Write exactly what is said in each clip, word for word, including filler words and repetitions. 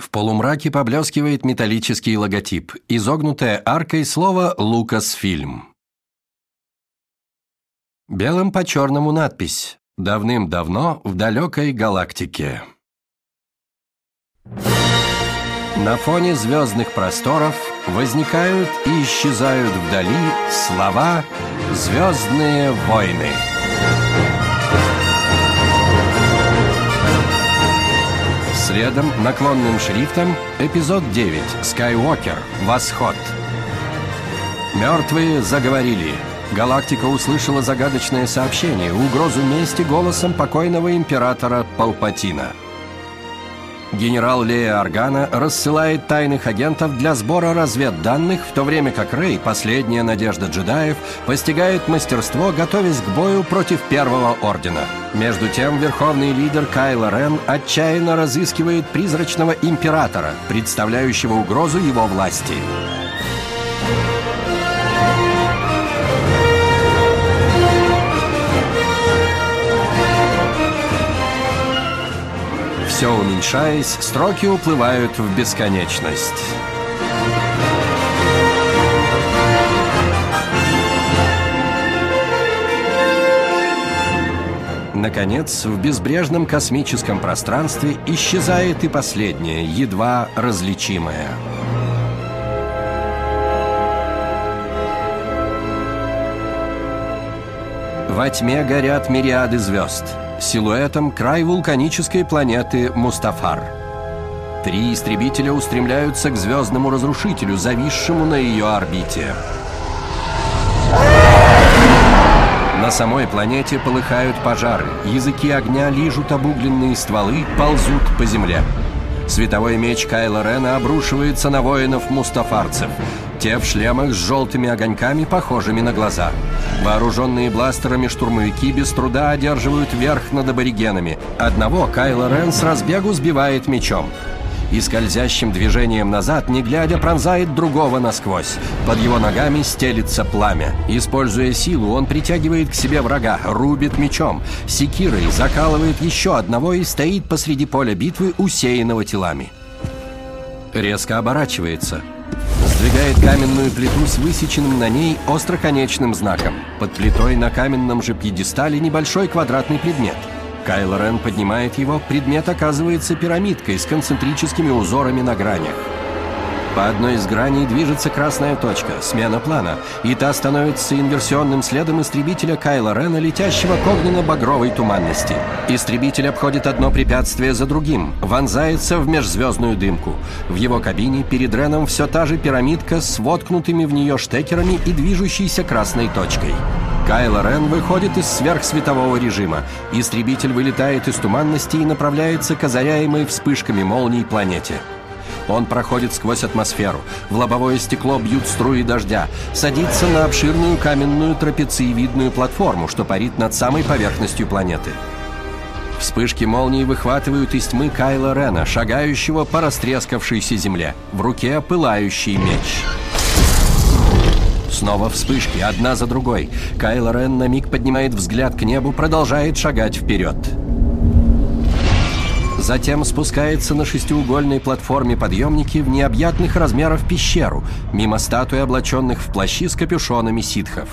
В полумраке поблескивает металлический логотип, изогнутая аркой слово «Лукасфильм». Белым по черному надпись «Давным-давно в далекой галактике». На фоне звездных просторов возникают и исчезают вдали слова «Звездные войны». Следом наклонным шрифтом эпизод девять «Скайуокер. Восход». Мертвые заговорили. Галактика услышала загадочное сообщение, угрозу мести голосом покойного императора Палпатина. Генерал Лея Органа рассылает тайных агентов для сбора разведданных, в то время как Рей, последняя надежда джедаев, постигает мастерство, готовясь к бою против Первого Ордена. Между тем, верховный лидер Кайло Рен отчаянно разыскивает призрачного императора, представляющего угрозу его власти. Все уменьшаясь, строки уплывают в бесконечность. Наконец, в безбрежном космическом пространстве исчезает и последнее, едва различимое. Во тьме горят мириады звезд. Силуэтом край вулканической планеты Мустафар. Три истребителя устремляются к звездному разрушителю, зависшему на ее орбите. На самой планете полыхают пожары. Языки огня лижут обугленные стволы, ползут по земле. Световой меч Кайло Рена обрушивается на воинов-мустафарцев. Те в шлемах с желтыми огоньками, похожими на глаза. Вооруженные бластерами штурмовики без труда одерживают верх над аборигенами. Одного Кайло Рен с разбегу сбивает мечом. И скользящим движением назад, не глядя, пронзает другого насквозь. Под его ногами стелится пламя. Используя силу, он притягивает к себе врага, рубит мечом. Секирой закалывает еще одного и стоит посреди поля битвы, усеянного телами. Резко оборачивается. Сдвигает каменную плиту с высеченным на ней остроконечным знаком. Под плитой на каменном же пьедестале небольшой квадратный предмет. Кайло Рен поднимает его, предмет оказывается пирамидкой с концентрическими узорами на гранях. По одной из граней движется красная точка, смена плана, и та становится инверсионным следом истребителя Кайло Рена, летящего к огненно-багровой туманности. Истребитель обходит одно препятствие за другим, вонзается в межзвездную дымку. В его кабине перед Реном все та же пирамидка с воткнутыми в нее штекерами и движущейся красной точкой. Кайло Рен выходит из сверхсветового режима. Истребитель вылетает из туманности и направляется к озаряемой вспышками молний планете. Он проходит сквозь атмосферу. В лобовое стекло бьют струи дождя. Садится на обширную каменную трапециевидную платформу, что парит над самой поверхностью планеты. Вспышки молний выхватывают из тьмы Кайло Рена, шагающего по растрескавшейся земле. В руке пылающий меч. Снова вспышки, одна за другой. Кайло Рен на миг поднимает взгляд к небу, продолжает шагать вперед. Затем спускается на шестиугольной платформе подъемники в необъятных размеров пещеру, мимо статуи, облаченных в плащи с капюшонами ситхов.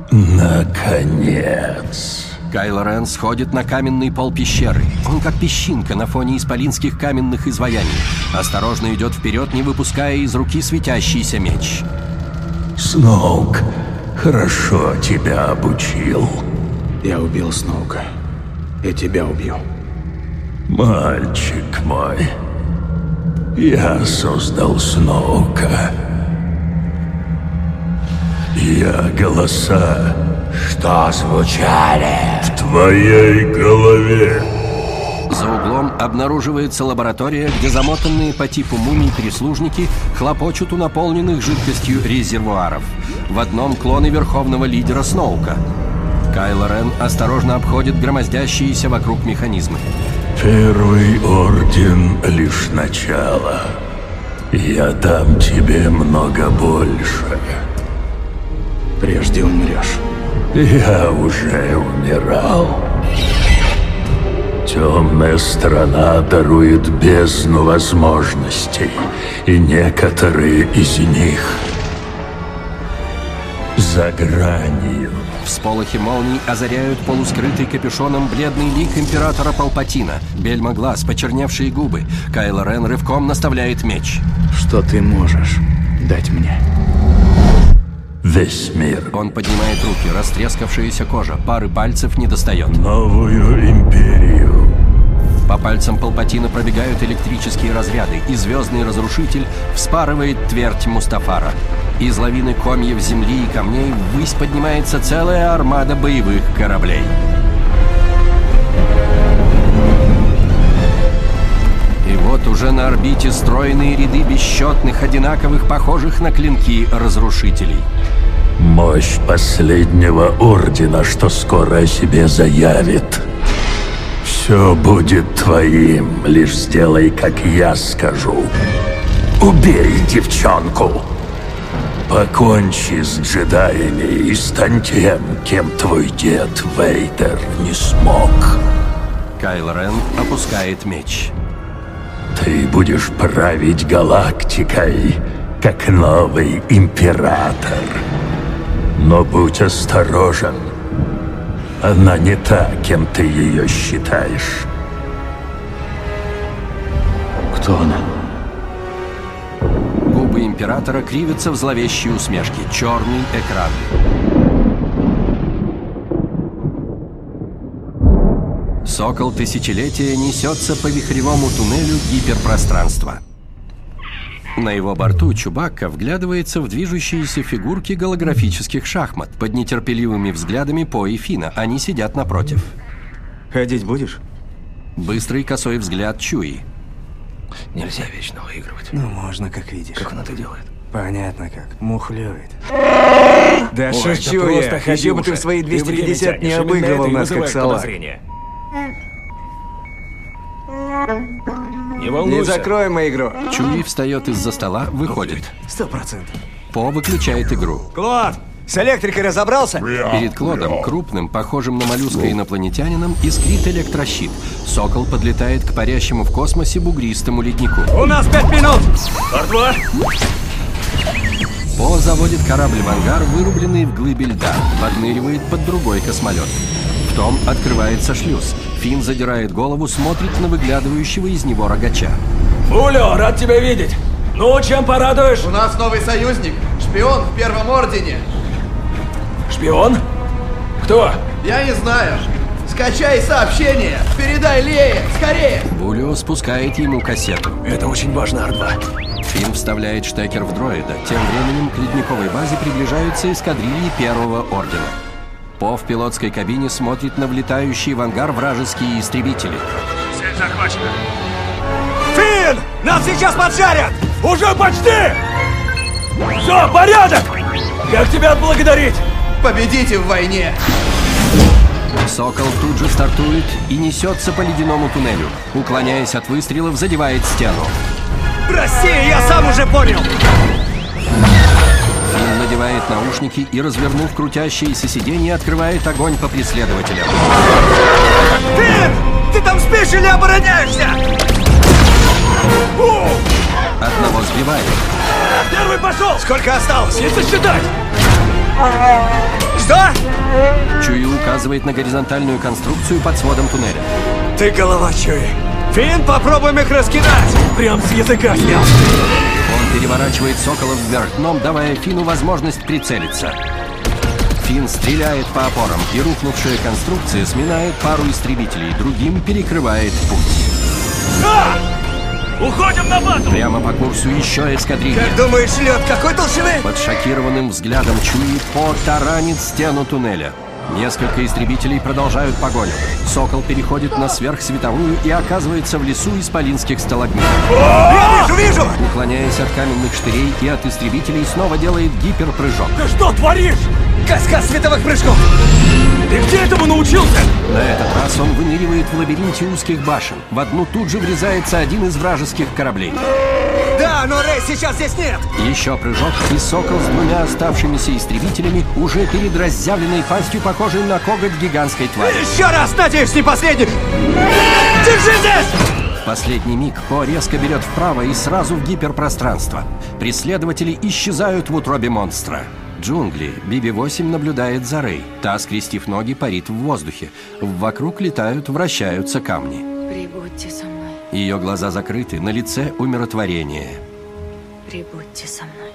Наконец! Кайло Рен сходит на каменный пол пещеры. Он как песчинка на фоне исполинских каменных изваяний. Осторожно идет вперед, не выпуская из руки светящийся меч. Сноук хорошо тебя обучил. Я убил Сноука. И тебя убью. Мальчик мой, я создал Сноука. Я голоса, что звучали в твоей голове. За углом обнаруживается лаборатория, где замотанные по типу мумий прислужники хлопочут у наполненных жидкостью резервуаров. В одном клоны верховного лидера Сноука. Кайло Рен осторожно обходит громоздящиеся вокруг механизмы. Первый орден — лишь начало. Я дам тебе много больше. Прежде умрешь. Я уже умирал. Темная сторона дарует бездну возможностей, и некоторые из них за гранью. Всполохи молний озаряют полускрытый капюшоном бледный лик императора Палпатина. Бельма глаз, почерневшие губы. Кайло Рен рывком наставляет меч. Что ты можешь дать мне? Весь мир. Он поднимает руки, растрескавшаяся кожа, пары пальцев не достает. Новую империю. По пальцам Палпатина пробегают электрические разряды, и звездный разрушитель вспарывает твердь Мустафара. Из лавины комьев земли и камней ввысь поднимается целая армада боевых кораблей. И вот уже на орбите стройные ряды бесчетных, одинаковых, похожих на клинки разрушителей. Мощь последнего ордена, что скоро о себе заявит. Все будет твоим, лишь сделай, как я скажу. Убей девчонку. Покончи с джедаями и стань тем, кем твой дед Вейдер не смог. Кайло Рен опускает меч. Ты будешь править галактикой, как новый император. Но будь осторожен. Она не та, кем ты ее считаешь. Кто она? Губы императора кривятся в зловещей усмешке. Черный экран. Сокол Тысячелетия несется по вихревому туннелю гиперпространства. На его борту Чубакка вглядывается в движущиеся фигурки голографических шахмат. Под нетерпеливыми взглядами По и Фина. Они сидят напротив. Ходить будешь? Быстрый косой взгляд Чуи. Нельзя вечно выигрывать. Ну, можно, как видишь. Как он это делает? Понятно как. Мухлёет. Да Ой, шучу да я. просто Еще бы ты в свои двести пятьдесят не обыгрывал нас, как салат. Не Не волнуйся. закроем мы игру. Чуи встает из-за стола, выходит. Сто процентов. По выключает игру. Клод, с электрикой разобрался? Перед Клодом, крупным, похожим на моллюска инопланетянином, искрит электрощит. Сокол подлетает к парящему в космосе бугристому леднику. У нас пять минут! Артва! По заводит корабль в ангар, вырубленный в глыбе льда. Подныривает под другой космолет. В том открывается шлюз. Финн задирает голову, смотрит на выглядывающего из него рогача. Улё, рад тебя видеть. Ну, чем порадуешь? У нас новый союзник, шпион в Первом Ордене. Шпион? Кто? Я не знаю. Скачай сообщение, передай Лее, скорее. Булио спускает ему кассету. Это очень важно, Артва. Финн вставляет штекер в дроида. Тем временем к ледниковой базе приближаются эскадрильи Первого Ордена. По в пилотской кабине смотрит на влетающие в ангар вражеские истребители. Цель захвачена. Финн! Нас сейчас поджарят! Уже почти! Все, порядок! Как тебя отблагодарить? Победите в войне. Сокол тут же стартует и несется по ледяному туннелю. Уклоняясь от выстрелов, задевает стену. Прости, я сам уже понял! Финн надевает наушники и, развернув крутящееся сиденье, открывает огонь по преследователям. Финн! Ты там спишь или обороняешься? Одного сбивает. Первый пошел! Сколько осталось? Не сосчитать! Что? Чуи указывает на горизонтальную конструкцию под сводом туннеля. Ты голова Чуи. Финн, попробуем их раскидать! Прям с языка снял. Он переворачивает Сокола вверх дном, давая Финну возможность прицелиться. Финн стреляет по опорам, и рухнувшая конструкция сминает пару истребителей, другим перекрывает путь. А! Уходим на базу! Прямо по курсу еще эскадрилья. Как думаешь, лед какой толщины? Под шокированным взглядом Чуи По таранит стену туннеля. Несколько истребителей продолжают погоню. Сокол переходит на сверхсветовую и оказывается в лесу исполинских сталагмитов. Я вижу, вижу! Уклоняясь от каменных штырей и от истребителей, снова делает гиперпрыжок. Ты что творишь? Каскад световых прыжков! Ты где этому научился? На этот раз он выныривает в лабиринте узких башен. В одну тут же врезается один из вражеских кораблей. Да, Да, но Рэй сейчас здесь нет! Еще прыжок, и Сокол с двумя оставшимися истребителями уже перед разъявленной пастью, похожей на коготь гигантской твари. Еще раз, надеюсь, не последний! Держи здесь! В последний миг По резко берет вправо и сразу в гиперпространство. Преследователи исчезают в утробе монстра. Джунгли. Би Би восемь наблюдает за Рэй. Та, скрестив ноги, парит в воздухе. Вокруг летают, вращаются камни. Прибудьте со мной. Ее глаза закрыты, на лице умиротворение. Прибудьте со мной.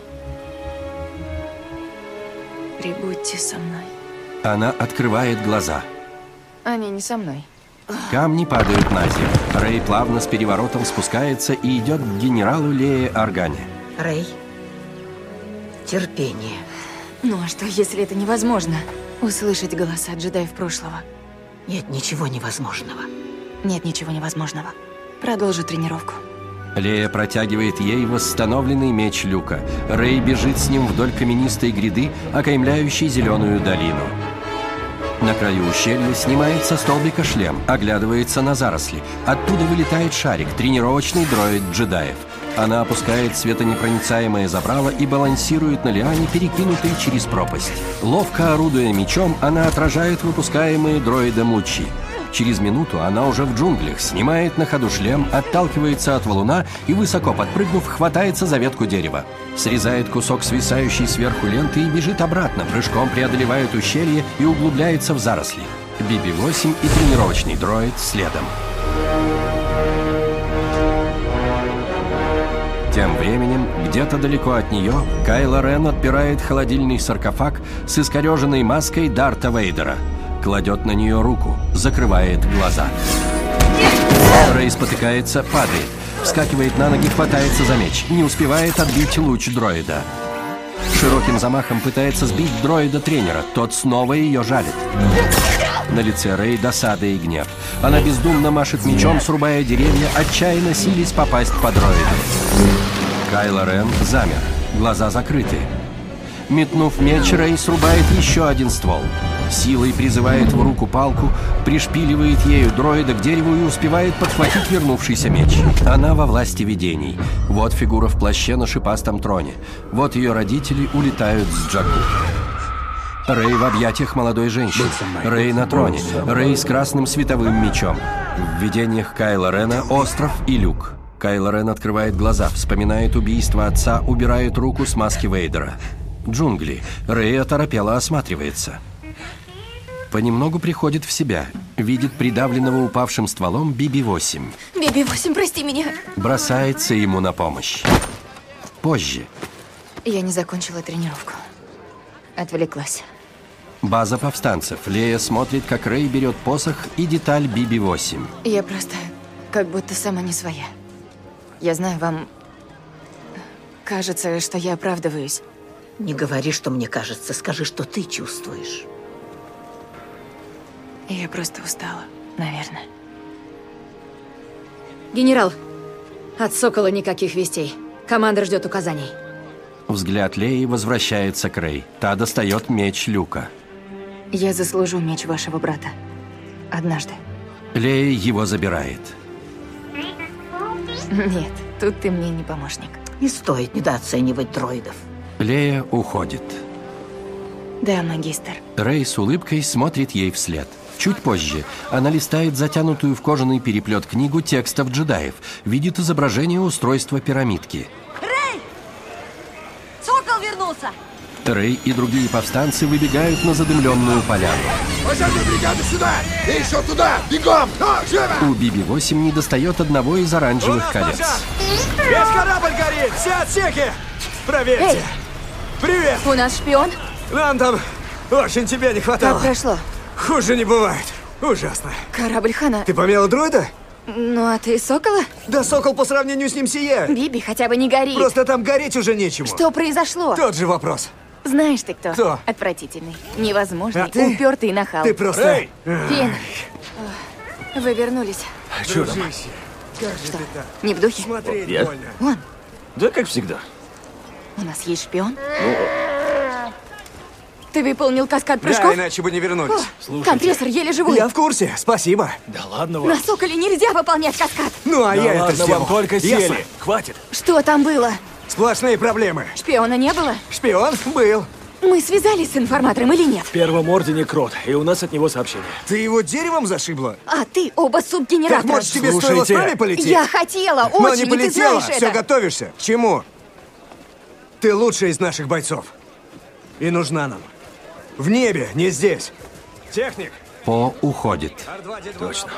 Прибудьте со мной. Она открывает глаза. Они не со мной. Камни падают на землю. Рэй плавно с переворотом спускается и идет к генералу Лее Органе. Рэй, терпение. Ну а что, если это невозможно? Услышать голоса джедаев прошлого. Нет ничего невозможного. Нет ничего невозможного. Продолжу тренировку. Лея протягивает ей восстановленный меч Люка. Рэй бежит с ним вдоль каменистой гряды, окаймляющей зеленую долину. На краю ущелья снимает со столбика шлем, оглядывается на заросли. Оттуда вылетает шарик, тренировочный дроид джедаев. Она опускает светонепроницаемое забрало и балансирует на лиане, перекинутой через пропасть. Ловко орудуя мечом, она отражает выпускаемые дроидом лучи. Через минуту она уже в джунглях, снимает на ходу шлем, отталкивается от валуна и, высоко подпрыгнув, хватается за ветку дерева. Срезает кусок свисающей сверху ленты и бежит обратно, прыжком преодолевает ущелье и углубляется в заросли. Би Би восемь и тренировочный дроид следом. Тем временем, где-то далеко от нее, Кайло Рен отпирает холодильный саркофаг с искореженной маской Дарта Вейдера. Кладет на нее руку, закрывает глаза. Рэй спотыкается, падает. Вскакивает на ноги, хватается за меч. Не успевает отбить луч дроида. Широким замахом пытается сбить дроида-тренера. Тот снова ее жалит. На лице Рэй досада и гнев. Она бездумно машет мечом, срубая деревья, отчаянно силясь попасть по дроиду. Кайло Рен замер. Глаза закрыты. Метнув меч, Рэй срубает еще один ствол. Силой призывает в руку палку, пришпиливает ею дроида к дереву и успевает подхватить вернувшийся меч. Она во власти видений. Вот фигура в плаще на шипастом троне. Вот ее родители улетают с Джаку. Рэй в объятиях молодой женщины. Рэй на троне. Рэй с красным световым мечом. В видениях Кайло Рена остров и люк. Кайло Рен открывает глаза, вспоминает убийство отца, убирает руку с маски Вейдера. Джунгли. Рэй оторопело осматривается. Понемногу приходит в себя. Видит придавленного упавшим стволом Би Би восемь. Би Би восемь, прости меня. Бросается ему на помощь. Позже. Я не закончила тренировку. Отвлеклась. База повстанцев. Лея смотрит, как Рэй берет посох и деталь Би Би восемь. Я просто как будто сама не своя. Я знаю, вам кажется, что я оправдываюсь. Не говори, что мне кажется, скажи, что ты чувствуешь. Я просто устала, наверное. Генерал, от Сокола никаких вестей. Команда ждет указаний. Взгляд Леи возвращается к Рэй. Та достает меч Люка. Я заслужу меч вашего брата. Однажды. Лея его забирает. Нет, тут ты мне не помощник. Не стоит недооценивать дроидов. Лея уходит. Да, магистр. Рэй с улыбкой смотрит ей вслед. Чуть позже она листает затянутую в кожаный переплет книгу текстов джедаев. Видит изображение устройства пирамидки. Рэй! Сокол вернулся! Рэй и другие повстанцы выбегают на задымленную поляну. Пожарная бригада сюда! И еще туда! Бегом! Ну, живо! У Би Би восемь недостает одного из оранжевых колец. Весь корабль горит! Все отсеки! Проверьте! Эй! Привет! У нас шпион? Нам там очень тебя не хватало. Как прошло? Хуже не бывает. Ужасно. Корабль Хана. Ты помела дроида? Ну, а ты Сокола? Да Сокол по сравнению с ним сияет. Биби, хотя бы не гори. Просто там гореть уже нечему. Что произошло? Тот же вопрос. Знаешь ты кто? Кто? Отвратительный, невозможный, А ты? упертый нахал. Ты просто... Эй! Фин, вы вернулись. Что там? Как же Что, ты так? не в духе? Смотреть Я? больно. Вон, Да, как всегда. у нас есть шпион. Ты выполнил каскад Да, прыжков? иначе бы не вернулись. О, Слушайте. компрессор еле живой. Я в курсе, спасибо. Да ладно вам. На Соколе нельзя выполнять каскад. Ну, а Да я это ладно сделал. вам, только Ясно? сели. Хватит. Что там было? Сплошные проблемы. Шпиона не было? Шпион был. Мы связались с информатором или нет? В первом ордене Крот, и у нас от него сообщение. Ты его деревом зашибла? А ты оба субгенератора. Так, может, тебе стоило с Слушайте. нами полететь? Я хотела, Но очень, не и ты полетела, знаешь все это. готовишься. К чему? Ты лучшая из наших бойцов. И нужна нам. В небе, не здесь. Техник. По уходит. Точно.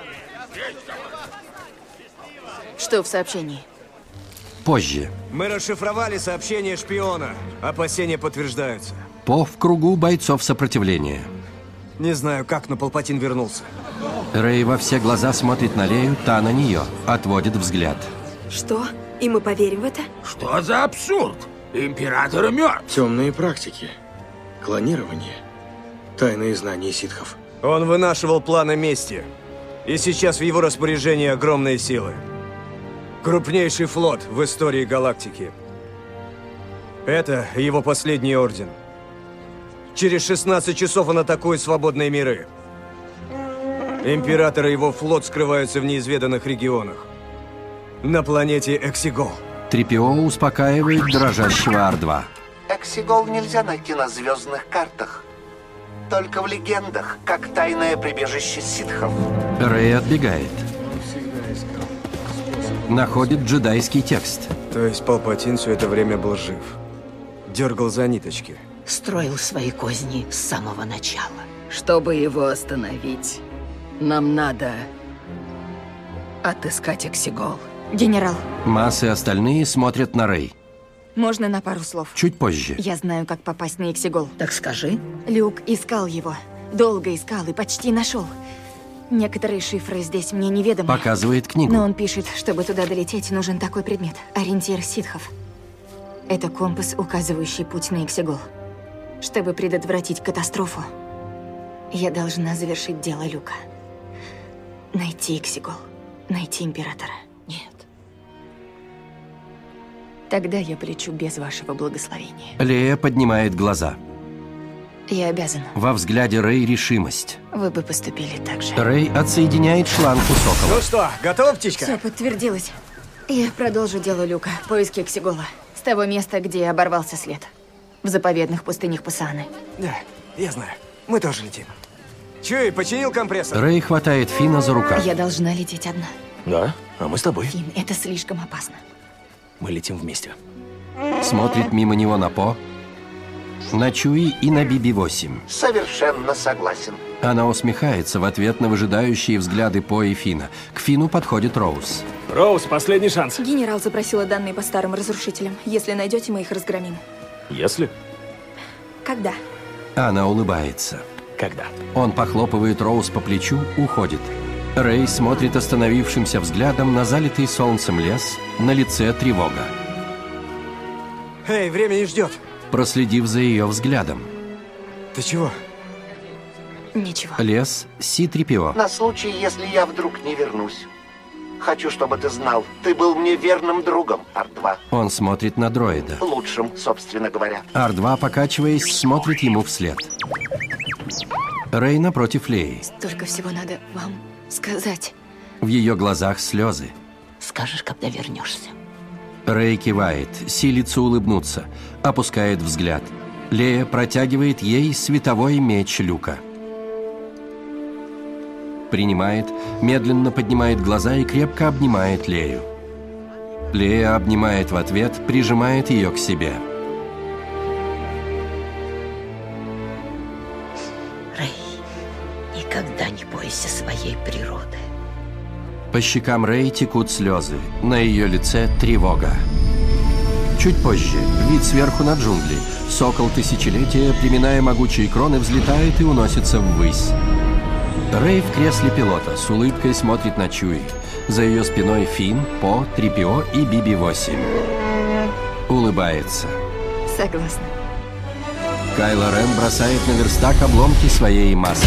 Что в сообщении? Позже. Мы расшифровали сообщение шпиона. Опасения подтверждаются. По в кругу бойцов сопротивления. Не знаю, как, но Палпатин вернулся. Рэй во все глаза смотрит на Лею, та на нее. Отводит взгляд. Что? И мы поверим в это? Что за абсурд? Император мертв. Темные практики. Клонирование. Тайные знания ситхов. Он вынашивал планы мести. И сейчас в его распоряжении огромные силы. Крупнейший флот в истории галактики. Это его последний орден. Через шестнадцать часов он атакует свободные миры. Император и его флот скрываются в неизведанных регионах. На планете Эксигол. три пи о успокаивает дрожащего Ар два. Эксигол нельзя найти на звездных картах. Только в легендах, как тайное прибежище ситхов. Рэй отбегает. Находит джедайский текст. То есть Палпатин все это время был жив. Дергал за ниточки. Строил свои козни с самого начала. Чтобы его остановить, нам надо отыскать Эксигол. Генерал, Мас и остальные смотрят на Рэй. можно на пару слов? Чуть позже. Я знаю, как попасть на Эксигол. Так скажи. Люк искал его. Долго искал и почти нашел. Некоторые шифры здесь мне неведомы. Показывает книгу. Но он пишет, чтобы туда долететь, нужен такой предмет. Ориентир ситхов. Это компас, указывающий путь на Эксигол. Чтобы предотвратить катастрофу, я должна завершить дело Люка. Найти Эксигол. Найти Императора. Нет. Тогда я полечу без вашего благословения. Лея поднимает глаза. Я обязана. Во взгляде Рэй решимость. Вы бы поступили так же. Рэй отсоединяет шланг у сокола. Ну что, готова, птичка? Все подтвердилось. Я продолжу дело Люка. Поиски Эксигола. С того места, где оборвался след. В заповедных пустынях Пасаны. Да, я знаю. Мы тоже летим. Чуй, починил компрессор? Рэй хватает Фина за рукав. Я должна лететь одна. Да? А мы с тобой. Фин, это слишком опасно. Мы летим вместе. Смотрит мимо него на По, на Чуи и на Би Би восемь. Совершенно согласен. Она усмехается в ответ на выжидающие взгляды По и Фина. К Фину подходит Роуз. Роуз, последний шанс. Генерал запросила данные по старым разрушителям. Если найдете, мы их разгромим. Если? Когда? Она улыбается. Когда? Он похлопывает Роуз по плечу, уходит. Рэй смотрит остановившимся взглядом на залитый солнцем лес, на лице тревога. Эй, время не ждет. Проследив за ее взглядом. Ты чего? Ничего. Лес, Си три пи о. На случай, если я вдруг не вернусь. Хочу, чтобы ты знал, ты был мне верным другом, Ар два. Он смотрит на дроида. Лучшим, собственно говоря. Ар два, покачиваясь, смотрит ему вслед. Рэй напротив Леи. Столько всего надо вам сказать. В ее глазах слезы. Скажешь, когда вернешься. Рэй кивает, силится улыбнуться, опускает взгляд. Лея протягивает ей световой меч Люка. Принимает, медленно поднимает глаза и крепко обнимает Лею. Лея обнимает в ответ, прижимает ее к себе. Рэй, никогда не бойся своей природы. По щекам Рэй текут слезы, на ее лице тревога. Чуть позже, вид сверху на джунгли. Сокол тысячелетия, приминая могучие кроны, взлетает и уносится ввысь. Рэй в кресле пилота с улыбкой смотрит на Чуи. За ее спиной Фин, По, три пи о и Би Би восемь. Улыбается. Согласна. Кайло Рен бросает на верстак обломки своей маски.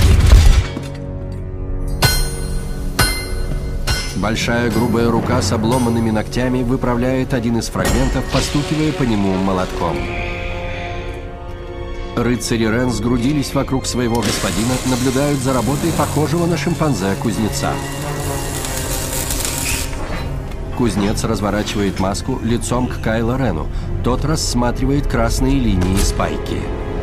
Большая грубая рука с обломанными ногтями выправляет один из фрагментов, постукивая по нему молотком. Рыцари Рен сгрудились вокруг своего господина, наблюдают за работой похожего на шимпанзе кузнеца. Кузнец разворачивает маску лицом к Кайло Рену. Тот рассматривает красные линии спайки.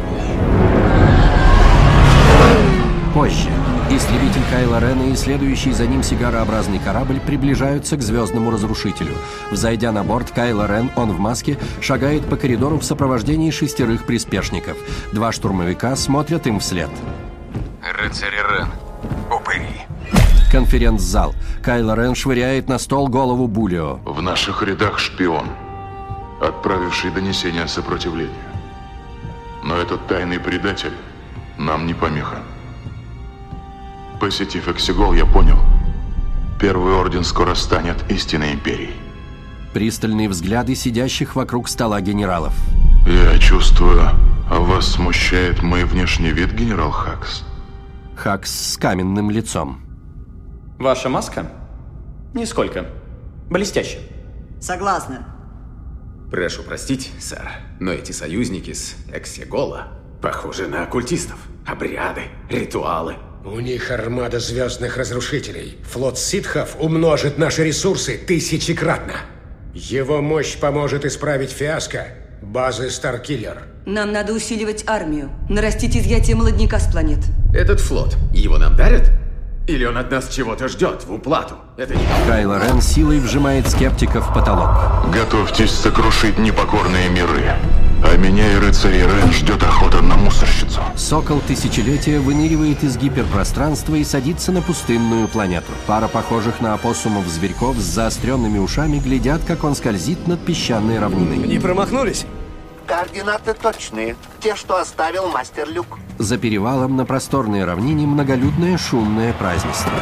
Позже. Истребитель Кайло Рена и следующий за ним сигарообразный корабль приближаются к звездному разрушителю. Взойдя на борт, Кайло Рен, он в маске, шагает по коридору в сопровождении шестерых приспешников. Два штурмовика смотрят им вслед. Рыцари Рен. Упыри. Конференц-зал. Кайло Рен швыряет на стол голову Булио. В наших рядах шпион, отправивший донесение о сопротивлении. Но этот тайный предатель нам не помеха. Посетив Эксигол, я понял, Первый Орден скоро станет истинной империей. Пристальные взгляды сидящих вокруг стола генералов. Я чувствую, а вас смущает мой внешний вид, генерал Хакс? Хакс с каменным лицом. Ваша маска? Нисколько. Блестяще. Согласна. Прошу простить, сэр, но эти союзники с Эксигола похожи на оккультистов. Обряды, ритуалы. У них армада звездных разрушителей. Флот ситхов умножит наши ресурсы тысячекратно. Его мощь поможет исправить фиаско базы Старкиллер. Нам надо усиливать армию, нарастить изъятие молодняка с планет. Этот флот, его нам дарят? Или он от нас чего-то ждет в уплату? Это не... Кайло Рен силой вжимает скептика в потолок. Готовьтесь сокрушить непокорные миры. А меня и рыцарей Рен ждет охота на мусорщицу. Сокол Тысячелетия выныривает из гиперпространства и садится на пустынную планету. Пара похожих на опоссумов зверьков с заостренными ушами глядят, как он скользит над песчаной равниной. Не промахнулись? Координаты точные. Те, что оставил мастер Люк. За перевалом на просторной равнине многолюдное шумное празднество.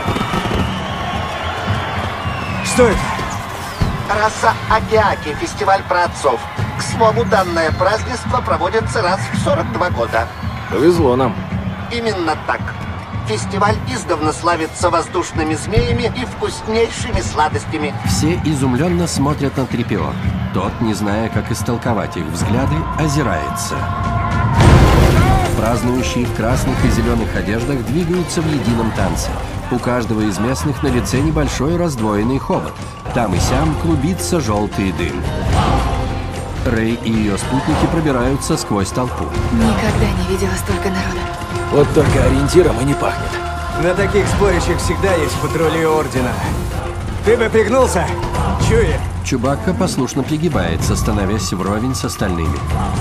Что это? Раса Акиаки, фестиваль праотцов. К слову, данное празднество проводится раз в сорок два года. Повезло нам. Именно так. Фестиваль издавна славится воздушными змеями и вкуснейшими сладостями. Все изумленно смотрят на Трипио. Тот, не зная, как истолковать их взгляды, озирается. Празднующие в красных и зеленых одеждах двигаются в едином танце. У каждого из местных на лице небольшой раздвоенный хобот. Там и сям клубится желтый дым. Рэй и ее спутники пробираются сквозь толпу. Никогда не видела столько народа. Вот только ориентиром и не пахнет. На таких сборищах всегда есть патрули Ордена. Ты бы пригнулся? Чуя. Чубакка послушно пригибается, становясь вровень с остальными.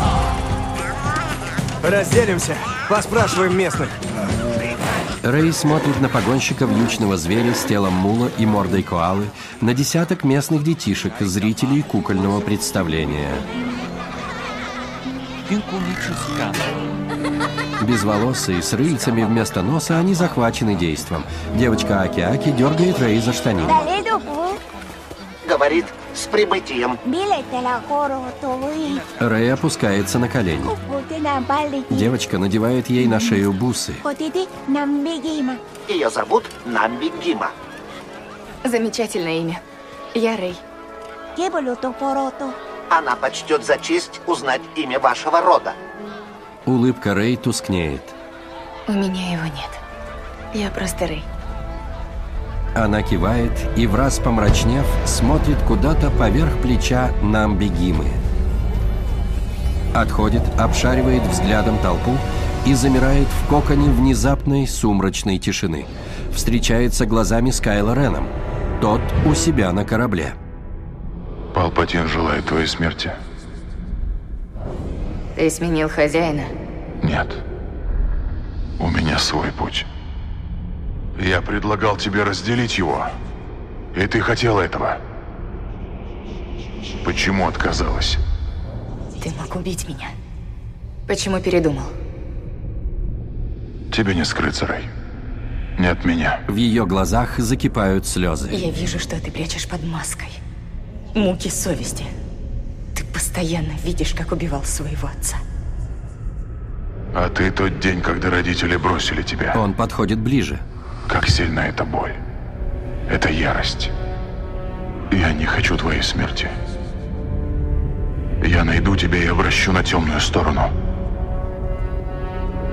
Разделимся, поспрашиваем местных. Рэй смотрит на погонщика вьючного зверя с телом мула и мордой коалы, на десяток местных детишек, зрителей кукольного представления. Безволосые, с рыльцами вместо носа, они захвачены действом. Девочка Аки-Аки дергает Рэй за штанину. Говорит, с прибытием. Рэй опускается на колени. Девочка надевает ей на шею бусы. Ее зовут Намби Гима. Замечательное имя. Я Рэй. Она почтет за честь узнать имя вашего рода. Улыбка Рэй тускнеет. У меня его нет. Я просто Рэй. Она кивает и, враз помрачнев, смотрит куда-то поверх плеча Намби Гимы. Отходит, обшаривает взглядом толпу и замирает в коконе внезапной сумрачной тишины. Встречается глазами с Кайло Реном. Тот у себя на корабле. Палпатин желает твоей смерти. Ты сменил хозяина? Нет. У меня свой путь. Я предлагал тебе разделить его. И ты хотела этого. Почему отказалась? Ты мог убить меня. Почему передумал? Тебе не скрыться, Рэй. Не от меня. В ее глазах закипают слезы. Я вижу, что ты прячешь под маской. Муки совести. Ты постоянно видишь, как убивал своего отца. А ты тот день, когда родители бросили тебя. Он подходит ближе. Как сильна эта боль. Это ярость. Я не хочу твоей смерти. Я найду тебя и обращу на темную сторону.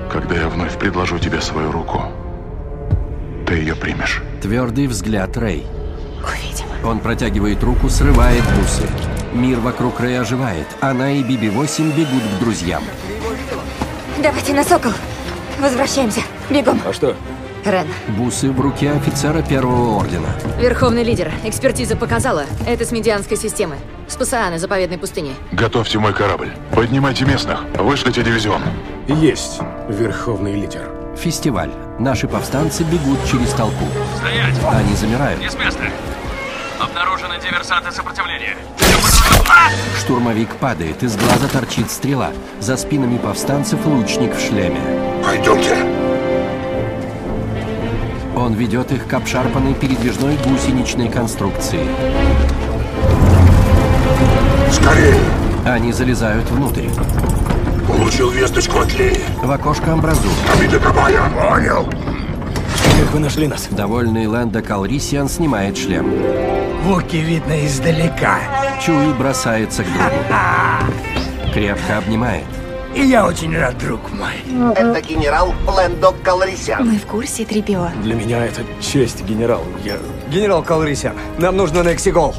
Когда я вновь предложу тебе свою руку, ты ее примешь. Твердый взгляд Рэй. Увидим. Он протягивает руку, срывает бусы. Мир вокруг Рэй оживает. Она и Би Би восемь бегут к друзьям. Давайте на Сокол. Возвращаемся. Бегом. А что? Рен. Бусы в руке офицера Первого Ордена. Верховный лидер. Экспертиза показала. Это с Медианской системы. С Пасааны, заповедной пустыни. Готовьте мой корабль. Поднимайте местных. Вышлите дивизион. Есть, Верховный лидер. Фестиваль. Наши повстанцы бегут через толпу. Стоять! Они замирают. Не с места. Обнаружены диверсанты сопротивления. Штурмовик падает, из глаза торчит стрела. За спинами повстанцев лучник в шлеме. Пойдемте. Он ведет их к обшарпанной передвижной гусеничной конструкции. Скорее! Они залезают внутрь. Получил весточку от Леи. В окошко амбразур. Кабида Кабая. Понял. Как вы нашли нас? Довольный Лэнда Калрисиан снимает шлем. Вуки видно издалека. Чуи бросается к другу. Крепко обнимает. И я очень рад, друг мой. Это генерал Лэндо Калрисиан. Мы в курсе, три пи о. Для меня это честь, генерал. Я... Генерал Калрисиан, нам нужно на Эксигол.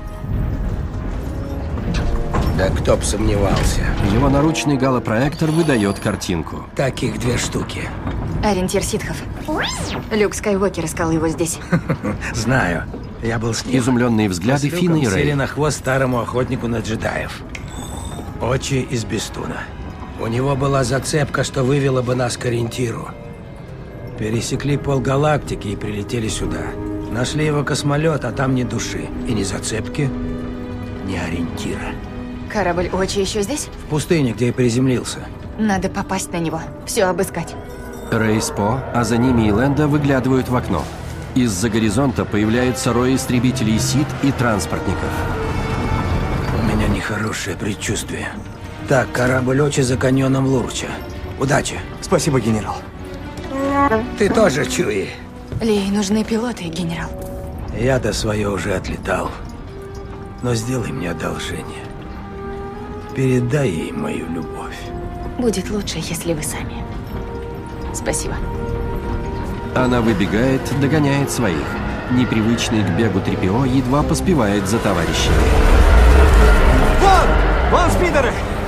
Да кто б сомневался. Его наручный галлопроектор выдает картинку. Таких две штуки. Ориентир ситхов. Люк Скайуокер искал его здесь. Знаю. Я был с ним. Изумленные взгляды Финна и сели Рэй. на хвост старому охотнику на джедаев. Очи из Бестуна. У него была зацепка, что вывела бы нас к ориентиру. Пересекли полгалактики и прилетели сюда. Нашли его космолет, а там ни души. И ни зацепки, ни ориентира. Корабль Очи еще здесь? В пустыне, где и приземлился. Надо попасть на него. Все обыскать. Рэй с По, а за ними и Лэнда выглядывают в окно. Из-за горизонта появляется рой истребителей Сит и транспортников. У меня нехорошее предчувствие. Так, корабль Очи за каньоном Лурча. Удачи. Спасибо, генерал. Ты тоже, Чуи. Лей нужны пилоты, генерал. Я-то свое уже отлетал. Но сделай мне одолжение. Передай ей мою любовь. Будет лучше, если вы сами. Спасибо. Она выбегает, догоняет своих. Непривычный к бегу три пи о едва поспевает за товарищами. Вон! Вон спидеры!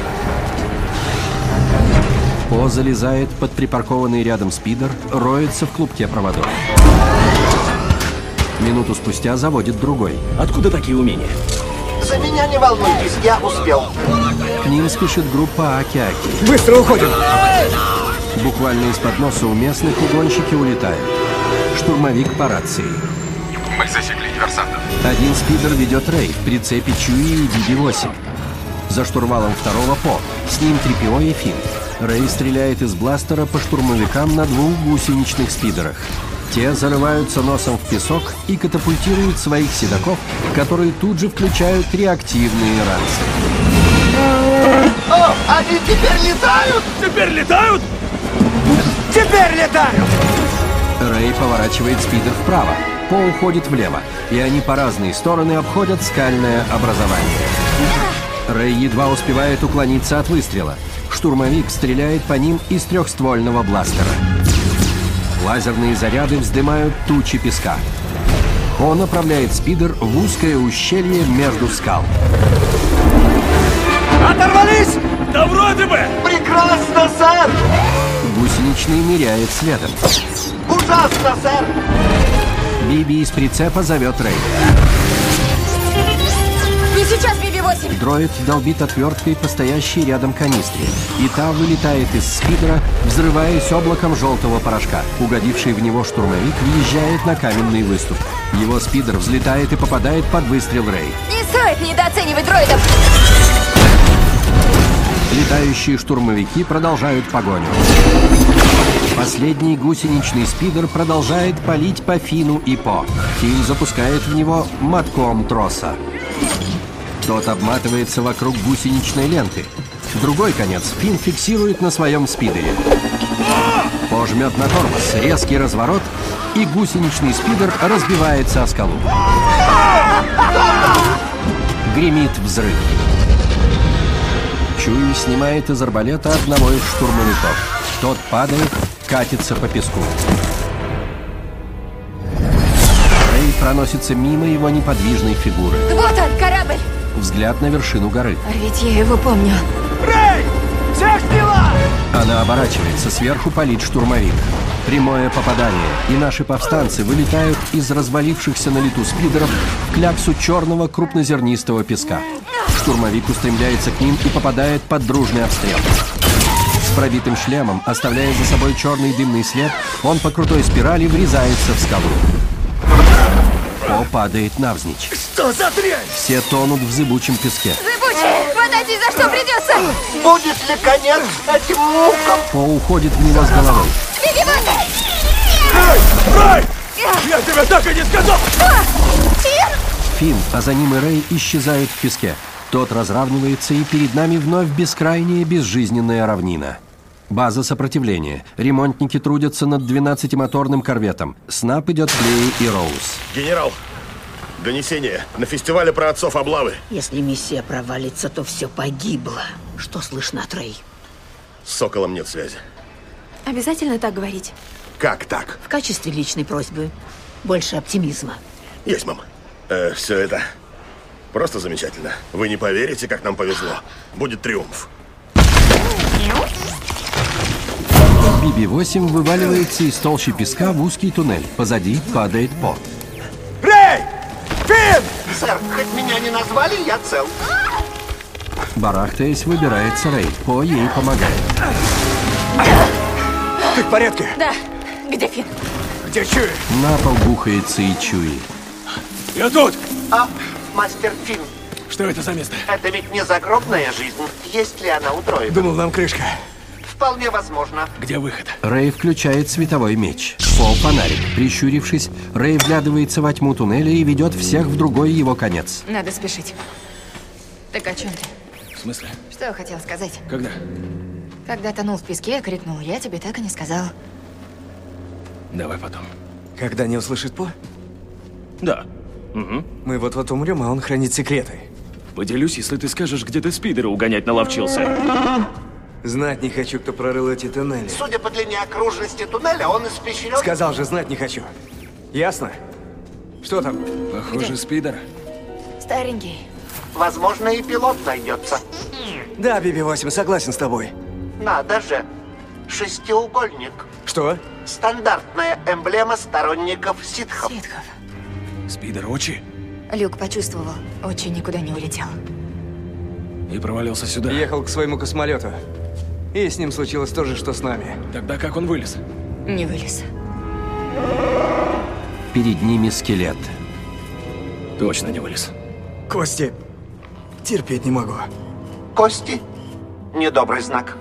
По залезает под припаркованный рядом спидер, роется в клубке проводов. Минуту спустя заводит другой. Откуда такие умения? За меня не волнуйтесь, я успел. К ним спешит группа Аки-Аки. Быстро уходим! Буквально из-под носа у местных угонщики улетают. Штурмовик по рации. Мы засекли диверсантов. Один спидер ведет Рэй в прицепе Чуи и Би Би восемь. За штурвалом второго По. С ним три пи о и Финн. Рэй стреляет из бластера по штурмовикам на двух гусеничных спидерах. Те зарываются носом в песок и катапультируют своих седаков, которые тут же включают реактивные ранцы. О, они теперь летают! Теперь летают? Теперь летают! Рэй поворачивает спидер вправо, По уходит влево, и они по разные стороны обходят скальное образование. Рэй едва успевает уклониться от выстрела. Штурмовик стреляет по ним из трехствольного бластера. Лазерные заряды вздымают тучи песка. Он направляет спидер в узкое ущелье между скал. Оторвались! Да вроде бы! Прекрасно, сэр! Гусеничный ныряет следом. Ужасно, сэр! Биби из прицепа зовет Рэй. Не сейчас, Би Би восемь! Дроид долбит отверткой по стоящей рядом канистре, и та вылетает из спидера, взрываясь облаком желтого порошка. Угодивший в него штурмовик въезжает на каменный выступ. Его спидер взлетает и попадает под выстрел Рэй. Не стоит недооценивать дроидов! Летающие штурмовики продолжают погоню. Последний гусеничный спидер продолжает палить по Фину и По. Фин запускает в него мотком троса. Тот обматывается вокруг гусеничной ленты. Другой конец Фин фиксирует на своем спидере. По жмет на тормоз, резкий разворот, и гусеничный спидер разбивается о скалу. Гремит взрыв. Чуи снимает из арбалета одного из штурмовиков. Тот падает, катится по песку. Рэй проносится мимо его неподвижной фигуры. Вот он, корабль! Взгляд на вершину горы. А ведь я его помню. Рэй! Всех сняла! Она оборачивается, сверху палит штурмовик. Прямое попадание, и наши повстанцы вылетают из развалившихся на лету спидеров в кляксу черного крупнозернистого песка. Штурмовик устремляется к ним и попадает под дружный обстрел. С пробитым шлемом, оставляя за собой черный дымный след, он по крутой спирали врезается в скалу. О падает навзничь. Что за дрянь? Все тонут в зыбучем песке. Зыбучий! Хватайтесь за что придется! Будет ли конец этим мукам? По уходит в него с головой. Беги, Рэй! Рэй! Я тебе так и не сказал! Финн, а за ним и Рэй исчезают в песке. Тот разравнивается, и перед нами вновь бескрайняя безжизненная равнина. База сопротивления. Ремонтники трудятся над двенадцатимоторным корветом. Снап идет к Лее и Роуз. Генерал, донесение. На фестивале праотцов облавы. Если миссия провалится, то все погибло. Что слышно от Рэй? С Соколом нет связи. Обязательно так говорить? Как так? В качестве личной просьбы больше оптимизма. Есть, мам. Э, все это просто замечательно. Вы не поверите, как нам повезло. Будет триумф. Би Би восемь вываливается из толщи песка в узкий туннель. Позади падает По. Рэй! Финн! Сэр, хоть меня не назвали, я цел. Барахтаясь, выбирается Рэй. По ей помогает. Ты в порядке? Да. Где Финн? Где Чуи? На пол бухается и Чуи. Я тут! А, мастер Финн. Что это за место? Это ведь не загробная жизнь. Есть ли она у дроидов? Думал, нам крышка. Вполне возможно. Где выход? Рэй включает световой меч. По фонарик. Прищурившись, Рэй вглядывается во тьму туннеля и ведет всех в другой его конец. Надо спешить. Так о чем ты? В смысле? Что хотел сказать? Когда? Когда тонул в песке, крикнул, я тебе так и не сказал. Давай потом. Когда не услышит По? Да. Угу. Мы вот-вот умрем, а он хранит секреты. Поделюсь, если ты скажешь, где ты спидера угонять наловчился. Знать не хочу, кто прорыл эти туннели. Судя по длине окружности туннеля, он испещрен... Сказал же, знать не хочу. Ясно? Что там? Похоже, где? Спидер. Старенький. Возможно, и пилот найдется. Да, Би Би восемь, согласен с тобой. Надо же. Шестиугольник. Что? Стандартная эмблема сторонников ситхов. Ситхов. Спидер Очи? Люк почувствовал. Очи никуда не улетел. И провалился сюда. Ехал к своему космолету. И с ним случилось то же, что с нами. Тогда как он вылез? Не вылез. Перед ними скелет. Точно не вылез. Кости. Терпеть не могу. Кости? Недобрый знак.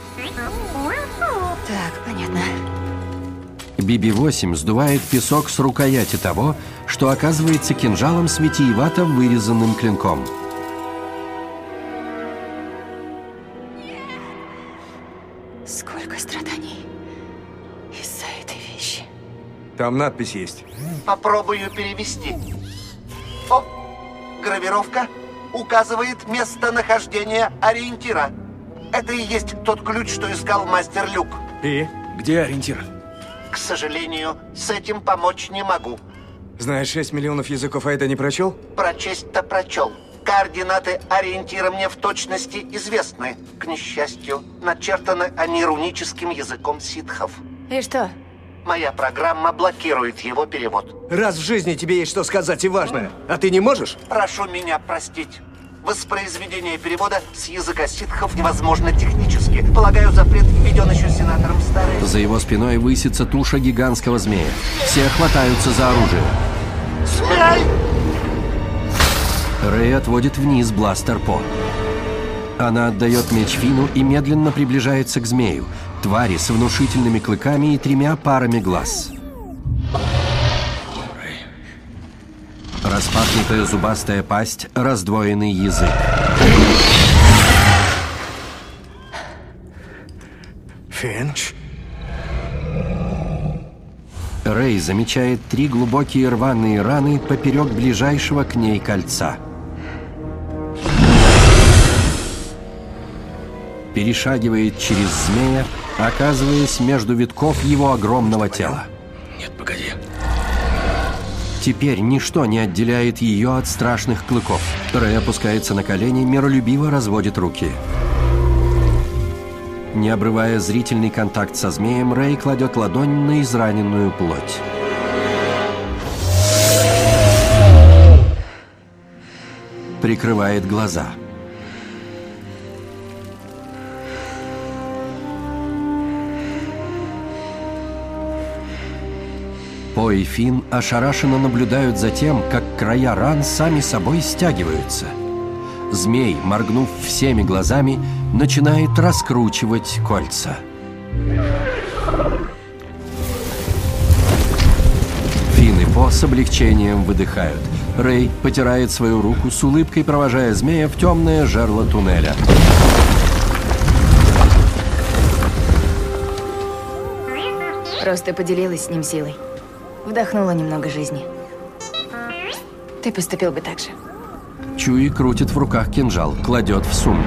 Так, понятно. Би Би восемь сдувает песок с рукояти того, что оказывается кинжалом с витиевато вырезанным клинком. Сколько страданий из-за этой вещи. Там надпись есть. Попробую перевести. О, гравировка указывает местонахождение ориентира. Это и есть тот ключ, что искал мастер Люк. И? Где ориентир? К сожалению, с этим помочь не могу. Знаешь шесть миллионов языков, а это не прочел? Прочесть-то прочел. Координаты ориентира мне в точности известны. К несчастью, начертаны они руническим языком ситхов. И что? Моя программа блокирует его перевод. Раз в жизни тебе есть что сказать и важное, а ты не можешь? Прошу меня простить. Воспроизведение перевода с языка ситхов невозможно технически. Полагаю, запрет введен еще сенатором Старой. За его спиной высится туша гигантского змея. Все хватаются за оружие. Змей! Рэй отводит вниз бластер По. Она отдает меч Фину и медленно приближается к змею. Твари с внушительными клыками и тремя парами глаз. Распахнутая зубастая пасть, раздвоенный язык. Финч? Рэй замечает три глубокие рваные раны поперек ближайшего к ней кольца. Перешагивает через змея, оказываясь между витков его огромного тела. Нет, погоди. Теперь ничто не отделяет ее от страшных клыков. Рэй опускается на колени, миролюбиво разводит руки. Не обрывая зрительный контакт со змеем, Рэй кладет ладонь на израненную плоть. Прикрывает глаза. По и Финн ошарашенно наблюдают за тем, как края ран сами собой стягиваются. Змей, моргнув всеми глазами, начинает раскручивать кольца. Финн и По с облегчением выдыхают. Рэй потирает свою руку с улыбкой, провожая змея в темное жерло туннеля. Просто поделилась с ним силой. Вдохнула немного жизни. Ты поступил бы так же. Чуи крутит в руках кинжал, кладет в сумку.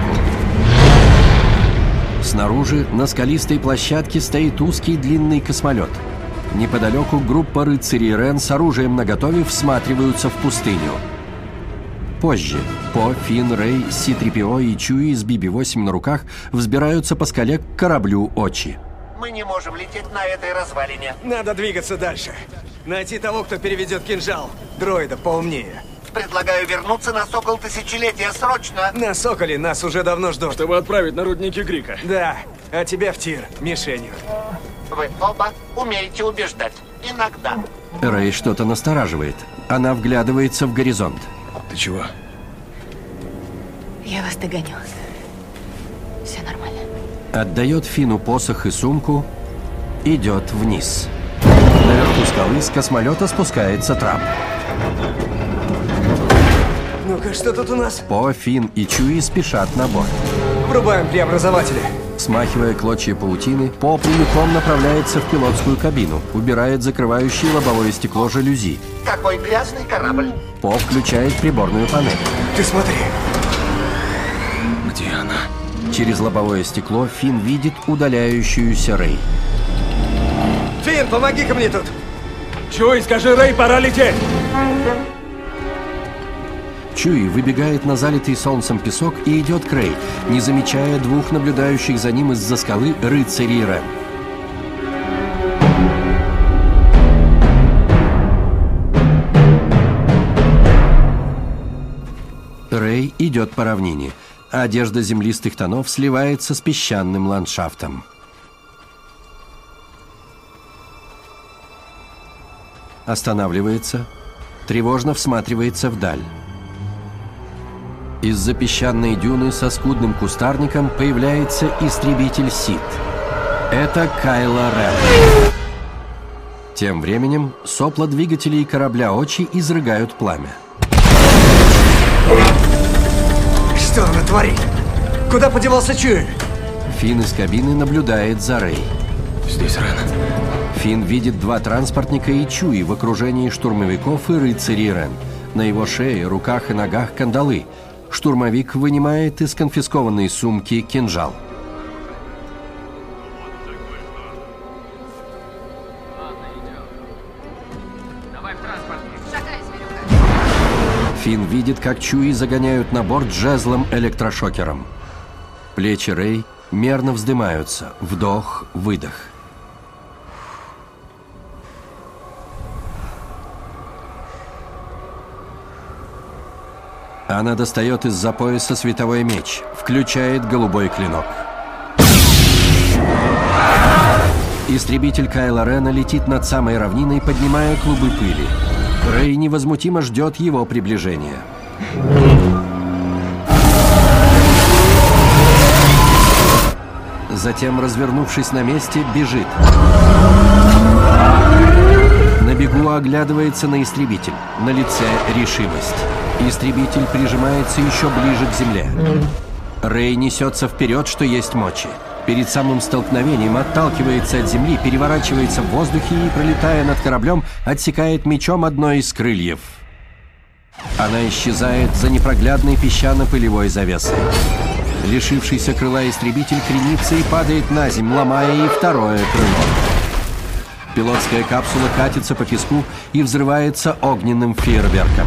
Снаружи на скалистой площадке стоит узкий длинный космолет. Неподалеку группа рыцарей Рен с оружием наготове всматриваются в пустыню. Позже По, Финн, Рэй, Си три Пи О и Чуи с Би Би восемь на руках взбираются по скале к кораблю Очи. Мы не можем лететь на этой развалине. Надо двигаться дальше. Найти того, кто переведет кинжал. Дроида поумнее. Предлагаю вернуться на Сокол Тысячелетия срочно. На Соколе нас уже давно ждут. Чтобы отправить на рудники Грика. Да, а тебя в тир, мишенью. Вы оба умеете убеждать. Иногда. Рэй что-то настораживает. Она вглядывается в горизонт. Ты чего? Я вас догоню. Все нормально. Отдает Финну посох и сумку. Идет вниз. Наверху скалы с космолета спускается трап. Ну-ка, что тут у нас? По, Финн и Чуи спешат на борт. Врубаем преобразователи. Смахивая клочья паутины, По прямиком направляется в пилотскую кабину. Убирает закрывающее лобовое стекло жалюзи. Какой грязный корабль. По включает приборную панель. Ты смотри. Где она? Через лобовое стекло Финн видит удаляющуюся Рэй. Финн, помоги-ка мне тут. Чуй, скажи Рэй, пора лететь. Чуи выбегает на залитый солнцем песок и идет к Рэй, не замечая двух наблюдающих за ним из-за скалы рыцарей Рен. Рэй идет по равнине. Одежда землистых тонов сливается с песчаным ландшафтом. Останавливается, тревожно всматривается вдаль. Из-за песчаной дюны со скудным кустарником появляется истребитель Сид. Это Кайло Рен. Тем временем сопла двигателей корабля Очи изрыгают пламя. Что она творит? Куда подевался Чуи? Финн из кабины наблюдает за Рэй. Здесь Рен. Финн видит два транспортника и Чуи в окружении штурмовиков и рыцарей Рен. На его шее, руках и ногах кандалы. Штурмовик вынимает из конфискованной сумки кинжал. Финн видит, как Чуи загоняют на борт жезлом электрошокером. Плечи Рэй мерно вздымаются. Вдох, выдох. Она достает из-за пояса световой меч, включает голубой клинок. Истребитель Кайло Рена летит над самой равниной, поднимая клубы пыли. Рэй невозмутимо ждет его приближения. Затем, развернувшись на месте, бежит. На бегу оглядывается на истребитель. На лице решимость. Истребитель прижимается еще ближе к земле. Рэй несется вперед, что есть мочи. Перед самым столкновением отталкивается от земли, переворачивается в воздухе и, пролетая над кораблем, отсекает мечом одно из крыльев. Она исчезает за непроглядной песчано-пылевой завесой. Лишившийся крыла истребитель кренится и падает на землю, ломая и второе крыло. Пилотская капсула катится по песку и взрывается огненным фейерверком.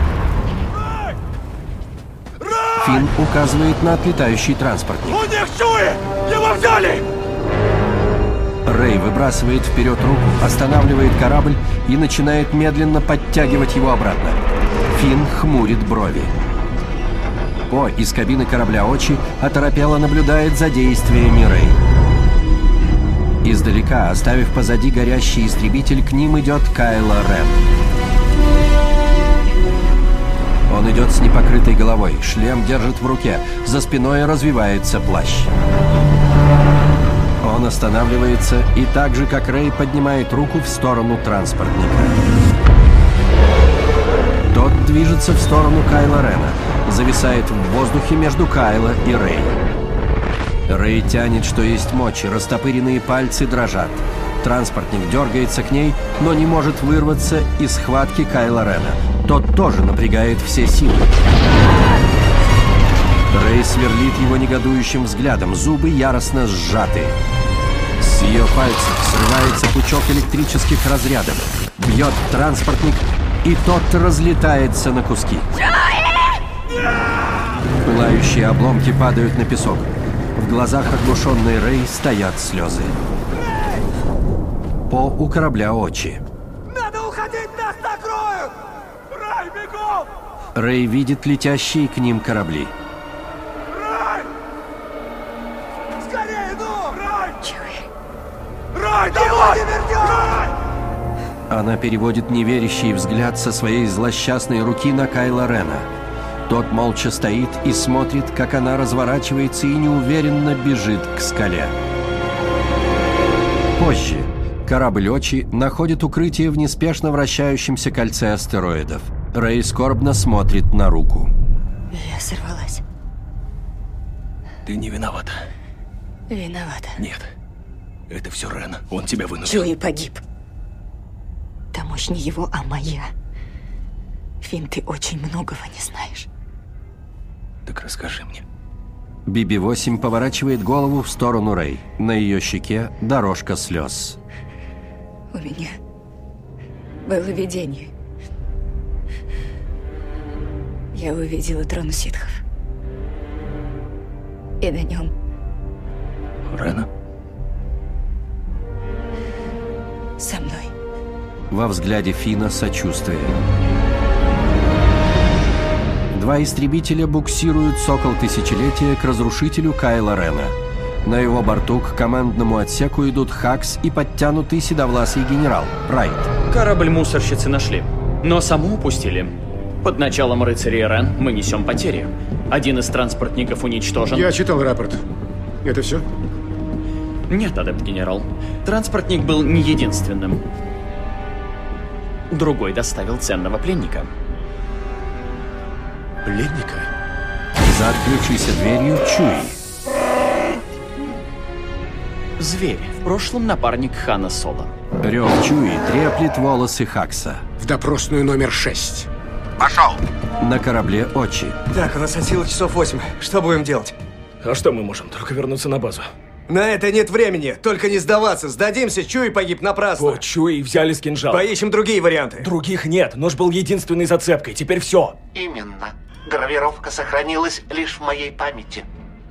Финн указывает на отлетающий транспортник. У них чуи! Его взяли! Рэй выбрасывает вперед руку, останавливает корабль и начинает медленно подтягивать его обратно. Финн хмурит брови. По из кабины корабля Очи оторопело наблюдает за действиями Рэй. Издалека, оставив позади горящий истребитель, к ним идет Кайло Рен. Он идет с непокрытой головой, шлем держит в руке, за спиной развивается плащ. Он останавливается и так же, как Рэй, поднимает руку в сторону транспортника. Тот движется в сторону Кайло Рена, зависает в воздухе между Кайло и Рэй. Рэй тянет, что есть мочи, растопыренные пальцы дрожат. Транспортник дергается к ней, но не может вырваться из схватки Кайло Рена. Тот тоже напрягает все силы. Рэй сверлит его негодующим взглядом, зубы яростно сжаты. С ее пальцев срывается пучок электрических разрядов, бьет транспортник, и тот разлетается на куски. Пылающие обломки падают на песок. В глазах оглушенной Рэй стоят слезы. По у корабля Очи. Надо уходить, нас накроют! Рай, бегом! Рэй видит летящие к ним корабли. Рай! Скорее, ну! Рай! Чуй! Рай, давай! Рай! Она переводит неверящий взгляд со своей злосчастной руки на Кайло Рена. Тот молча стоит и смотрит, как она разворачивается и неуверенно бежит к скале. Позже корабль Очи находит укрытие в неспешно вращающемся кольце астероидов. Рэй скорбно смотрит на руку. Я сорвалась. Ты не виновата. Виновата. Нет. Это все Рен. Он тебя вынудил. Чуи погиб. Та мощь не его, а моя. Финн, ты очень многого не знаешь. Так расскажи мне. Би Би восемь поворачивает голову в сторону Рэй. На ее щеке дорожка слез. У меня было видение. Я увидела трон ситхов. И на нем... Рена? Со мной. Во взгляде Финна сочувствие. Два истребителя буксируют Сокол Тысячелетия к разрушителю Кайло Рена. На его борту к командному отсеку идут Хакс и подтянутый седовласый генерал Райт. Корабль мусорщицы нашли, но саму упустили. Под началом рыцарей Рен мы несем потери. Один из транспортников уничтожен. Я читал рапорт. Это все? Нет, адепт-генерал. Транспортник был не единственным. Другой доставил ценного пленника. Пленника? За открывшейся дверью Чуи. Зверь. В прошлом напарник Хана Соло. Рев Чуи треплет волосы Хакса. В допросную номер шесть. Пошел! На корабле Очи. Так, у нас от силы часов восемь. Что будем делать? А что мы можем? Только вернуться на базу. На это нет времени. Только не сдаваться. Сдадимся, Чуи погиб напрасно. О, Чуи взяли с кинжала. Поищем другие варианты. Других нет. Нож был единственной зацепкой. Теперь все. Именно. Гравировка сохранилась лишь в моей памяти.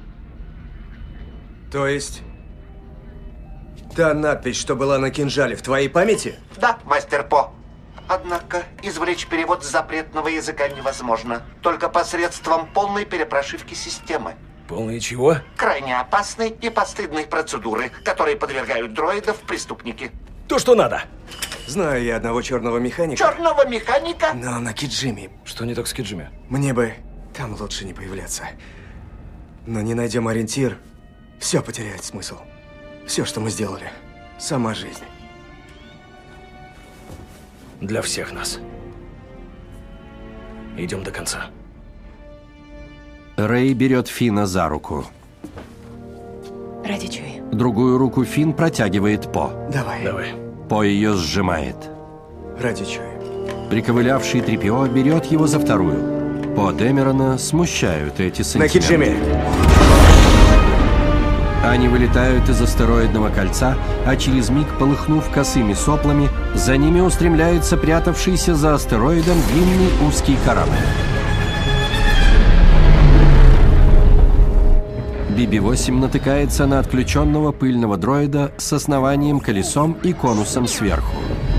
То есть... Та надпись, что была на кинжале, в твоей памяти? Да, мастер По. Однако извлечь перевод с запретного языка невозможно. Только посредством полной перепрошивки системы. Полной чего? Крайне опасной и постыдной процедуры, которые подвергают дроидов преступники. То, что надо. Знаю я одного черного механика. Черного механика? Но на Киджиме. Что не так с Киджиме? Мне бы там лучше не появляться. Но не найдем ориентир, все потеряет смысл. Все, что мы сделали. Сама жизнь. Для всех нас. Идем до конца. Рэй берет Финна за руку. Ради Чуи. Другую руку Финн протягивает По. Давай. Давай. По ее сжимает. Ради Чуи. Приковылявший Трипио берет его за вторую. По Дэмерона смущают эти сантименты. На Киджиме. Они вылетают из астероидного кольца, а через миг, полыхнув косыми соплами, за ними устремляется прятавшийся за астероидом длинный узкий корабль. Би Би восемь натыкается на отключенного пыльного дроида с основанием, колесом и конусом сверху.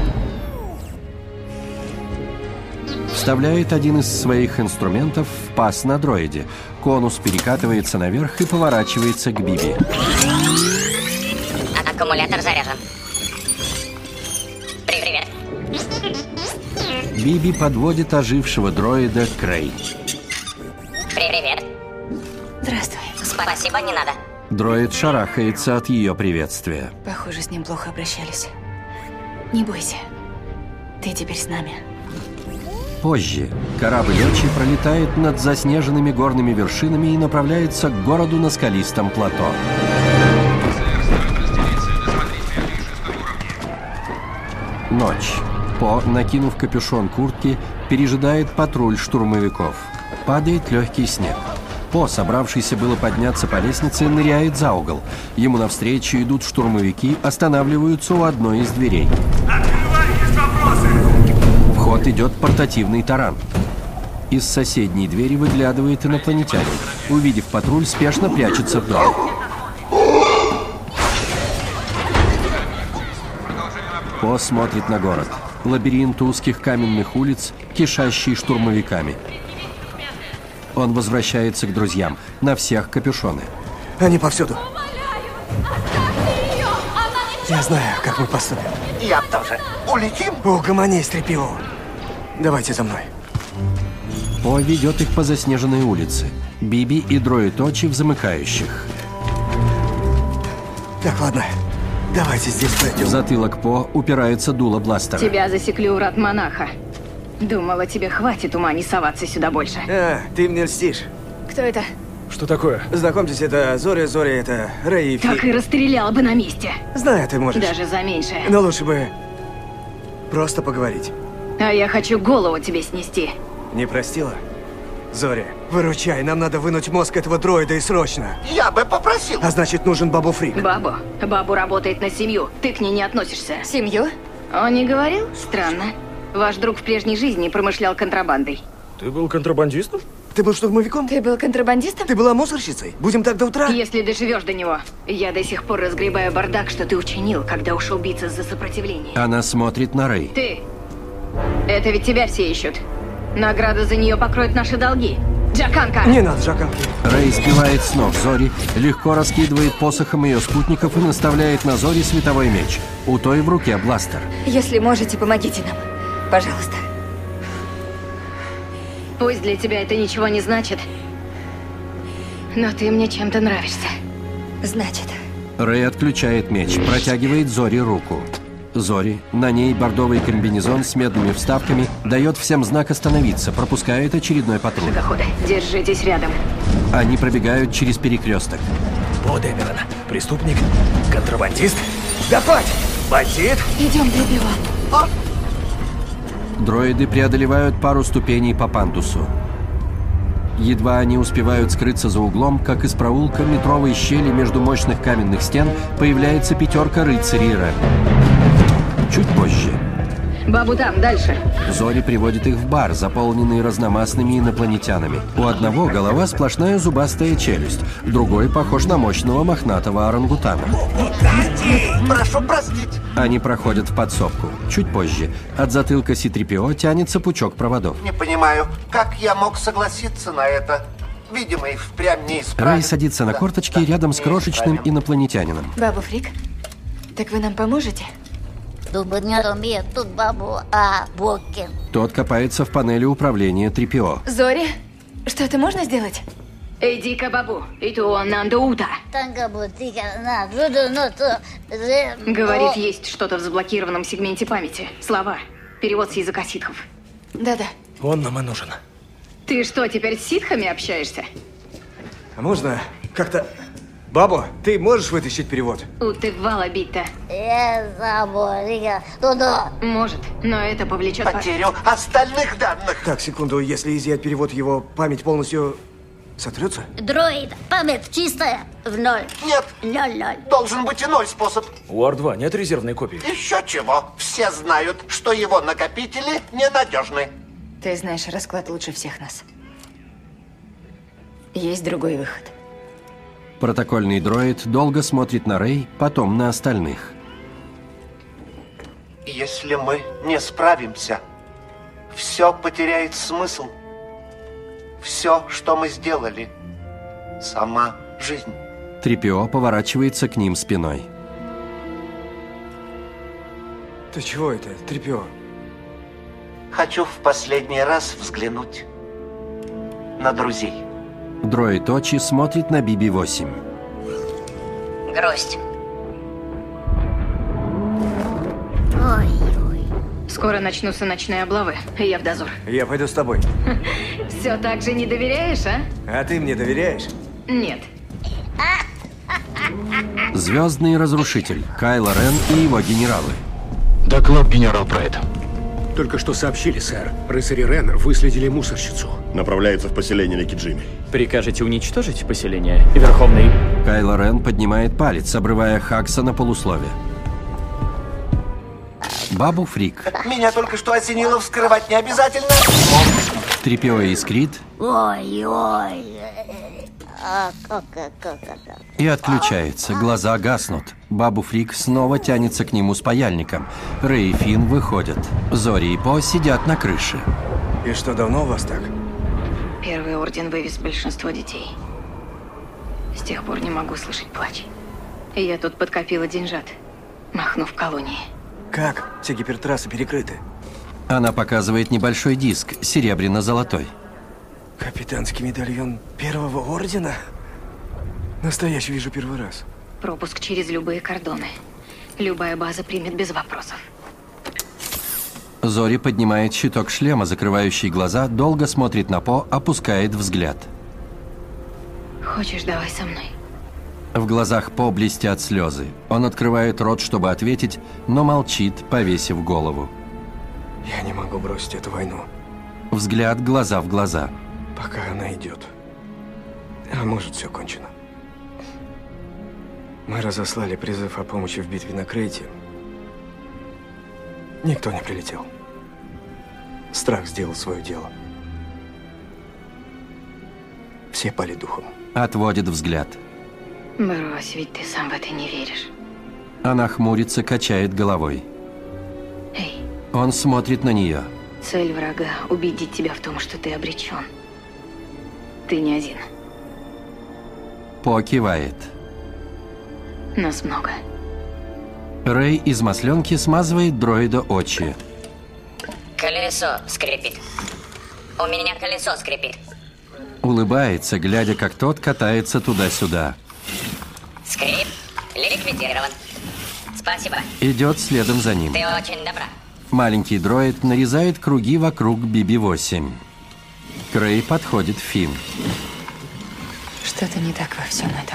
Вставляет один из своих инструментов в паз на дроиде. Конус перекатывается наверх и поворачивается к Биби. Аккумулятор заряжен. Привет. Биби подводит ожившего дроида к Рэй. Привет. Здравствуй. Спасибо, не надо. Дроид шарахается от ее приветствия. Похоже, с ним плохо обращались. Не бойся. Ты теперь с нами. Позже корабль Очи пролетает над заснеженными горными вершинами и направляется к городу на скалистом плато. Ночь. По, накинув капюшон куртки, пережидает патруль штурмовиков. Падает легкий снег. По, собравшийся было подняться по лестнице, ныряет за угол. Ему навстречу идут штурмовики, останавливаются у одной из дверей. В ход идет портативный таран. Из соседней двери выглядывает инопланетянин. Увидев патруль, спешно прячется в дом. По смотрит на город. Лабиринт узких каменных улиц, кишащий штурмовиками. Он возвращается к друзьям. На всех капюшоны. Они повсюду. Я знаю, как мы поступим. Я тоже. Улетим? Угомонись, три пи о. Давайте за мной. По ведет их по заснеженной улице. Биби и дроид Очи в замыкающих. Так, ладно. Давайте здесь пройдем. В затылок По упирается дуло бластера. Тебя засекли у врат монаха. Думала, тебе хватит ума не соваться сюда больше. А, ты мне льстишь. Кто это? Что такое? Знакомьтесь, это Зори, Зори, это Рэй и Фи. Так и расстреляла бы на месте. Знаю, ты можешь. Даже за меньшее. Но лучше бы просто поговорить. А я хочу голову тебе снести. Не простила? Зори, выручай, нам надо вынуть мозг этого дроида и срочно. Я бы попросил. А значит, нужен Бабу Фрик. Бабу? Бабу работает на семью. Ты к ней не относишься. Семью? Он не говорил? Странно. Ваш друг в прежней жизни промышлял контрабандой. Ты был контрабандистом? Ты был штурмовиком? Ты был контрабандистом? Ты была мусорщицей? Будем так до утра? Если доживешь до него. Я до сих пор разгребаю бардак, что ты учинил, когда ушел биться за сопротивление. Она смотрит на Рэй. Ты. Это ведь тебя все ищут. Награда за нее покроет наши долги. Джаканка! Не надо Джаканки. Рэй сбивает с ног Зори, легко раскидывает посохом ее спутников и наставляет на Зори световой меч. У той в руке бластер. Если можете, помогите нам. Пожалуйста. Пусть для тебя это ничего не значит, но ты мне чем-то нравишься. Значит. Рэй отключает меч, протягивает Зори руку. Зори, на ней бордовый комбинезон с медными вставками, дает всем знак остановиться, пропускает очередной патруль. Шагоходы, держитесь рядом. Они пробегают через перекресток. О, Дэмерон, преступник, контрабандист, напасть, бандит. Идем, три пи о. Дроиды преодолевают пару ступеней по пандусу. Едва они успевают скрыться за углом, как из проулка метровой щели между мощных каменных стен появляется пятерка рыцарей Рен. Чуть позже. Бабу там, дальше. Зори приводит их в бар, заполненный разномастными инопланетянами. У одного голова сплошная зубастая челюсть, другой похож на мощного мохнатого орангутана. Прошу простить. Они проходят в подсобку. Чуть позже. От затылка Си три пи о тянется пучок проводов. Не понимаю, как я мог согласиться на это? Видимо, и впрямь не исправить. Рэй садится на корточки рядом с крошечным инопланетянином. Баба Фрик, так вы нам поможете? Тот копается в панели управления три пи о. Зори, что-то можно сделать? Иди-ка, бабу, и то Нандаута. Говорит, есть что-то в заблокированном сегменте памяти. Слова. Перевод с языка ситхов. Да-да. Он нам и нужен. Ты что, теперь с ситхами общаешься? А можно как-то... Бабу, ты можешь вытащить перевод? Утывала бита. Может, но это повлечет... Потерю остальных данных. Так, секунду, если изъять перевод, его память полностью Сотрется? Дроид, память чистая, в ноль. Нет. Ноль-ноль. Должен быть иной способ. У Ар два нет резервной копии? Еще чего. Все знают, что его накопители ненадежны. Ты знаешь расклад лучше всех нас. Есть другой выход. Протокольный дроид долго смотрит на Рэй, потом на остальных. Если мы не справимся, все потеряет смысл. Все, что мы сделали. Сама жизнь. три пи о поворачивается к ним спиной. Ты чего это, три пи о? Хочу в последний раз взглянуть на друзей. Дроид Очи смотрит на Би Би восемь. Грусть. Ой-ой. Скоро начнутся ночные облавы, и я в дозор. Я пойду с тобой. Все так же не доверяешь, а? А ты мне доверяешь? Нет. Звездный разрушитель. Кайло Рен и его генералы. Доклад, генерал Прайд. Только что сообщили, сэр. Рыцари Рен выследили мусорщицу. Направляется в поселение Ликиджими. Прикажете уничтожить поселение? Верховный... Кайло Рен поднимает палец, обрывая Хакса на полуслове. Бабу Фрик. Меня только что осенило, вскрывать не обязательно. три пи о искрит Ой-ой. и отключается. Глаза гаснут. Бабу Фрик снова тянется к нему с паяльником. Рэй и Финн выходят. Зори и По сидят на крыше. И что, давно у вас так? Первый орден вывез большинство детей. С тех пор не могу слышать плач. И я тут подкопила деньжат, махнув колонии. Как? Все гипертрассы перекрыты. Она показывает небольшой диск, серебряно-золотой. Капитанский медальон первого ордена? Настоящий вижу первый раз. Пропуск через любые кордоны. Любая база примет без вопросов. Зори поднимает щиток шлема, закрывающий глаза, долго смотрит на По, опускает взгляд. Хочешь, давай со мной? В глазах По блестят слезы. Он открывает рот, чтобы ответить, но молчит, повесив голову. Я не могу бросить эту войну. Взгляд глаза в глаза. Пока она идет. А может, все кончено. Мы разослали призыв о помощи в битве на Крейте. Никто не прилетел. Страх сделал свое дело. Все пали духом. Отводит взгляд. Брось, ведь ты сам в это не веришь. Она хмурится, качает головой. Эй. Он смотрит на нее. Цель врага – убедить тебя в том, что ты обречен. Ты не один. По кивает. Нас много. Рэй из масленки смазывает дроида Очи. Колесо скрипит. У меня колесо скрипит. Улыбается, глядя, как тот катается туда-сюда. Скрип ликвидирован. Спасибо. Идет следом за ним. Ты очень добра. Маленький дроид нарезает круги вокруг Би Би восемь. К Рэй подходит Финн. Что-то не так во всем этом.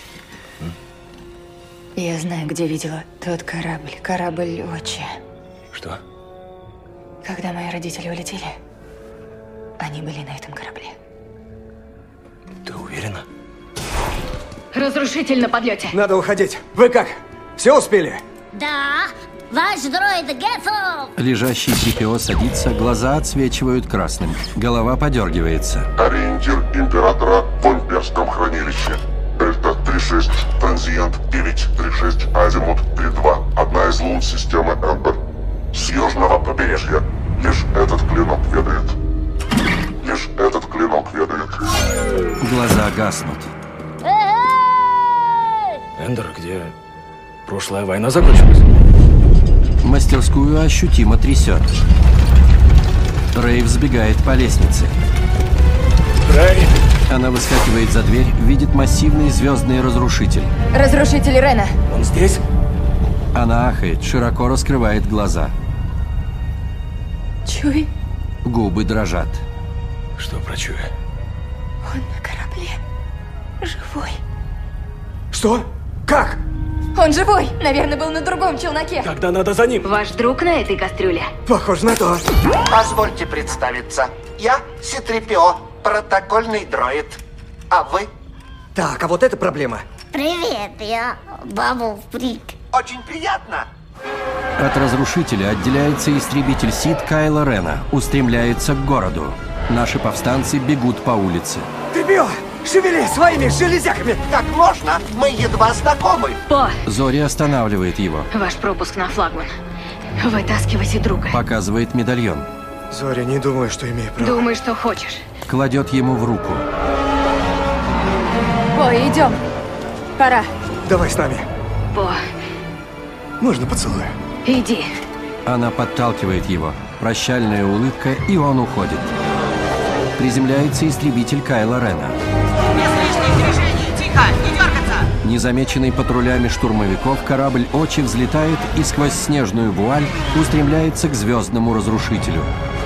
Я знаю, где видела тот корабль. Корабль Очи. Что? Когда мои родители улетели, они были на этом корабле. Ты уверена? Разрушитель на подлете. Надо уходить. Вы как? Все успели? Да, ваш дроид готов. Лежащий три пи о садится, глаза отсвечивают красным. Голова подергивается. Ориентир Императора в Имперском хранилище. Дельта три шесть, транзиент девять три шесть, азимут три два. Одна из лун системы Эмбер. С южного побережья. Лишь этот клинок ведает. Лишь этот клинок ведает. Глаза гаснут. Эндер, где прошлая война закончилась? Мастерскую ощутимо трясет. Рэй взбегает по лестнице. Рэй! Она выскакивает за дверь, видит массивный звездный разрушитель. Разрушитель Рена. Он здесь? Она ахает, широко раскрывает глаза. Чуй. Губы дрожат. Что про Чуя? Он на корабле. Живой. Что? Как? Он живой! Наверное, был на другом челноке. Тогда надо за ним. Ваш друг на этой кастрюле? Похоже на то. Позвольте представиться. Я Си три пи о, протокольный дроид. А вы? Так, а вот это проблема. Привет, я Бабл Фрик. Очень приятно. От разрушителя отделяется истребитель Сид Кайла Рена, устремляется к городу. Наши повстанцы бегут по улице. Ты бил! Шевели своими железяками! Как можно? Мы едва знакомы. По! Зори останавливает его. Ваш пропуск на флагман. Вытаскивайте друга. Показывает медальон. Зори, не думаю, что имею право. Думай, что хочешь. Кладет ему в руку. Ой, идем. Пора. Давай с нами. По, Можно поцелуй? иди. Она подталкивает его. Прощальная улыбка, и он уходит. Приземляется истребитель Кайла Рена. Без лишних движений! Тихо! Не дергаться! Незамеченный патрулями штурмовиков, корабль Очи взлетает и сквозь снежную вуаль устремляется к звездному разрушителю.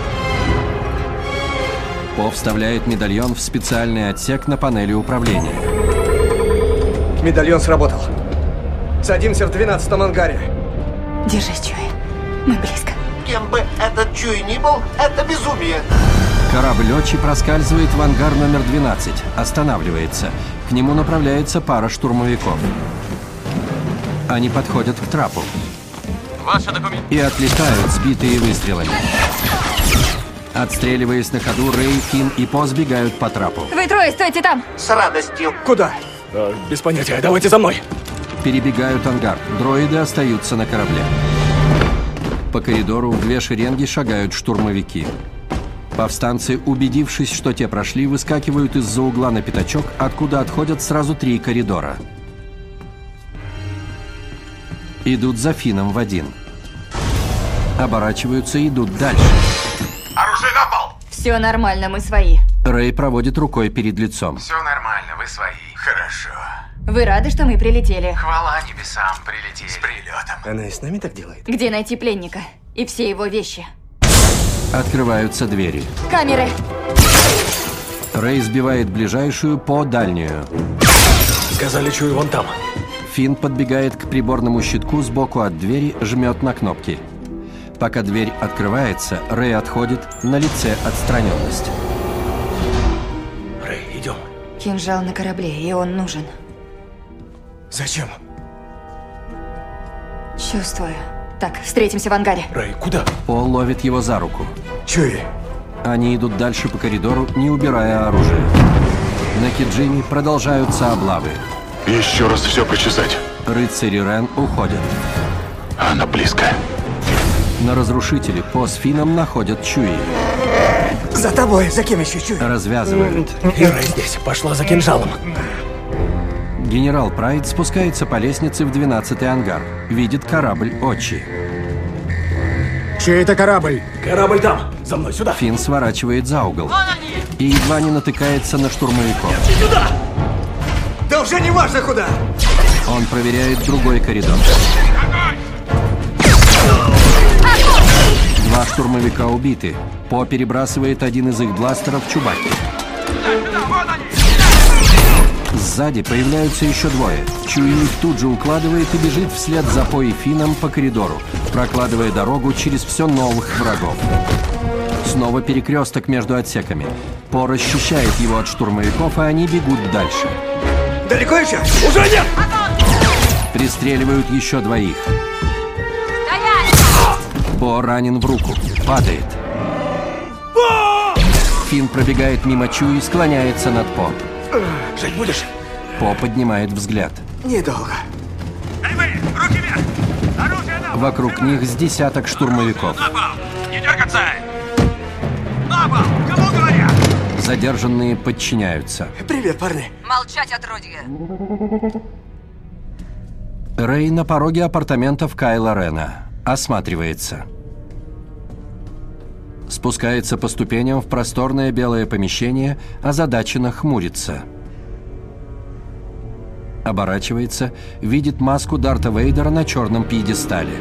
По вставляет медальон в специальный отсек на панели управления. Медальон сработал. Садимся в двенадцатом ангаре. Держись, Чуи. Мы близко. Кем бы этот Чуи ни был, это безумие. Корабль Очи проскальзывает в ангар номер двенадцать. Останавливается. К нему направляется пара штурмовиков. Они подходят к трапу. Ваши документы. И отлетают, сбитые выстрелами. Отстреливаясь на ходу, Рэй, Финн и По сбегают по трапу. Вы трое, стойте там! С радостью. Куда? А, без понятия. Давайте за мной. Перебегают ангар. Дроиды остаются на корабле. По коридору в две шеренги шагают штурмовики. Повстанцы, убедившись, что те прошли, выскакивают из-за угла на пятачок, откуда отходят сразу три коридора. Идут за Финном в один. Оборачиваются и идут дальше. Оружие на пол! Все нормально, мы свои. Рэй проводит рукой перед лицом. Все нормально, вы свои. Хорошо. Вы рады, что мы прилетели? Хвала небесам, прилетели. С прилетом. Она и с нами так делает? Где найти пленника? И все его вещи. Открываются двери. Камеры! Рэй сбивает ближайшую, По дальнюю. Сказали, Чуи вон там. Финн подбегает к приборному щитку сбоку от двери, жмет на кнопки. Пока дверь открывается, Рэй отходит, на лице отстраненность. Рэй, идем. Кинжал на корабле, и он нужен. Зачем? Чувствую. Так, встретимся в ангаре. Рэй, куда? Пол ловит его за руку. Чуи. Они идут дальше по коридору, не убирая оружие. На Киджиме продолжаются облавы. Еще раз все прочесать. Рыцари Рен уходят. Она близко. На разрушителе По с Финном находят Чуи. За тобой, за кем еще Чуи? Развязывают. И Рэй здесь, пошла за кинжалом. Генерал Прайд спускается по лестнице в двенадцатый ангар. Видит корабль Очи. Чей это корабль? Корабль там! За мной, сюда! Финн сворачивает за угол. И едва не натыкается на штурмовиков. Сюда! Да уже не важно куда! Он проверяет другой коридор. Два штурмовика убиты. По перебрасывает один из их бластеров Чубаки. Сзади появляются еще двое. Чуи их тут же укладывает и бежит вслед за По и Финном по коридору, прокладывая дорогу через все новых врагов. Снова перекресток между отсеками. По расчищает его от штурмовиков, и они бегут дальше. Далеко еще? Уже нет! Пристреливают еще двоих. По ранен в руку. Падает. Финн пробегает мимо Чуи и склоняется над По. Жить будешь? По поднимает взгляд. Недолго. Руки вверх! Оружие на пол! Вокруг них с десяток штурмовиков. На пол! Не дергаться! На пол! Кому говорят? Задержанные подчиняются. Привет, парни. Молчать, отродье! Рэй на пороге апартаментов Кайла Рена. Осматривается. Спускается по ступеням в просторное белое помещение, озадаченно хмурится. Оборачивается, видит маску Дарта Вейдера на черном пьедестале.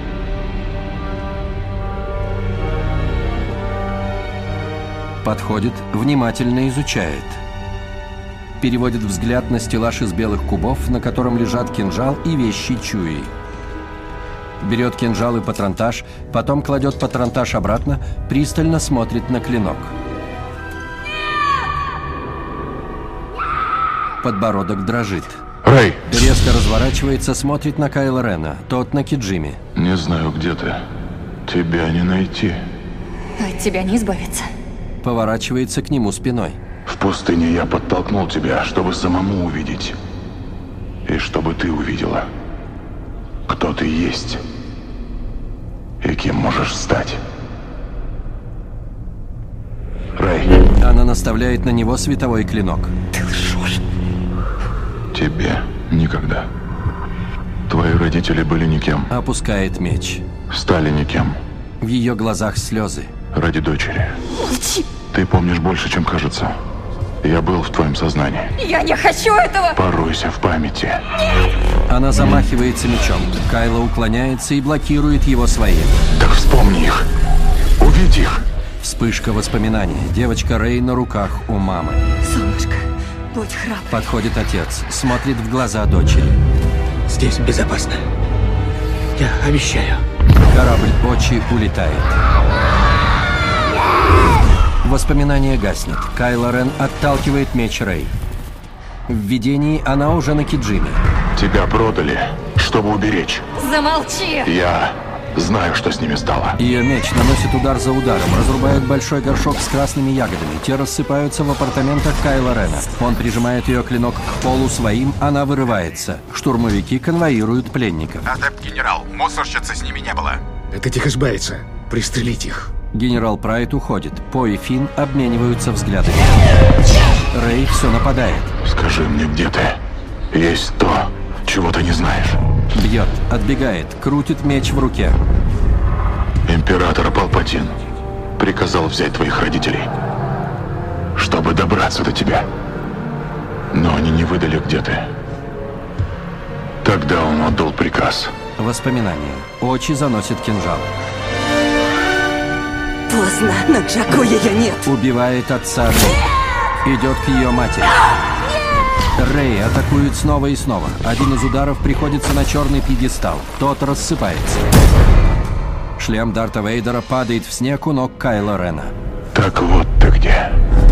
Подходит, внимательно изучает. Переводит взгляд на стеллаж из белых кубов, на котором лежат кинжал и вещи Чуи. Берет кинжал и патронтаж, потом кладет патронтаж обратно, пристально смотрит на клинок. Подбородок дрожит. Рэй! Резко разворачивается, смотрит на Кайло Рена. Тот на Киджиме. Не знаю, где ты. Тебя не найти. От тебя не избавиться. Поворачивается к нему спиной. В пустыне я подтолкнул тебя, чтобы самому увидеть. И чтобы ты увидела, кто ты есть и кем можешь стать. Рэй. Она наставляет на него световой клинок. Ты лжешь. Тебе никогда. Твои родители были никем. Опускает меч. Стали никем. В ее глазах слезы. Ради дочери. Молчи. Ты помнишь больше, чем кажется. Я был в твоем сознании. Я не хочу этого! Поройся в памяти. Нет! Она замахивается мечом. Кайло уклоняется и блокирует его своим. Так вспомни их. Увидь их. Вспышка воспоминаний. Девочка Рэй на руках у мамы. Солнышко, будь храброй. Подходит отец, смотрит в глаза дочери. Здесь безопасно. Я обещаю. Корабль Очи улетает. Воспоминание гаснет. Кайло Рен отталкивает меч Рэй. В видении она уже на Киджиме. Тебя продали, чтобы уберечь. Замолчи! Я знаю, что с ними стало. Ее меч наносит удар за ударом, разрубает большой горшок с красными ягодами. Те рассыпаются в апартаментах Кайло Рена. Он прижимает ее клинок к полу своим, она вырывается. Штурмовики конвоируют пленников. Адепт генерал, мусорщицы с ними не было. От этих избавиться. Пристрелить их. Генерал Прайд уходит. По и Финн обмениваются взглядами. Рэй все нападает. Скажи мне, где ты? Есть то, чего ты не знаешь. Бьет, отбегает, крутит меч в руке. Император Палпатин приказал взять твоих родителей, чтобы добраться до тебя. Но они не выдали, где ты. Тогда он отдал приказ. Воспоминания. Очи заносит кинжал. Поздно, на Джаку ее нет. Убивает отца Рэй. Идет к ее матери. Рэй атакует снова и снова. Один из ударов приходится на черный пьедестал. Тот рассыпается. Шлем Дарта Вейдера падает в снег у ног Кайло Рена. Так вот ты где.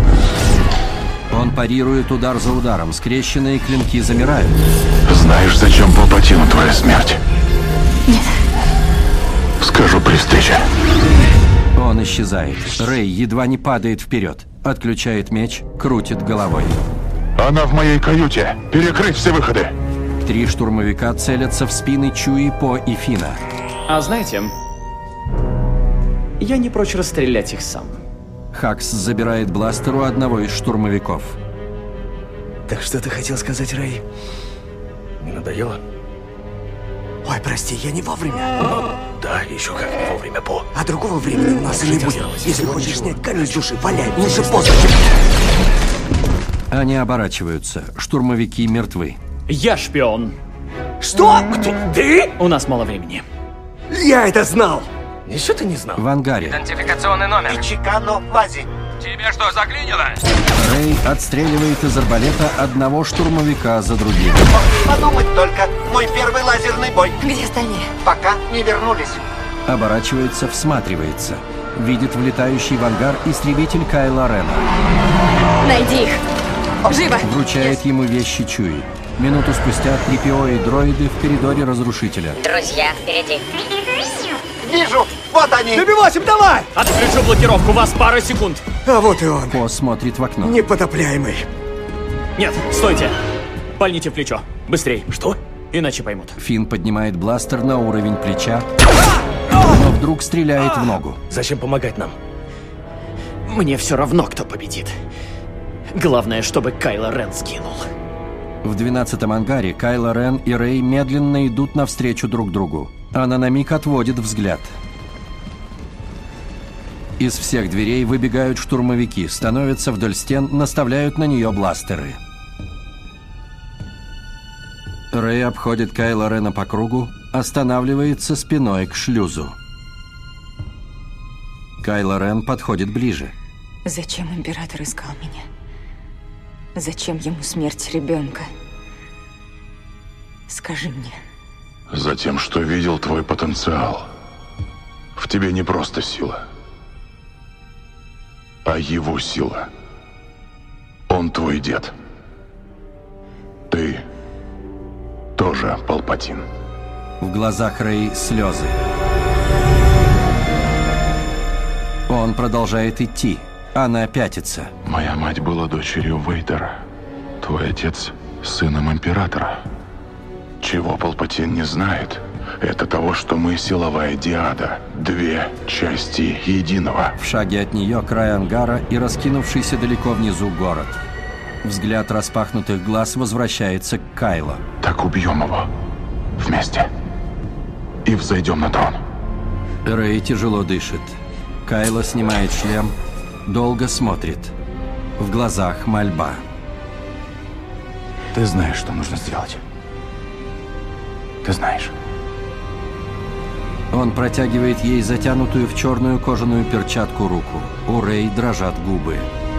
Он парирует удар за ударом. Скрещенные клинки замирают. Знаешь, зачем Палпатину твоя смерть? Нет. Скажу при встрече. Он исчезает. Рэй едва не падает вперед. Отключает меч, крутит головой. Она в моей каюте. Перекрыть все выходы. Три штурмовика целятся в спины Чуи, По и Фина. А знаете, я не прочь расстрелять их сам. Хакс забирает бластер у одного из штурмовиков. Так что ты хотел сказать, Рэй? Не надоело? Ой, прости, я не вовремя. Но, да, еще как не вовремя, По. А другого времени у нас и не будет. Если хочешь снять камень с души, валяй. Лучше поздно, чем... Они оборачиваются. Штурмовики мертвы. Я шпион. Что? Кто? Ты? У нас мало времени. Я это знал. Еще ты не знал? В ангаре. Идентификационный номер. Ичикано Лази. Тебе что, заклинило? Рэй отстреливает из арбалета одного штурмовика за другим. Подумать только, мой первый лазерный бой. Где остальные? Пока не вернулись. Оборачивается, всматривается. Видит влетающий в ангар истребитель Кайло Рена. Найди их. Живо! Вручает ему вещи Чуи. Минуту спустя три пи о и дроиды в коридоре разрушителя. Друзья, впереди. Вижу! Вот они! Добивайся, давай! Отключу блокировку, у вас пара секунд. А вот и он. По смотрит в окно. Непотопляемый. Нет, стойте. Пальните в плечо. Быстрей. Что? Иначе поймут. Финн поднимает бластер на уровень плеча, но вдруг стреляет в ногу. Зачем помогать нам? Мне все равно, кто победит. Главное, чтобы Кайло Рен сгинул. В двенадцатом ангаре Кайло Рен и Рэй медленно идут навстречу друг другу. Она на миг отводит взгляд. Из всех дверей выбегают штурмовики, становятся вдоль стен, наставляют на нее бластеры. Рэй обходит Кайло Рена по кругу, останавливается спиной к шлюзу. Кайло Рен подходит ближе. Зачем император искал меня? Зачем ему смерть ребенка? Скажи мне. Затем, что видел твой потенциал. В тебе не просто сила, а его сила. Он твой дед. тоже Палпатин. В глазах Рэй слезы. Он продолжает идти. Она пятится. Моя мать была дочерью Вейдера. Твой отец – сыном Императора. Чего Палпатин не знает, это того, что мы силовая диада. Две части единого. В шаге от нее край ангара и раскинувшийся далеко внизу город. Взгляд распахнутых глаз возвращается к Кайло. Так убьем его. Вместе. И взойдем на трон. Рэй тяжело дышит. Кайло снимает шлем, долго смотрит. В глазах мольба. Ты знаешь, что нужно сделать. Ты знаешь. Он протягивает ей затянутую в черную кожаную перчатку руку. У Рэй дрожат губы.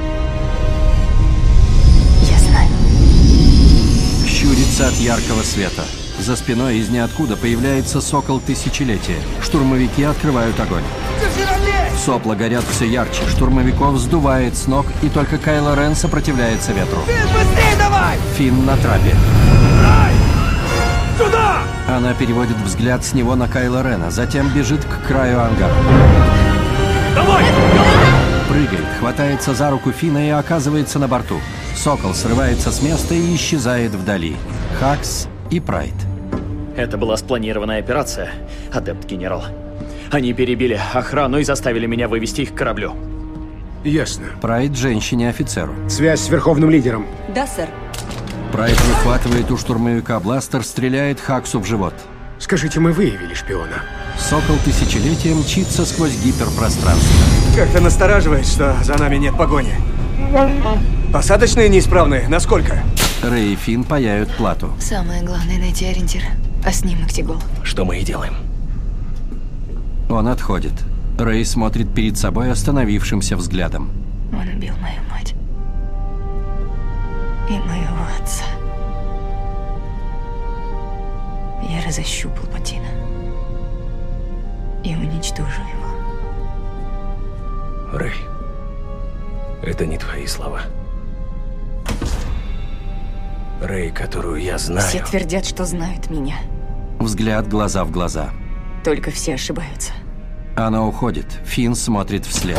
Я знаю. Щурится от яркого света. За спиной из ниоткуда появляется сокол тысячелетия. Штурмовики открывают огонь. Сопла горят все ярче. Штурмовиков сдувает с ног, и только Кайло Рен сопротивляется ветру. Финн, быстрее давай! Финн на трапе. Рай! Сюда! Она переводит взгляд с него на Кайло Рена, затем бежит к краю ангара. Давай! Прыгает, хватается за руку Финна и оказывается на борту. Сокол срывается с места и исчезает вдали. Хакс и Прайд. Это была спланированная операция, адепт-генерал. Они перебили охрану и заставили меня вывести их к кораблю. Ясно. Прайд женщине-офицеру. Связь с верховным лидером. Да, сэр. Прайд выхватывает у штурмовика бластер, стреляет Хаксу в живот. Скажите, мы выявили шпиона. Сокол тысячелетия мчится сквозь гиперпространство. Как-то настораживает, что за нами нет погони. Посадочные неисправные. Насколько? Рэй и Финн паяют плату. Самое главное — найти ориентир. А с ним Эксигол. Что мы и делаем. Он отходит. Рэй смотрит перед собой остановившимся взглядом. Он убил мою мать. И моего отца. Я разыщу Палпатина. И уничтожу его. Рэй, это не твои слова. Рэй, которую я знаю. Все твердят, что знают меня. Взгляд глаза в глаза. Только все ошибаются. Она уходит. Финн смотрит вслед.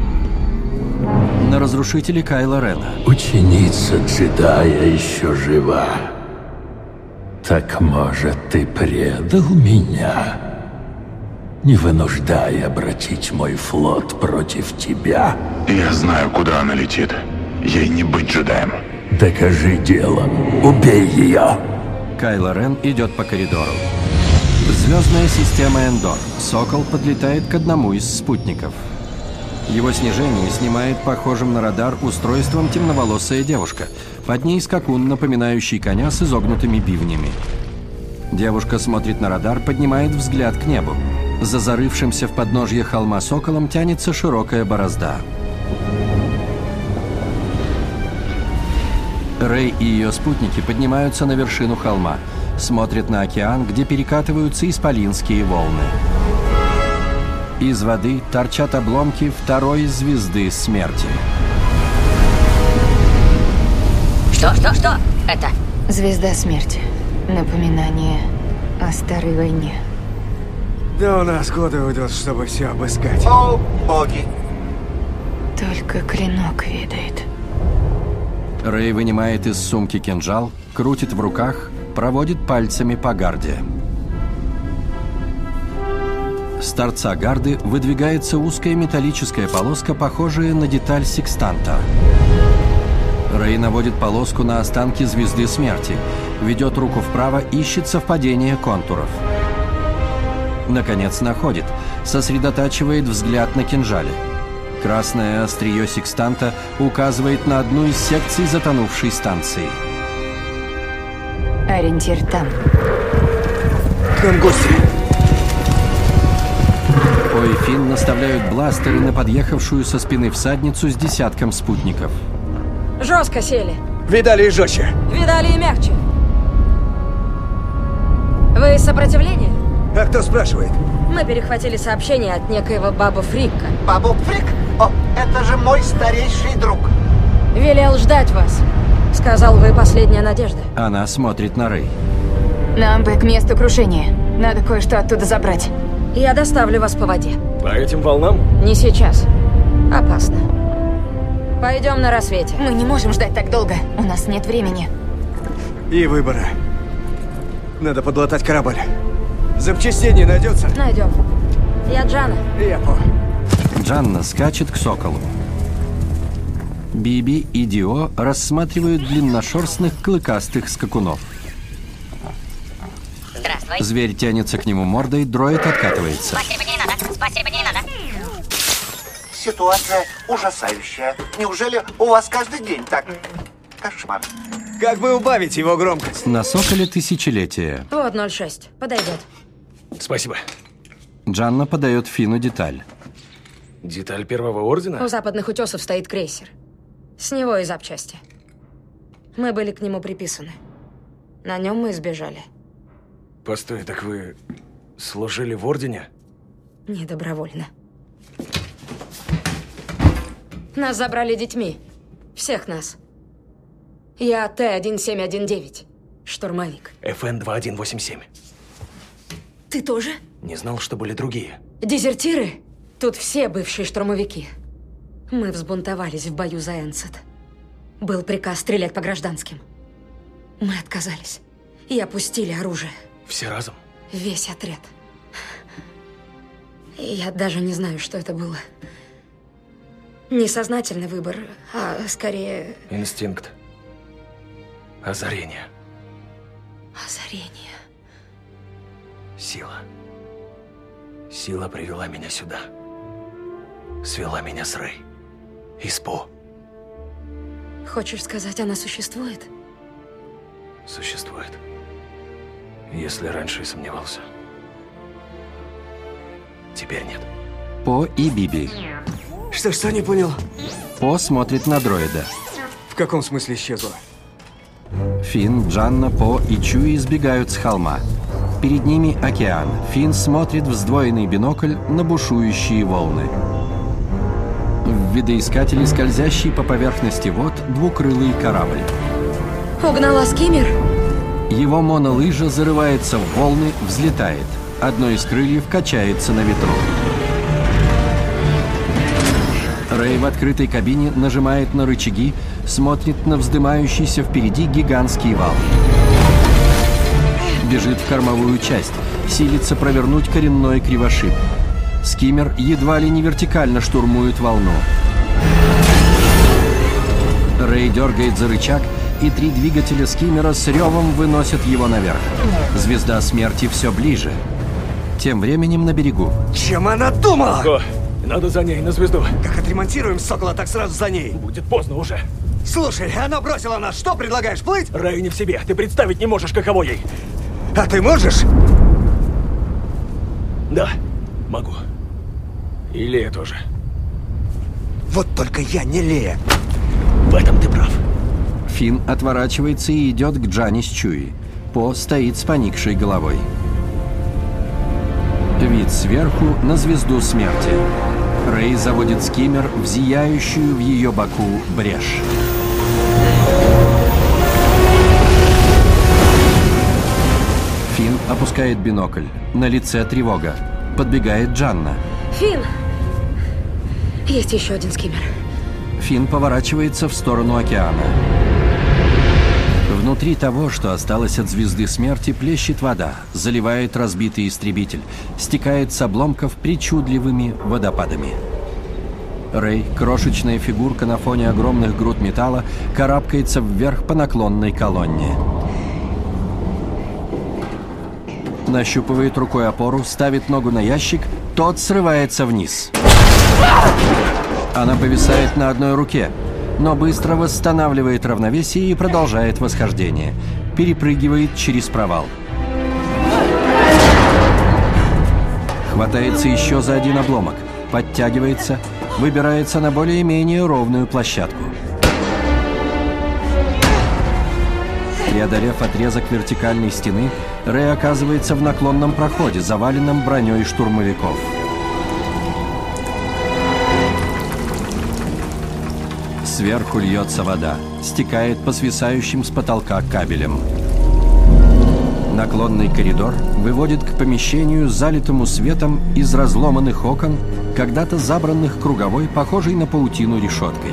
На разрушителе Кайло Рена. Ученица джедая еще жива. Так, может, ты предал меня, не вынуждая обратить мой флот против тебя? Я знаю, куда она летит. Ей не быть джедаем. Докажи делом. Убей ее. Кайло Рен идет по коридору. Звездная система Эндор. Сокол подлетает к одному из спутников. Его снижение снимает похожим на радар устройством темноволосая девушка. Под ней скакун, напоминающий коня с изогнутыми бивнями. Девушка смотрит на радар, поднимает взгляд к небу. За зарывшимся в подножье холма соколом тянется широкая борозда. Рэй и ее спутники поднимаются на вершину холма. Смотрят на океан, где перекатываются исполинские волны. Из воды торчат обломки второй звезды смерти. Что, что, что это? Звезда смерти. Напоминание о старой войне. Да у нас годы уйдут, чтобы все обыскать. О, боги! Только клинок ведает. Рэй вынимает из сумки кинжал, крутит в руках, проводит пальцами по гарде. С торца гарды выдвигается узкая металлическая полоска, похожая на деталь секстанта. Рэй наводит полоску на останки звезды смерти, ведет руку вправо, ищет совпадение контуров. Наконец находит, сосредотачивает взгляд на кинжале. Красное острие секстанта указывает на одну из секций затонувшей станции. Ориентир там. К нам гости. По и Финн наставляют бластеры на подъехавшую со спины всадницу с десятком спутников. Жестко сели. Видали и жестче. Видали и мягче. Вы сопротивление? А кто спрашивает? Мы перехватили сообщение от некоего Баба Фрикка. Бабу Фрик? О, это же мой старейший друг. Велел ждать вас. Сказал, вы последняя надежда. Она смотрит на Рэй. Нам бы к месту крушения. Надо кое-что оттуда забрать. Я доставлю вас по воде. По этим волнам? Не сейчас. Опасно. Пойдем на рассвете. Мы не можем ждать так долго. У нас нет времени. И выбора. Надо подлатать корабль. Запчастей не найдется? Найдем. Я Джанна. Я По. Джанна скачет к соколу. Биби и Дио рассматривают длинношерстных клыкастых скакунов. Здравствуй. Зверь тянется к нему мордой, дроид откатывается. Спасибо, не надо. Спасибо, не надо. Ситуация ужасающая. Неужели у вас каждый день так? Кошмар. Как бы убавить его громкость? На соколе тысячелетие. Вот ноль шесть. Подойдет. Спасибо. Джанна подает Фину деталь. Деталь первого ордена? У западных утесов стоит крейсер. С него и запчасти. Мы были к нему приписаны. На нем мы сбежали. Постой, так вы служили в ордене? Не добровольно. Нас забрали детьми. Всех нас. Я Т один семь один девять. Штурмовик. Эф Эн два один восемь семь. Ты тоже? Не знал, что были другие. Дезертиры? Тут все бывшие штурмовики. Мы взбунтовались в бою за Энсет. Был приказ стрелять по гражданским. Мы отказались. И опустили оружие. Все разом? Весь отряд. И я даже не знаю, что это было. Несознательный выбор, а скорее... Инстинкт. Озарение. Озарение. Сила. Сила привела меня сюда. Свела меня с Рэй. И с По. Хочешь сказать, она существует? Существует. Если раньше и сомневался. Теперь нет. По и Биби. Что, что не понял? По смотрит на дроида. В каком смысле исчезла? Финн, Джанна, По и Чуи избегают с холма. Перед ними океан. Финн смотрит в сдвоенный бинокль на бушующие волны. В видоискателе, скользящий по поверхности вод, двукрылый корабль. Угнала скиммер? Его монолыжа зарывается в волны, взлетает. Одно из крыльев качается на ветру. Рэй в открытой кабине нажимает на рычаги, смотрит на вздымающийся впереди гигантский вал. Бежит в кормовую часть, силится провернуть коренной кривошип. Скиммер едва ли не вертикально штурмует волну. Рэй дергает за рычаг, и три двигателя скиммера с ревом выносят его наверх. Звезда смерти все ближе. Тем временем на берегу. Чем она думала? О, надо за ней, на звезду. Как отремонтируем Сокола, так сразу за ней. Будет поздно уже. Слушай, она бросила нас. Что предлагаешь, плыть? Рэй не в себе. Ты представить не можешь, каково ей. А ты можешь? Да, могу. И Лея тоже. Вот только я не Лея. В этом ты прав. Финн отворачивается и идет к Джанне с Чуи. По стоит с поникшей головой. Вид сверху на звезду смерти. Рэй заводит скиммер в зияющую в ее боку брешь. Финн опускает бинокль. На лице тревога. Подбегает Джанна. Финн! Есть еще один скиммер. Финн поворачивается в сторону океана. Внутри того, что осталось от звезды смерти, плещет вода, заливает разбитый истребитель, стекает с обломков причудливыми водопадами. Рэй, крошечная фигурка на фоне огромных груд металла, карабкается вверх по наклонной колонне. Нащупывает рукой опору, ставит ногу на ящик, тот срывается вниз. Она повисает на одной руке, но быстро восстанавливает равновесие и продолжает восхождение. Перепрыгивает через провал. Хватается еще за один обломок, подтягивается, выбирается на более-менее ровную площадку. Преодолев отрезок вертикальной стены, Рэй оказывается в наклонном проходе, заваленном броней штурмовиков. Сверху льется вода, стекает по свисающим с потолка кабелям. Наклонный коридор выводит к помещению, залитому светом из разломанных окон, когда-то забранных круговой, похожей на паутину решеткой.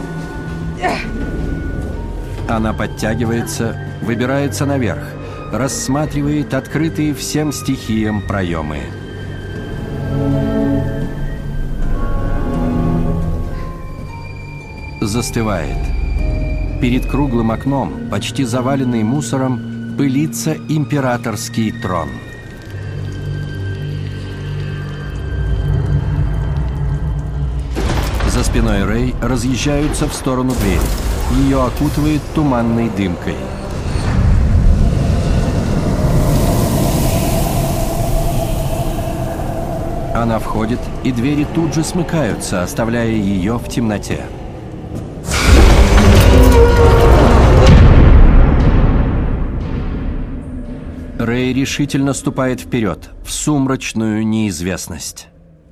Она подтягивается, выбирается наверх, рассматривает открытые всем стихиям проемы. Застывает. Перед круглым окном, почти заваленный мусором, пылится императорский трон. За спиной Рэй разъезжаются в сторону двери. Ее окутывает туманной дымкой. Она входит, и двери тут же смыкаются, оставляя ее в темноте. Рэй решительно ступает вперед, в сумрачную неизвестность.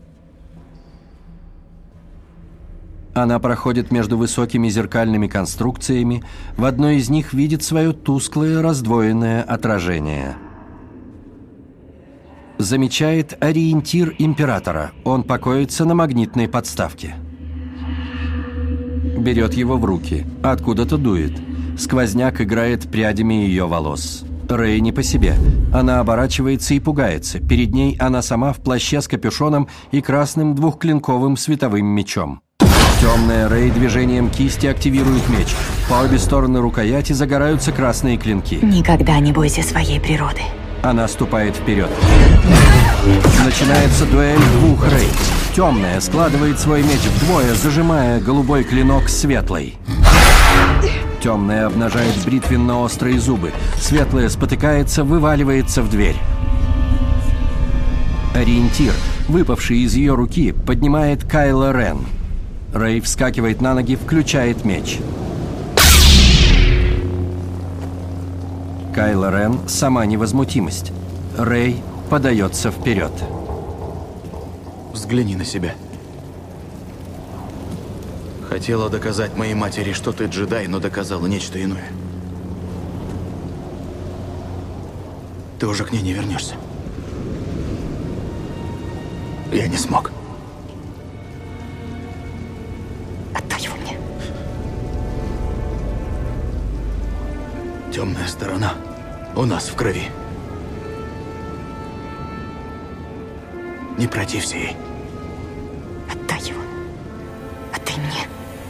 Она проходит между высокими зеркальными конструкциями, в одной из них видит свое тусклое, раздвоенное отражение. Замечает ориентир императора. Он покоится на магнитной подставке. Берет его в руки. Откуда-то дует. Сквозняк играет прядями ее волос. Рэй не по себе. Она оборачивается и пугается. Перед ней она сама в плаще с капюшоном и красным двухклинковым световым мечом. Темная Рэй движением кисти активирует меч. По обе стороны рукояти загораются красные клинки. Никогда не бойся своей природы. Она ступает вперед. Начинается дуэль двух Рэй. Темная складывает свой меч вдвое, зажимая голубой клинок светлой. Темная обнажает бритвенно-острые зубы. Светлая спотыкается, вываливается в дверь. Ориентир, выпавший из ее руки, поднимает Кайло Рен. Рэй вскакивает на ноги, включает меч. Кайло Рен – сама невозмутимость. Рэй подается вперед. Взгляни на себя. Хотела доказать моей матери, что ты джедай, но доказала нечто иное. Ты уже к ней не вернешься. Я не смог. Отдай его мне. Темная сторона у нас в крови. Не протився ей. Отдай его. Отдай мне.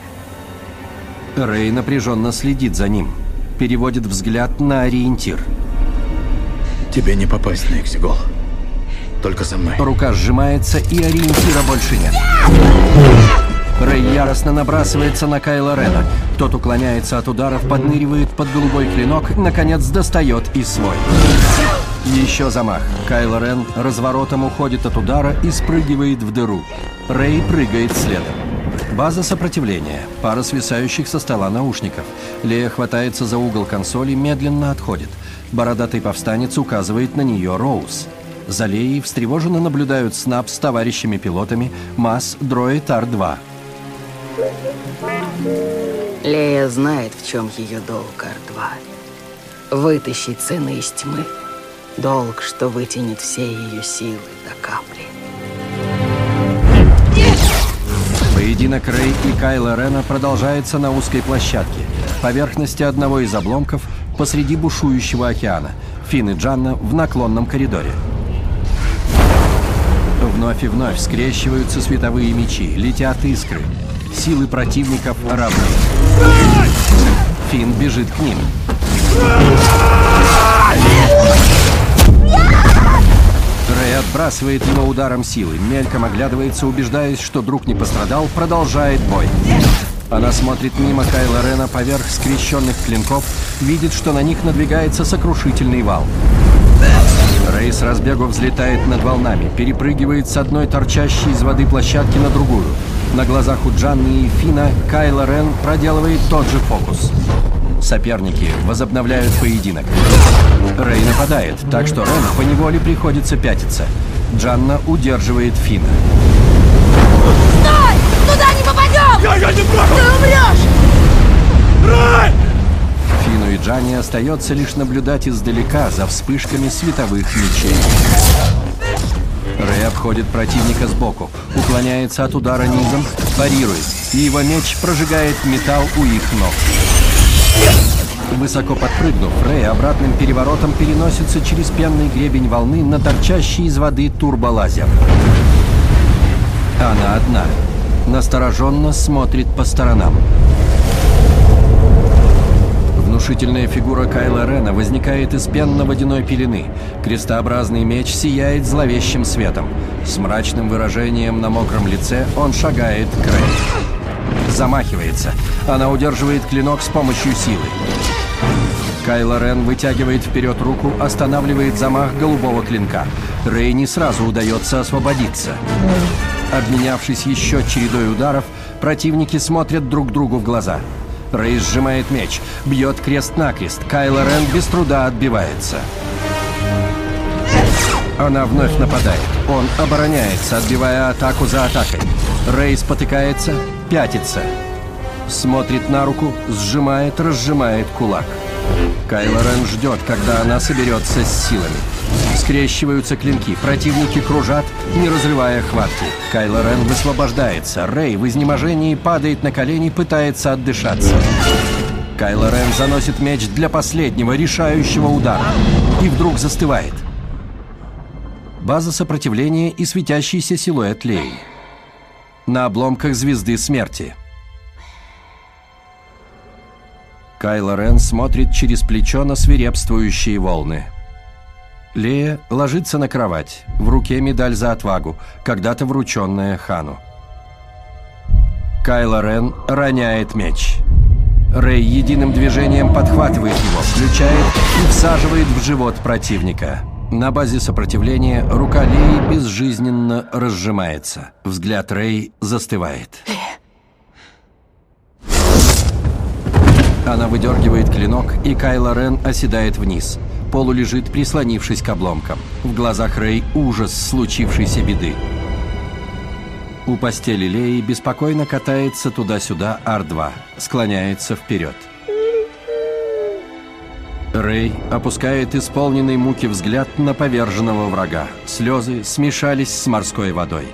Рэй напряженно следит за ним. Переводит взгляд на ориентир. Тебе не попасть на Эксигол. Только со мной. Рука сжимается, и ориентира больше нет. Рэй яростно набрасывается на Кайло Рена. Тот уклоняется от ударов, подныривает под голубой клинок, наконец достает и свой. Еще замах. Кайло Рен разворотом уходит от удара и спрыгивает в дыру. Рэй прыгает следом. База сопротивления. Пара свисающих со стола наушников. Лея хватается за угол консоли, медленно отходит. Бородатый повстанец указывает на нее Роуз. За Леей встревоженно наблюдают Снап с товарищами-пилотами, Мас, Дроид Ар два. Лея знает, в чем ее долг, Ар два. Вытащить сына из тьмы. Долг, что вытянет все ее силы до капли. Поединок Рэй и Кайло Рена продолжается на узкой площадке, поверхности одного из обломков посреди бушующего океана. Финн и Джанна в наклонном коридоре. Вновь и вновь скрещиваются световые мечи, летят искры. Силы противников равны. Финн бежит к ним. Рэй отбрасывает его ударом силы, мельком оглядывается, убеждаясь, что друг не пострадал, продолжает бой. Она смотрит мимо Кайло Рена поверх скрещенных клинков, видит, что на них надвигается сокрушительный вал. Рэй с разбегу взлетает над волнами, перепрыгивает с одной торчащей из воды площадки на другую. На глазах у Джанны и Фина Кайло Рен проделывает тот же фокус. Соперники возобновляют поединок. Рэй нападает, так что Рен поневоле приходится пятиться. Джанна удерживает Фина. Стой! Туда не попадем! Я, я не Ты умрешь! Фину и и Джанни остается лишь наблюдать издалека за вспышками световых мечей. Рэй обходит противника сбоку, уклоняется от удара низом, парирует, и его меч прожигает металл у их ног. Высоко подпрыгнув, Рэй обратным переворотом переносится через пенный гребень волны на торчащий из воды турболазер. Она одна. Настороженно смотрит по сторонам. Внушительная фигура Кайло Рена возникает из пенно-водяной пелены. Крестообразный меч сияет зловещим светом. С мрачным выражением на мокром лице он шагает к Рэй. Замахивается. Она удерживает клинок с помощью силы. Кайло Рен вытягивает вперед руку, останавливает замах голубого клинка. Рэй не сразу удается освободиться. Обменявшись еще чередой ударов, противники смотрят друг другу в глаза. Рэй сжимает меч, бьет крест-накрест. Кайло Рен без труда отбивается. Она вновь нападает. Он обороняется, отбивая атаку за атакой. Рэй спотыкается, пятится. Смотрит на руку, сжимает, разжимает кулак. Кайло Рен ждет, когда она соберется с силами. Скрещиваются клинки, противники кружат, не разрывая хватки. Кайло Рен высвобождается. Рэй в изнеможении падает на колени, пытается отдышаться. Кайло Рен заносит меч для последнего, решающего удара. И вдруг застывает. База сопротивления и светящийся силуэт Леи. На обломках звезды смерти. Кайло Рен смотрит через плечо на свирепствующие волны. Лея ложится на кровать, в руке медаль за отвагу, когда-то врученная Хану. Кайло Рен роняет меч. Рэй единым движением подхватывает его, включает и всаживает в живот противника. На базе сопротивления рука Леи безжизненно разжимается. Взгляд Рэй застывает. Она выдергивает клинок, и Кайло Рен оседает вниз. Полу лежит, прислонившись к обломкам. В глазах Рэй ужас случившейся беды. У постели Леи беспокойно катается туда-сюда Ар два. Склоняется вперед. Рэй опускает исполненный муки взгляд на поверженного врага. Слезы смешались с морской водой.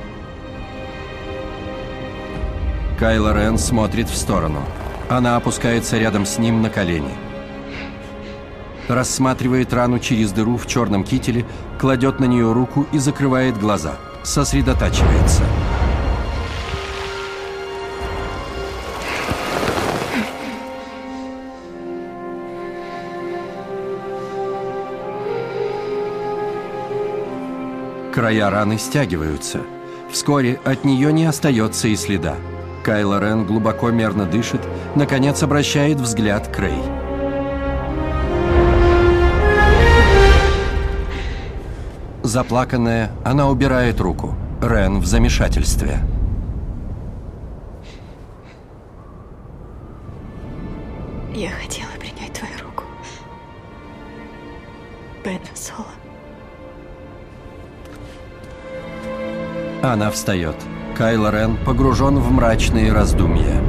Кайло Рен смотрит в сторону. Она опускается рядом с ним на колени. Рассматривает рану через дыру в черном кителе, кладет на нее руку и закрывает глаза. Сосредотачивается. Края раны стягиваются. Вскоре от нее не остается и следа. Кайло Рен глубоко мерно дышит, наконец обращает взгляд к Рэй. Заплаканная, она убирает руку. Рен в замешательстве. Я хотела принять твою руку. Бен Соло. Она встает. Кайло Рен погружен в мрачные раздумья.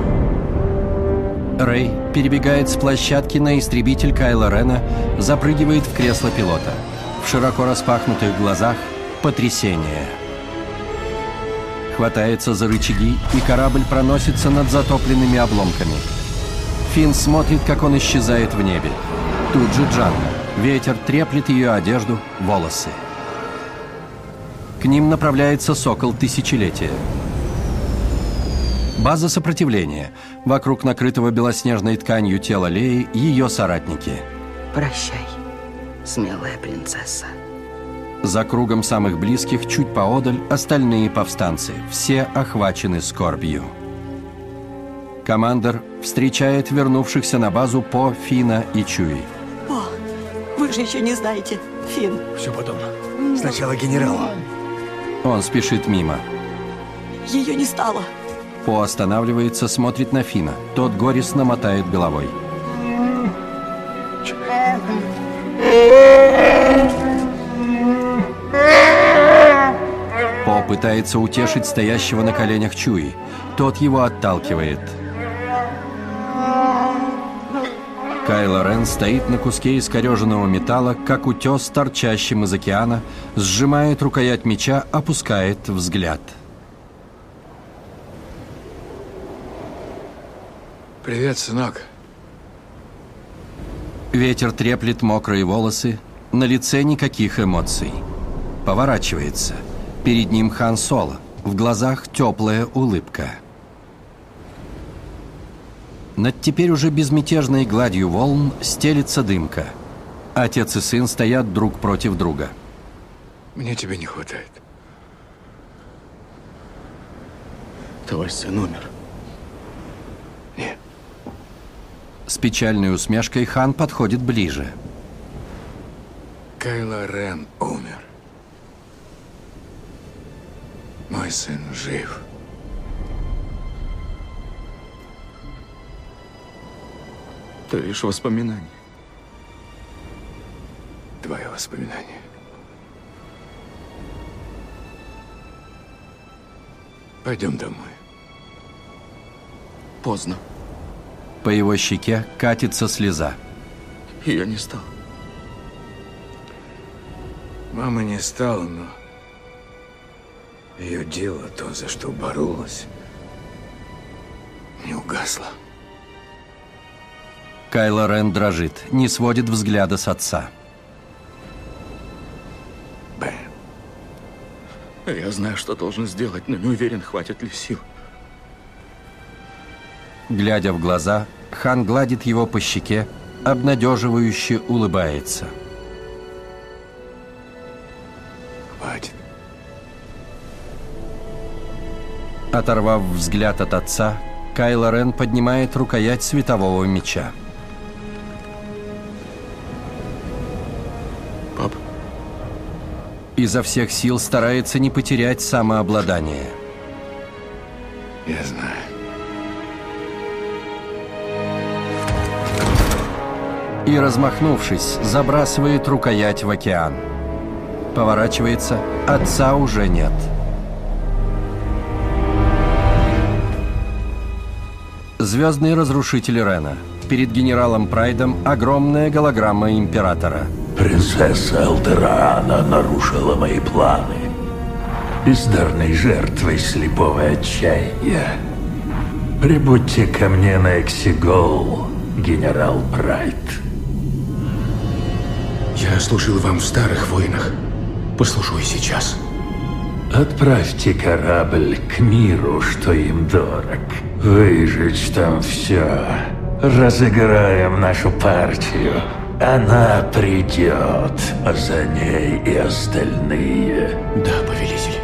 Рэй перебегает с площадки на истребитель Кайло Рена, запрыгивает в кресло пилота. В широко распахнутых глазах потрясение. Хватается за рычаги, и корабль проносится над затопленными обломками. Финн смотрит, как он исчезает в небе. Тут же Джанна. Ветер треплет ее одежду, волосы. К ним направляется сокол тысячелетия. База сопротивления. Вокруг накрытого белоснежной тканью тела Леи ее соратники. Прощай, смелая принцесса. За кругом самых близких, чуть поодаль, остальные повстанцы. Все охвачены скорбью. Командор встречает вернувшихся на базу По, Фина и Чуи. О, вы же еще не знаете, Фин. Все потом. Сначала генералу. Он спешит мимо. Ее не стало. По останавливается, смотрит на Фина. Тот горестно мотает головой. По пытается утешить стоящего на коленях Чуи. Тот его отталкивает. Кайло Рен стоит на куске искореженного металла, как утес, торчащим из океана, сжимает рукоять меча, опускает взгляд. Привет, сынок. Ветер треплет мокрые волосы, на лице никаких эмоций. Поворачивается. Перед ним Хан Соло, в глазах теплая улыбка. Над теперь уже безмятежной гладью волн стелится дымка. Отец и сын стоят друг против друга. Мне тебя не хватает. Твой сын умер. Нет. С печальной усмешкой Хан подходит ближе. Кайло Рен умер. Мой сын жив. Это лишь воспоминание. Твое воспоминание. Пойдем домой. Поздно. По его щеке катится слеза. Я не стал. Мама не стала, но ее дело, то, за что боролась, не угасло. Кайло Рен дрожит, не сводит взгляда с отца. Бен. Я знаю, что должен сделать, но не уверен, хватит ли сил. Глядя в глаза, Хан гладит его по щеке, обнадеживающе улыбается. Хватит. Оторвав взгляд от отца, Кайло Рен поднимает рукоять светового меча. Пап. Изо всех сил старается не потерять самообладание. Я знаю. И, размахнувшись, забрасывает рукоять в океан. Поворачивается, отца уже нет. Звездный разрушитель Рена. Перед генералом Прайдом огромная голограмма императора. Принцесса Алдераана нарушила мои планы. Бездарной жертвой слепого отчаяния. Прибудьте ко мне на Эксигол, генерал Прайд. Я служил вам в старых войнах. Послужу и сейчас. Отправьте корабль к миру, что им дорог. Выжечь там все. Разыграем нашу партию. Она придет, а за ней и остальные. Да, повелитель.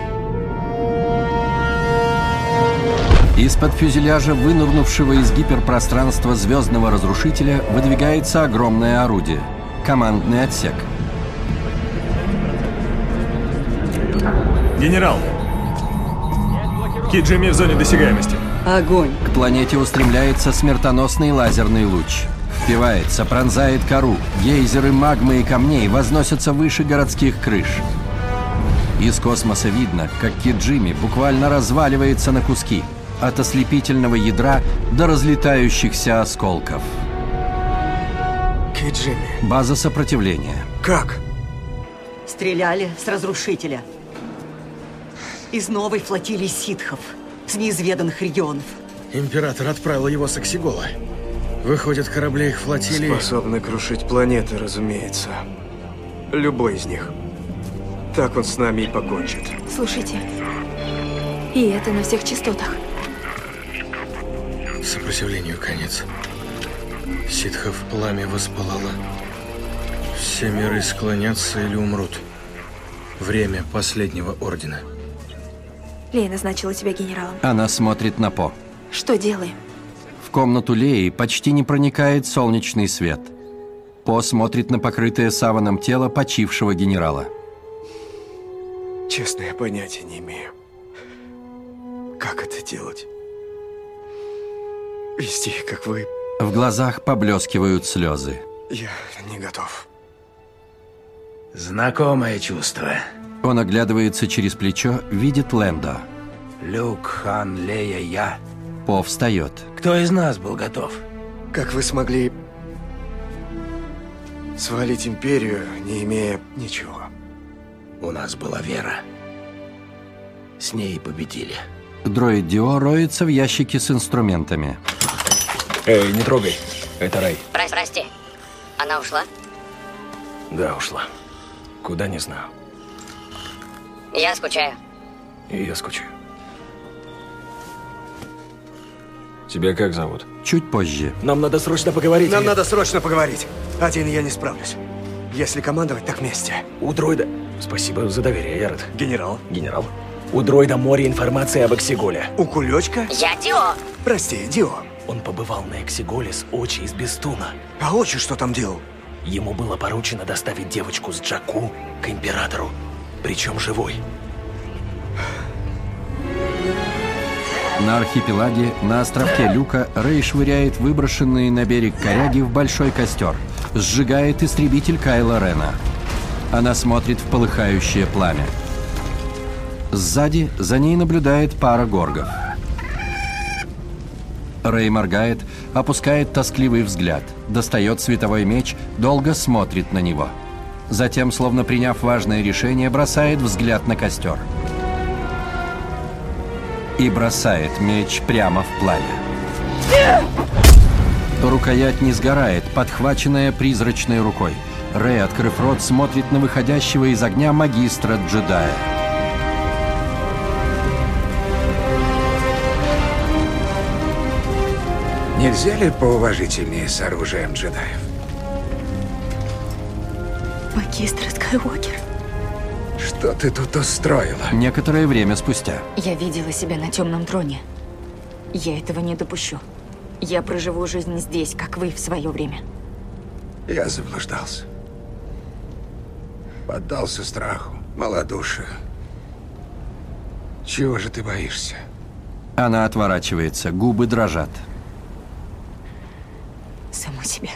Из-под фюзеляжа, вынырнувшего из гиперпространства звездного разрушителя, выдвигается огромное орудие. Командный отсек. Генерал! Киджими в зоне досягаемости. Огонь! К планете устремляется смертоносный лазерный луч. Впивается, пронзает кору. Гейзеры магмы и камней возносятся выше городских крыш. Из космоса видно, как Киджими буквально разваливается на куски. От ослепительного ядра до разлетающихся осколков. Киджими. База сопротивления. Как? Стреляли с разрушителя. Из новой флотилии ситхов. С неизведанных регионов. Император отправил его с Оксигола. Выходят, корабли их флотилии... Способны крушить планеты, разумеется. Любой из них. Так он с нами и покончит. Слушайте, и это на всех частотах. Сопротивлению конец. Ситхов пламя воспалало. Все миры склонятся или умрут. Время последнего ордена. Лея назначила тебя генералом. Она смотрит на По. Что делаем? В комнату Леи почти не проникает солнечный свет. По смотрит на покрытое саваном тело почившего генерала. Честно, я понятия не имею. Как это делать? Вести, как вы. В глазах поблескивают слезы. Я не готов. Знакомое чувство. Он оглядывается через плечо, видит Лэндо. Люк, Хан, Лея, я. По встает. Кто из нас был готов? Как вы смогли Свалить империю, не имея ничего. У нас была вера. С ней и победили. Дроид Дио роется в ящике с инструментами. Эй, не трогай. Это Рэй. Про- прости. Она ушла? Да, ушла. Куда, не знаю. Я скучаю. И я скучаю. Тебя как зовут? Чуть позже. Нам надо срочно поговорить. Нам и... надо срочно поговорить. Один я не справлюсь. Если командовать, так вместе. У дроида... Спасибо за доверие, Яред. Генерал. Генерал. У дроида море информации об Эксиголе. У Кулечка? Я Дио. Прости, Дио. Он побывал на Эксиголе с Очи из Бестуна. А Очи что там делал? Ему было поручено доставить девочку с Джаку к Императору. Причем живой. На архипелаге, на островке Люка, Рэй швыряет выброшенные на берег коряги в большой костер. Сжигает истребитель Кайло Рена. Она смотрит в полыхающее пламя. Сзади за ней наблюдает пара горгов. Рэй моргает, опускает тоскливый взгляд, достает световой меч, долго смотрит на него. Затем, словно приняв важное решение, бросает взгляд на костер. И бросает меч прямо в пламя. Рукоять не сгорает, подхваченная призрачной рукой. Рэй, открыв рот, смотрит на выходящего из огня магистра-джедая. Нельзя ли поуважительнее с оружием джедаев? Магистр Скайуокер. Что ты тут устроила? Некоторое время спустя. Я видела себя на темном троне. Я этого не допущу. Я проживу жизнь здесь, как вы в свое время. Я заблуждался. Поддался страху, малодушию. Чего же ты боишься? Она отворачивается, губы дрожат. Саму себя.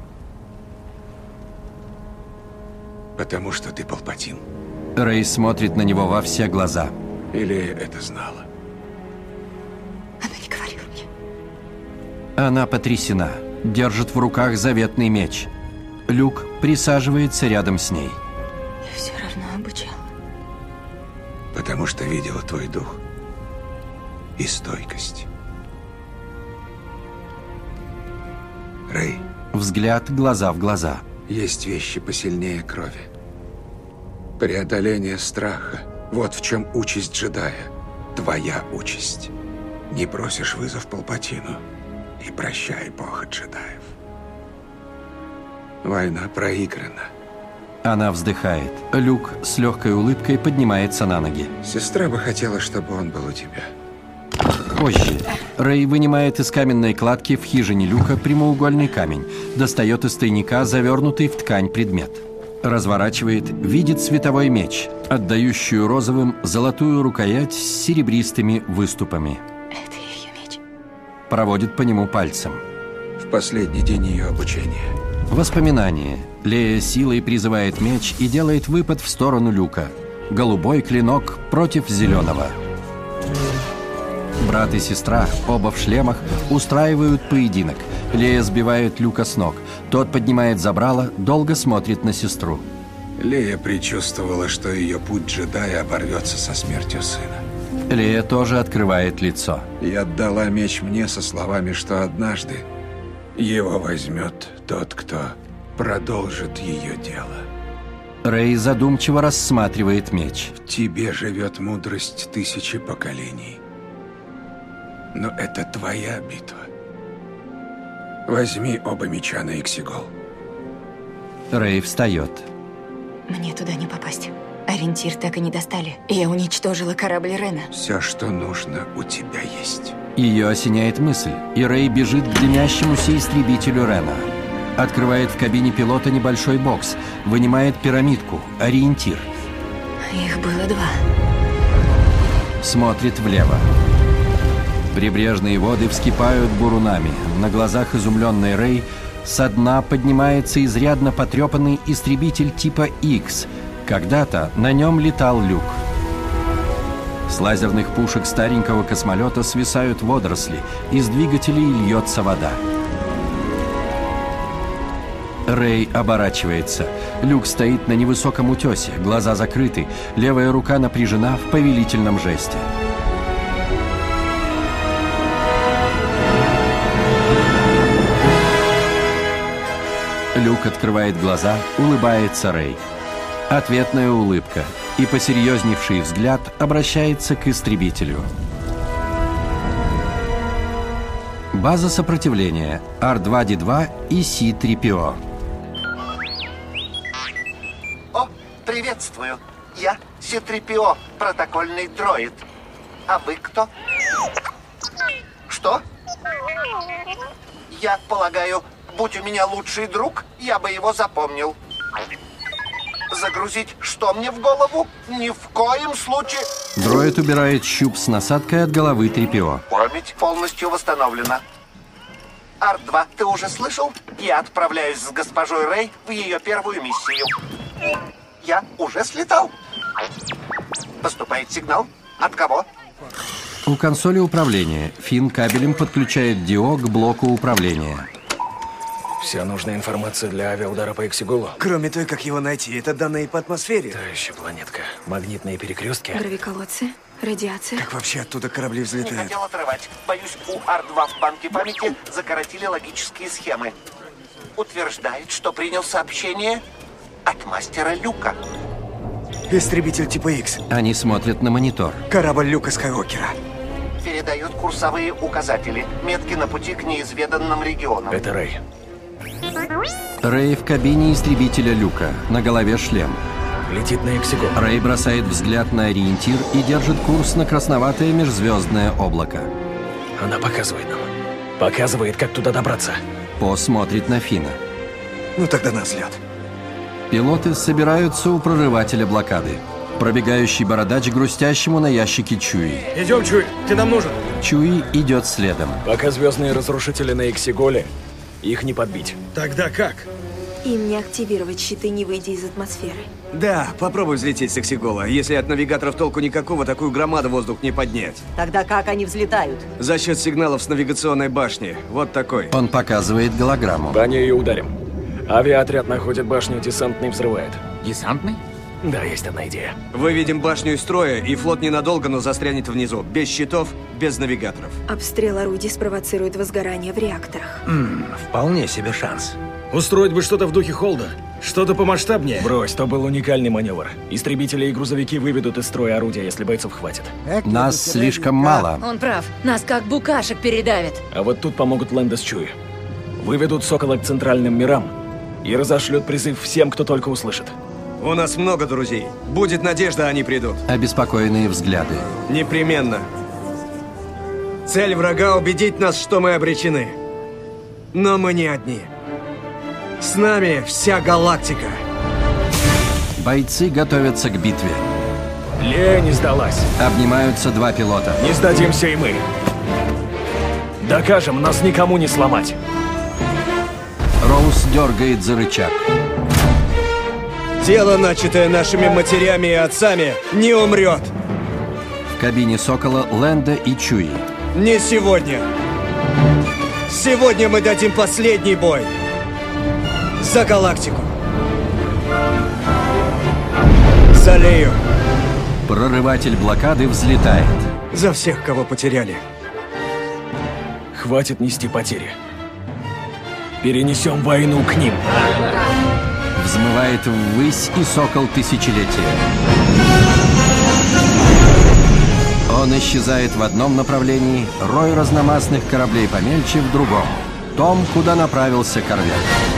Потому что ты Палпатин. Рэй смотрит на него во все глаза. Или это знала? Она не говорила мне. Она потрясена, держит в руках заветный меч. Люк присаживается рядом с ней. Я все равно обучала. Потому что видела твой дух и стойкость. Рэй. Взгляд глаза в глаза. Есть вещи посильнее крови. Преодоление страха. Вот в чем участь джедая. Твоя участь. Не бросишь вызов Палпатину. И прощай Бога джедаев. Война проиграна. Она вздыхает. Люк с легкой улыбкой поднимается на ноги. Сестра бы хотела, чтобы он был у тебя. Позже. Рэй вынимает из каменной кладки в хижине Люка прямоугольный камень. Достает из тайника завернутый в ткань предмет. Разворачивает, видит световой меч, отдающую розовым золотую рукоять с серебристыми выступами. Это ее меч. Проводит по нему пальцем. В последний день ее обучения. Воспоминание. Лея силой призывает меч и делает выпад в сторону Люка. Голубой клинок против зеленого. Брат и сестра, оба в шлемах, устраивают поединок. Лея сбивает Люка с ног. Тот поднимает забрало, долго смотрит на сестру. Лея предчувствовала, что ее путь джедая оборвется со смертью сына. Лея тоже открывает лицо. И отдала меч мне со словами, что однажды его возьмет тот, кто продолжит ее дело. Рэй задумчиво рассматривает меч. В тебе живет мудрость тысячи поколений. Но это твоя битва. Возьми оба меча на Эксигол. Рэй встает. Мне туда не попасть. Ориентир так и не достали. Я уничтожила корабль Рена. Все, что нужно, у тебя есть. Ее осеняет мысль, и Рэй бежит к дымящемуся истребителю Рена. Открывает в кабине пилота небольшой бокс, вынимает пирамидку, ориентир. Их было два. Смотрит влево. Прибрежные воды вскипают бурунами. На глазах изумленной Рэй со дна поднимается изрядно потрепанный истребитель типа Икс. Когда-то на нем летал Люк. С лазерных пушек старенького космолета свисают водоросли, из двигателей льется вода. Рэй оборачивается. Люк стоит на невысоком утесе, глаза закрыты, левая рука напряжена в повелительном жесте. Люк открывает глаза, улыбается Рэй. Ответная улыбка, и посерьезневший взгляд обращается к истребителю. База сопротивления Ар два Ди два и Си три Пи О. О, приветствую. Я Си три Пи О, протокольный дроид. А вы кто? Что? Я полагаю, будь у меня лучший друг, я бы его запомнил. Загрузить что мне в голову? Ни в коем случае. Дроид убирает щуп с насадкой от головы три Пи О. Память полностью восстановлена. Ар два, ты уже слышал? Я отправляюсь с госпожой Рэй в ее первую миссию. Я уже слетал. Поступает сигнал. От кого? У консоли управления Финн кабелем подключает Дио к блоку управления. Вся нужная информация для авиаудара по Эксиголу. Кроме той, как его найти, это данные по атмосфере. Та еще планетка. Магнитные перекрестки. Гравиколодцы, радиация. Как вообще оттуда корабли взлетают? Не хотел отрывать. Боюсь, у Ар два в банке памяти закоротили логические схемы. Утверждает, что принял сообщение от мастера Люка. Истребитель типа Икс. Они смотрят на монитор. Корабль Люка Скайуокера. Передает курсовые указатели. Метки на пути к неизведанным регионам. Это Рэй. Рэй в кабине истребителя Люка. На голове шлем. Летит на Эксигол. Рэй бросает взгляд на ориентир и держит курс на красноватое межзвездное облако. Она показывает нам. Показывает, как туда добраться. По смотрит на Финна. Ну тогда на взлет. Пилоты собираются у прорывателя блокады. Пробегающий бородач грустящему на ящике Чуи. Идем, Чуи, ты нам нужен. Чуи идет следом. Пока звездные разрушители на Эксиголе, их не подбить. Тогда как? Им не активировать щиты, не выйдя из атмосферы. Да, попробуй взлететь с Эксигола. Если от навигаторов толку никакого, такую громаду в воздух не поднять. Тогда как они взлетают? За счет сигналов с навигационной башни. Вот такой. Он показывает голограмму. По ней и ударим. Авиаотряд находит башню, десантный взрывает. Десантный? Да, есть одна идея. Выведем башню из строя, и флот ненадолго, но застрянет внизу. Без щитов, без навигаторов. Обстрел орудий спровоцирует возгорание в реакторах. М-м, вполне себе шанс. Устроить бы что-то в духе Холда. Что-то помасштабнее. Брось, то был уникальный маневр. Истребители и грузовики выведут из строя орудия, если бойцов хватит. Нас слишком мало. Он прав. Нас как букашек передавит. А вот тут помогут Лэнда с Чуи. Выведут Сокола к центральным мирам и разошлют призыв всем, кто только услышит. У нас много друзей. Будет надежда, они придут. Обеспокоенные взгляды. Непременно. Цель врага — убедить нас, что мы обречены. Но мы не одни. С нами вся галактика. Бойцы готовятся к битве. Лея не сдалась. Обнимаются два пилота. Не сдадимся и мы. Докажем, нас никому не сломать. Роуз дергает за рычаг. Дело, начатое нашими матерями и отцами, не умрет. В кабине Сокола Лэнда и Чуи. Не сегодня. Сегодня мы дадим последний бой. За галактику. За Лею. Прорыватель блокады взлетает. За всех, кого потеряли. Хватит нести потери. Перенесем войну к ним. Взмывает ввысь и Сокол тысячелетия. Он исчезает в одном направлении, рой разномастных кораблей помельче в другом. Том, куда направился корвет.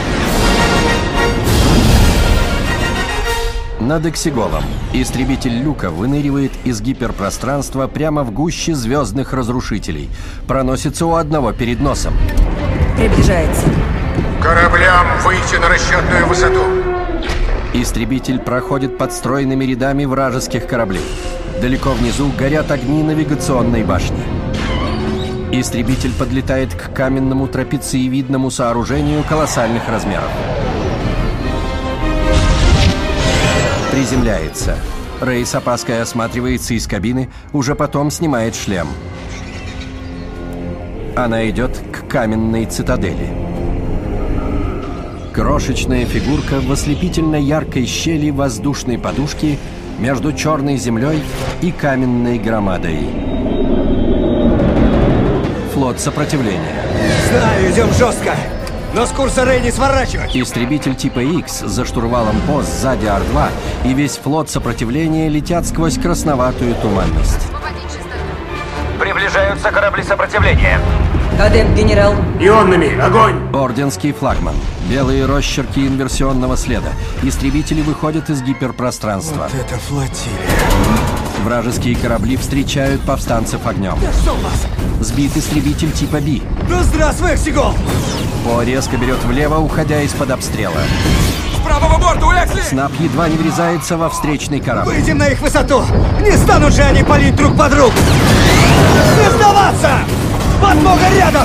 Над Эксиголом истребитель Люка выныривает из гиперпространства прямо в гуще звездных разрушителей. Проносится у одного перед носом. Приближается. Кораблям выйти на расчетную высоту. Истребитель проходит под стройными рядами вражеских кораблей. Далеко внизу горят огни навигационной башни. Истребитель подлетает к каменному трапециевидному сооружению колоссальных размеров. Приземляется. Рэй с опаской осматривается из кабины, уже потом снимает шлем. Она идет к каменной цитадели. К Крошечная фигурка в ослепительно яркой щели воздушной подушки между черной землей и каменной громадой. Флот сопротивления. Знаю, идем жестко, но с курса Рэй не сворачивать. Истребитель типа Икс за штурвалом ПОС сзади Ар два и весь флот сопротивления летят сквозь красноватую туманность. Приближаются корабли сопротивления. Кадет, генерал. Ионными, огонь! Орденский флагман. Белые росчерки инверсионного следа. Истребители выходят из гиперпространства. Вот это флотилия. Вражеские корабли встречают повстанцев огнем. Да что у вас? Сбит истребитель типа Би. Да здравствуй, Эксигол! По резко берет влево, уходя из-под обстрела. С правого борта, Уэсли! Снап едва не врезается во встречный корабль. Выйдем на их высоту! Не станут же они палить друг по другу! Не сдаваться! Подмога рядом!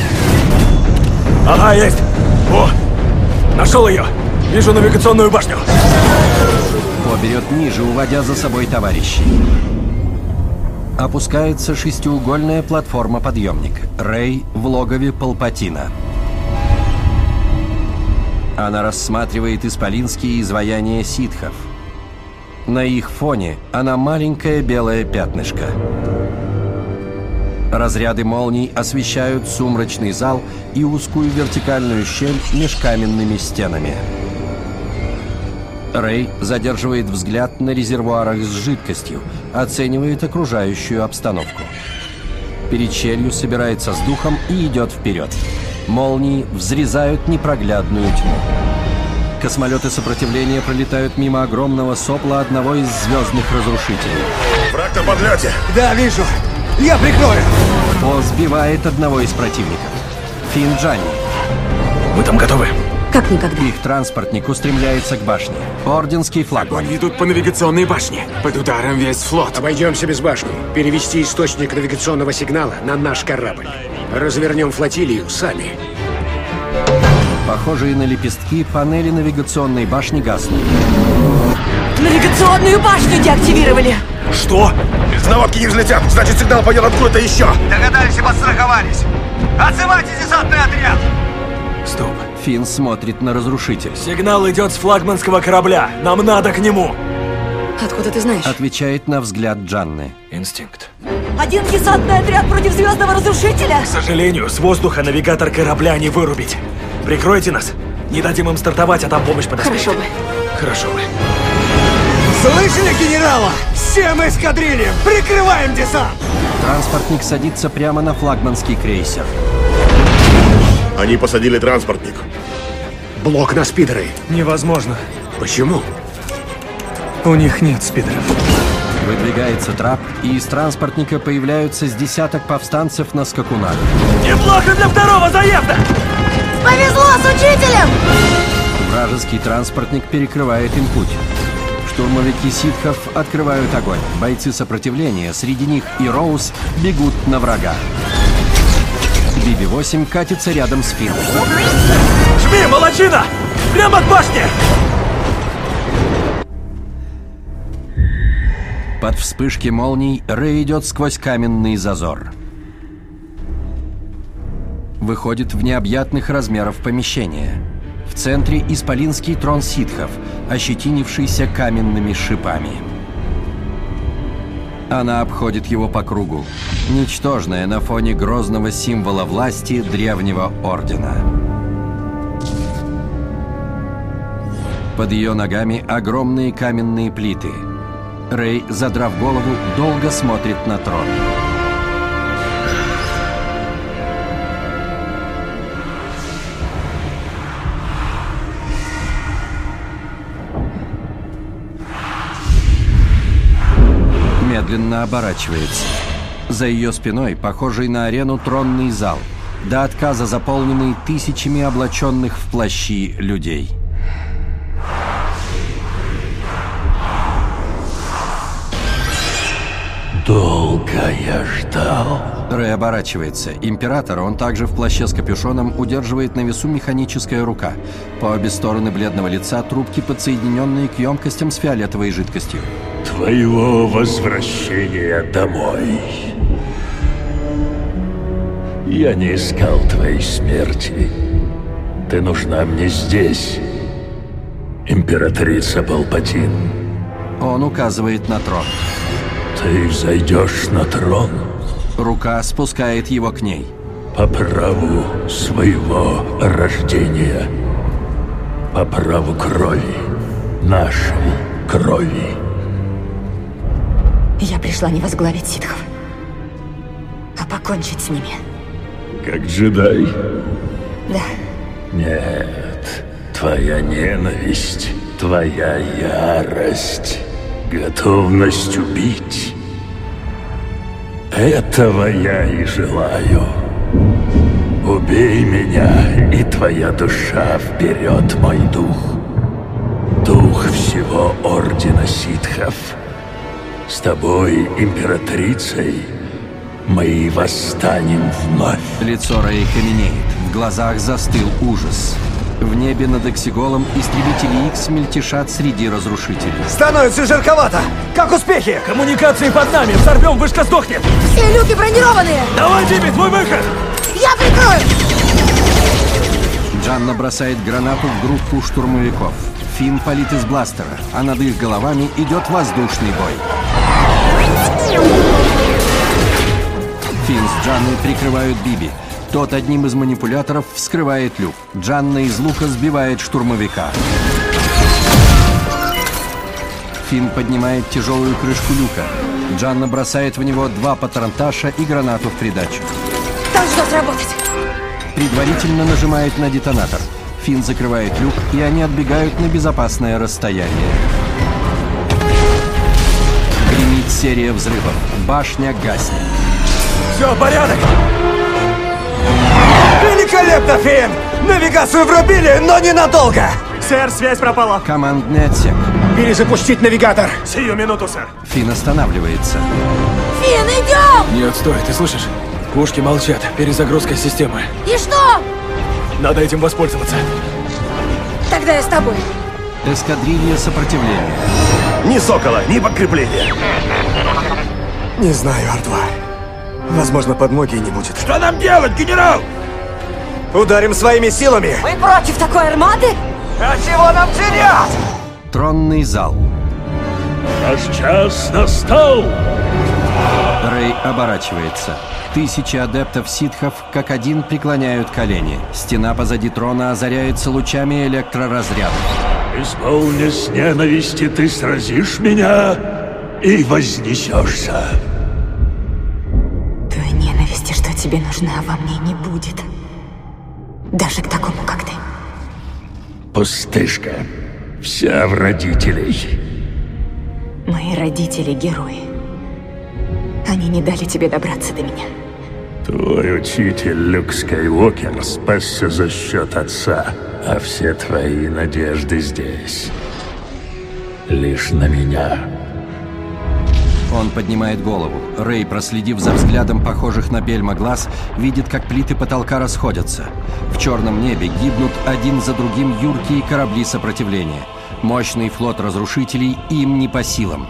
Ага, есть! О! Нашел ее! Вижу навигационную башню! По берет ниже, уводя за собой товарищей. Опускается шестиугольная платформа-подъемник. Рэй в логове Палпатина. Она рассматривает исполинские изваяния ситхов. На их фоне она маленькое белое пятнышко. Разряды молний освещают сумрачный зал и узкую вертикальную щель меж каменными стенами. Рэй задерживает взгляд на резервуарах с жидкостью, оценивает окружающую обстановку. Перед щелью собирается с духом и идет вперед. Молнии взрезают непроглядную тьму. Космолеты сопротивления пролетают мимо огромного сопла одного из звездных разрушителей. Враг на подлете! Да, вижу! Я прикрою! Он сбивает одного из противников. Финн Джанни. Мы там готовы? Как никогда. Их транспортник устремляется к башне. Орденский флагман. Огонь ведут по навигационной башне. Под ударом весь флот. Обойдемся без башни. Перевести источник навигационного сигнала на наш корабль. Развернем флотилию сами. Похожие на лепестки, панели навигационной башни гаснут. Навигационную башню деактивировали! Что? Наводки не взлетят, значит сигнал пойдет откуда-то еще. Догадались и подстраховались. Отзывайте десантный отряд! Стоп. Финн смотрит на разрушитель. Сигнал идет с флагманского корабля. Нам надо к нему. Откуда ты знаешь? Отвечает на взгляд Джанны. Инстинкт. Один десантный отряд против звездного разрушителя? К сожалению, с воздуха навигатор корабля не вырубить. Прикройте нас. Не дадим им стартовать, а там помощь подоспеет. Хорошо бы. Хорошо бы. Слышали генерала? Всем эскадрильям! Прикрываем десант! Транспортник садится прямо на флагманский крейсер. Они посадили транспортник. Блок на спидеры. Невозможно. Почему? У них нет спидеров. Выдвигается трап, и из транспортника появляются с десяток повстанцев на скакунах. Неплохо для второго заезда! Повезло с учителем! Вражеский транспортник перекрывает им путь. Штурмовики ситхов открывают огонь. Бойцы сопротивления, среди них и Роуз, бегут на врага. Би Би восемь катится рядом с Финном. Жми, молодчина! Прямо от башни! Под вспышки молний Рэй идет сквозь каменный зазор. Выходит в необъятных размеров помещение. В центре исполинский трон ситхов, ощетинившийся каменными шипами. Она обходит его по кругу, ничтожная на фоне грозного символа власти древнего ордена. Под ее ногами огромные каменные плиты. Рэй, задрав голову, долго смотрит на трон. Медленно оборачивается. За ее спиной, похожий на арену, тронный зал, до отказа заполненный тысячами облаченных в плащи людей. Долго я ждал. Рэй оборачивается. Император, он также в плаще с капюшоном, удерживает на весу механическая рука. По обе стороны бледного лица трубки, подсоединенные к емкостям с фиолетовой жидкостью. Твоего возвращения домой. Я не искал твоей смерти. Ты нужна мне здесь, императрица Палпатин. Он указывает на трон. Ты взойдешь на трон? Рука спускает его к ней. По праву своего рождения. По праву крови. Нашей крови. Я пришла не возглавить ситхов, а покончить с ними. Как джедай? Да. Нет, твоя ненависть, твоя ярость, готовность убить. Этого я и желаю. Убей меня, и твоя душа вперед, мой дух. Дух всего Ордена Ситхов. С тобой, императрицей, мы восстанем вновь. Лицо Рэй каменеет, в глазах застыл ужас. В небе над Эксиголом истребители Икс мельтешат среди разрушителей. Становится жарковато! Как успехи? Коммуникации под нами! Взорвем, вышка сдохнет! Все люки бронированные! Давай, Диби, твой выход! Я прикрою! Джанна бросает гранату в группу штурмовиков. Финн палит из бластера, а над их головами идет воздушный бой. Финн с Джанной прикрывают Биби. Тот одним из манипуляторов вскрывает люк. Джанна из лука сбивает штурмовика. Финн поднимает тяжелую крышку люка. Джанна бросает в него два патронташа и гранату в придачу. Должно сработать. Предварительно нажимает на детонатор. Финн закрывает люк, и они отбегают на безопасное расстояние. Гремит серия взрывов. Башня гаснет. Все, порядок! Великолепно, Финн! Навигацию врубили, но ненадолго! Сэр, связь пропала. Командный отсек. Перезапустить навигатор! Сию минуту, сэр. Финн останавливается. Финн, идем! Нет, стой, ты слышишь? Пушки молчат. Перезагрузка системы. И что? Надо этим воспользоваться. Тогда я с тобой. Эскадрилья сопротивления. Ни сокола, ни подкрепления. Не знаю, Ар два. Возможно, подмоги не будет. Что нам делать, генерал? Ударим своими силами. Мы против такой армады? А чего нам терять? Тронный зал. Наш час настал! Рэй оборачивается. Тысячи адептов ситхов как один преклоняют колени. Стена позади трона озаряется лучами электроразрядов. Исполнясь ненависти, ты сразишь меня и вознесешься. Той ненависти, что тебе нужна, во мне не будет. Даже к такому, как ты. Пустышка. Вся в родителей. Мои родители — герои. Они не дали тебе добраться до меня. Твой учитель Люк Скайуокер спасся за счет отца, а все твои надежды здесь. Лишь на меня. Он поднимает голову. Рэй, проследив за взглядом похожих на бельма глаз, видит, как плиты потолка расходятся. В черном небе гибнут один за другим юркие корабли сопротивления. Мощный флот разрушителей им не по силам.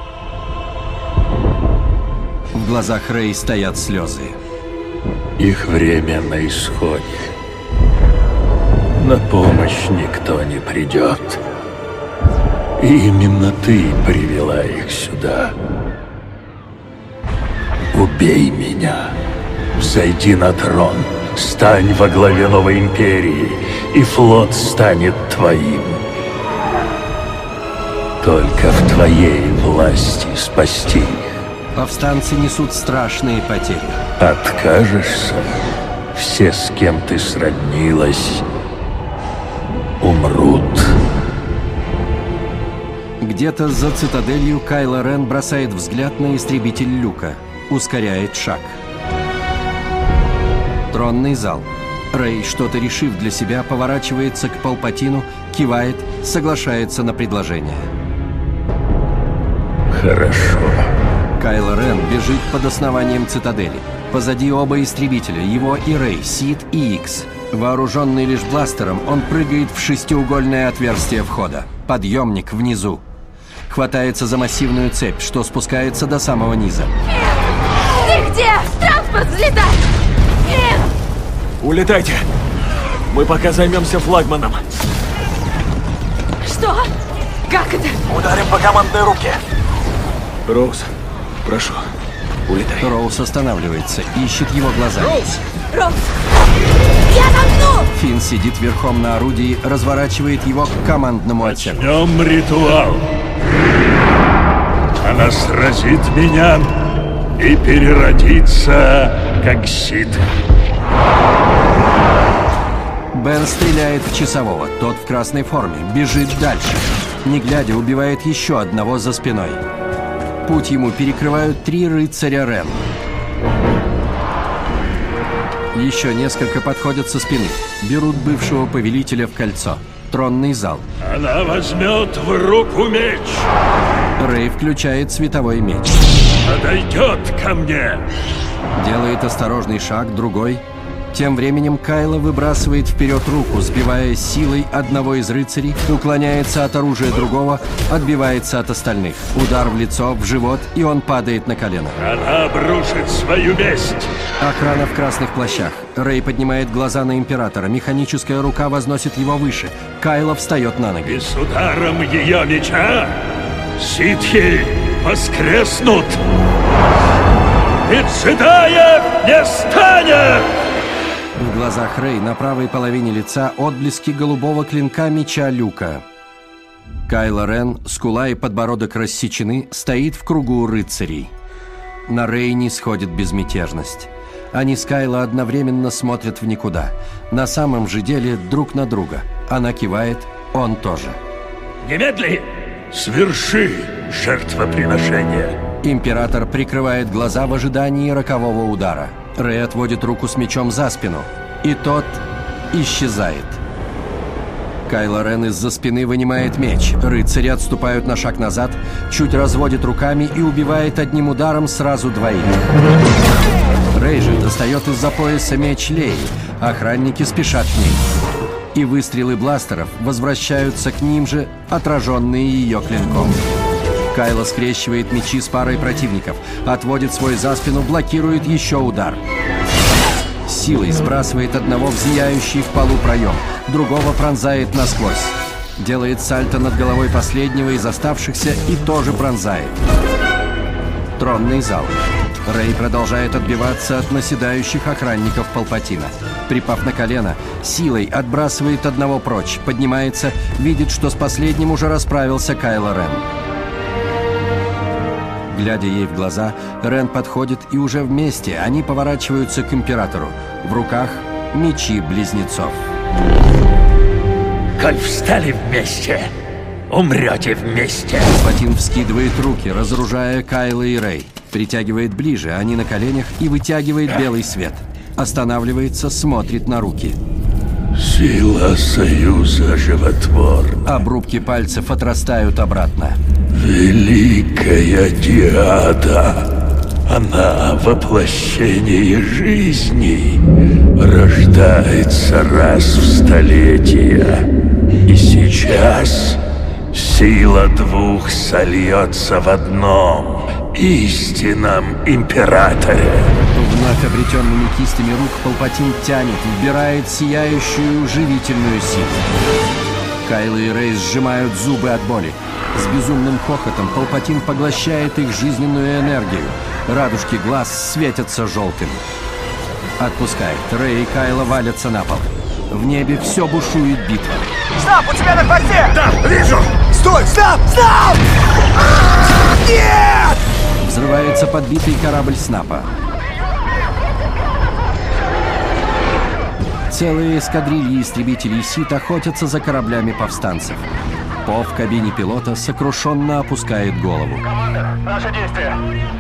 В глазах Рэй стоят слезы. Их время на исходе. На помощь никто не придет. И именно ты привела их сюда. Убей меня. Взойди на трон. Стань во главе новой империи, и флот станет твоим. Только в твоей власти спасти их. Повстанцы несут страшные потери. Откажешься? Все, с кем ты сроднилась, умрут. Где-то за цитаделью Кайло Рен бросает взгляд на истребитель Люка. Ускоряет шаг. Тронный зал. Рэй, что-то решив для себя, поворачивается к Палпатину, кивает, соглашается на предложение. Хорошо. Кайло Рен бежит под основанием цитадели. Позади оба истребителя, его и Рэй, Сид и Икс. Вооруженный лишь бластером, он прыгает в шестиугольное отверстие входа. Подъемник внизу. Хватается за массивную цепь, что спускается до самого низа. Ты где? Транспорт взлетает! Финн! Улетайте! Мы пока займемся флагманом. Что? Как это? Ударим по командной рубке. Роуз, прошу, улетай. Роуз останавливается, ищет его глаза. Роуз! Роуз! Я замкну! Финн сидит верхом на орудии, разворачивает его к командному отсеку. Начнем ритуал. Она сразит меня и переродится, как ситх. Бен стреляет в часового. Тот в красной форме. Бежит дальше. Не глядя, убивает еще одного за спиной. Путь ему перекрывают три рыцаря Рен. Еще несколько подходят со спины. Берут бывшего повелителя в кольцо. Тронный зал. Она возьмет в руку меч. Рэй включает световой меч. Подойдет ко мне. Делает осторожный шаг, другой. Тем временем Кайло выбрасывает вперед руку, сбивая силой одного из рыцарей, уклоняется от оружия другого, отбивается от остальных. Удар в лицо, в живот, и он падает на колено. Она обрушит свою месть. Охрана в красных плащах. Рэй поднимает глаза на Императора. Механическая рука возносит его выше. Кайло встает на ноги. И с ударом ее меча ситхи воскреснут. И джедаев не станет! В глазах Рэй на правой половине лица отблески голубого клинка меча Люка. Кайло Рен, скула и подбородок рассечены, стоит в кругу рыцарей. На Рэй не сходит безмятежность. Они с Кайло одновременно смотрят в никуда. На самом же деле друг на друга. Она кивает, он тоже. Немедли! Сверши жертвоприношение. Император прикрывает глаза в ожидании рокового удара. Рэй отводит руку с мечом за спину, и тот исчезает. Кайло Рен из-за спины вынимает меч. Рыцари отступают на шаг назад, чуть разводит руками и убивает одним ударом сразу двоих. Рэй же достает из-за пояса меч Леи. Охранники спешат к ней. И выстрелы бластеров возвращаются к ним же, отраженные ее клинком. Кайло скрещивает мечи с парой противников, отводит свой за спину, блокирует еще удар. Силой сбрасывает одного в зияющий в полу проем, другого пронзает насквозь. Делает сальто над головой последнего из оставшихся и тоже пронзает. Тронный зал. Рэй продолжает отбиваться от наседающих охранников Палпатина. Припав на колено, силой отбрасывает одного прочь, поднимается, видит, что с последним уже расправился Кайло Рен. Глядя ей в глаза, Рен подходит, и уже вместе они поворачиваются к Императору. В руках мечи близнецов. Коль встали вместе, умрете вместе. Палпатин вскидывает руки, разоружая Кайла и Рэй. Притягивает ближе, они на коленях, и вытягивает белый свет. Останавливается, смотрит на руки. Сила союза животворна. Обрубки пальцев отрастают обратно. Великая Диада, она воплощение жизни, рождается раз в столетие. И сейчас сила двух сольется в одном истинном императоре. Вновь обретенными кистями рук Палпатин тянет, вбирает сияющую живительную силу. Кайло и Рэй сжимают зубы от боли. С безумным хохотом Палпатин поглощает их жизненную энергию. Радужки глаз светятся желтым. Отпускает. Рэй и Кайло валятся на пол. В небе все бушует битва. Снап, у тебя на хвосте! Да, вижу! Стой, Снап, Снап! Нет! Взрывается подбитый корабль Снапа. Целые эскадрильи истребителей Сит охотятся за кораблями повстанцев. По в кабине пилота сокрушенно опускает голову. Наше действие.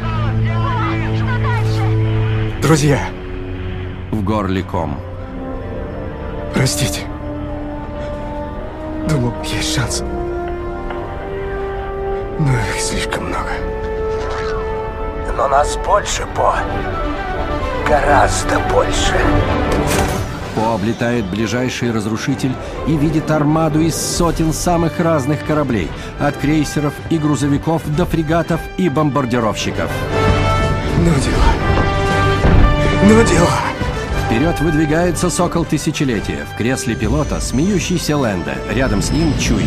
Друзья. В горле ком. Простите. Думал, есть шанс. Но их слишком много. Но нас больше, По. Гораздо больше. По облетает ближайший разрушитель и видит армаду из сотен самых разных кораблей, от крейсеров и грузовиков до фрегатов и бомбардировщиков. Ну дела. Ну дела. Вперед выдвигается Сокол Тысячелетия. В кресле пилота смеющийся Лэнда. Рядом с ним Чуи.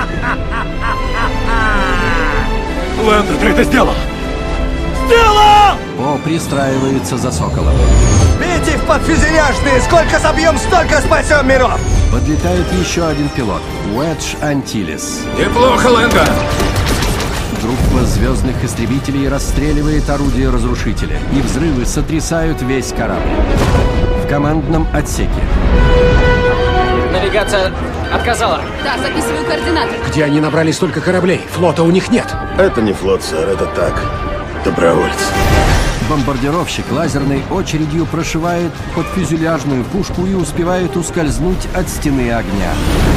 Лэнда, ты это сделал! Сделал! По пристраивается за Соколом. Бейте в подфюзеляжные! Сколько забьем, столько спасем миров! Подлетает еще один пилот. Уэдж Антилес. Неплохо, Лэнда! Группа звездных истребителей расстреливает орудие разрушителя, и взрывы сотрясают весь корабль. В командном отсеке. Навигация отказала. Да, записываю координаты. Где они набрали столько кораблей? Флота у них нет. Это не флот, сэр, это так. Добровольцы. Бомбардировщик лазерной очередью прошивает подфюзеляжную пушку и успевает ускользнуть от стены огня.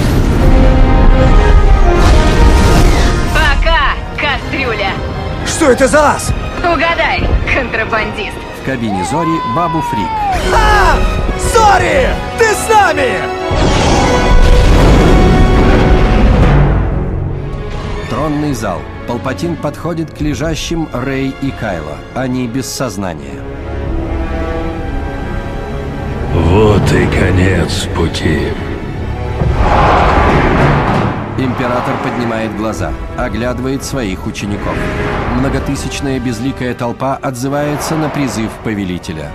Пока, кастрюля. Что это за ас? Угадай, контрабандист. В кабине Зори Бабу Фрик. А! Зори! Ты с нами! Тронный зал. Палпатин подходит к лежащим Рей и Кайло. Они без сознания. Вот и конец пути. Император поднимает глаза, оглядывает своих учеников. Многотысячная безликая толпа отзывается на призыв повелителя.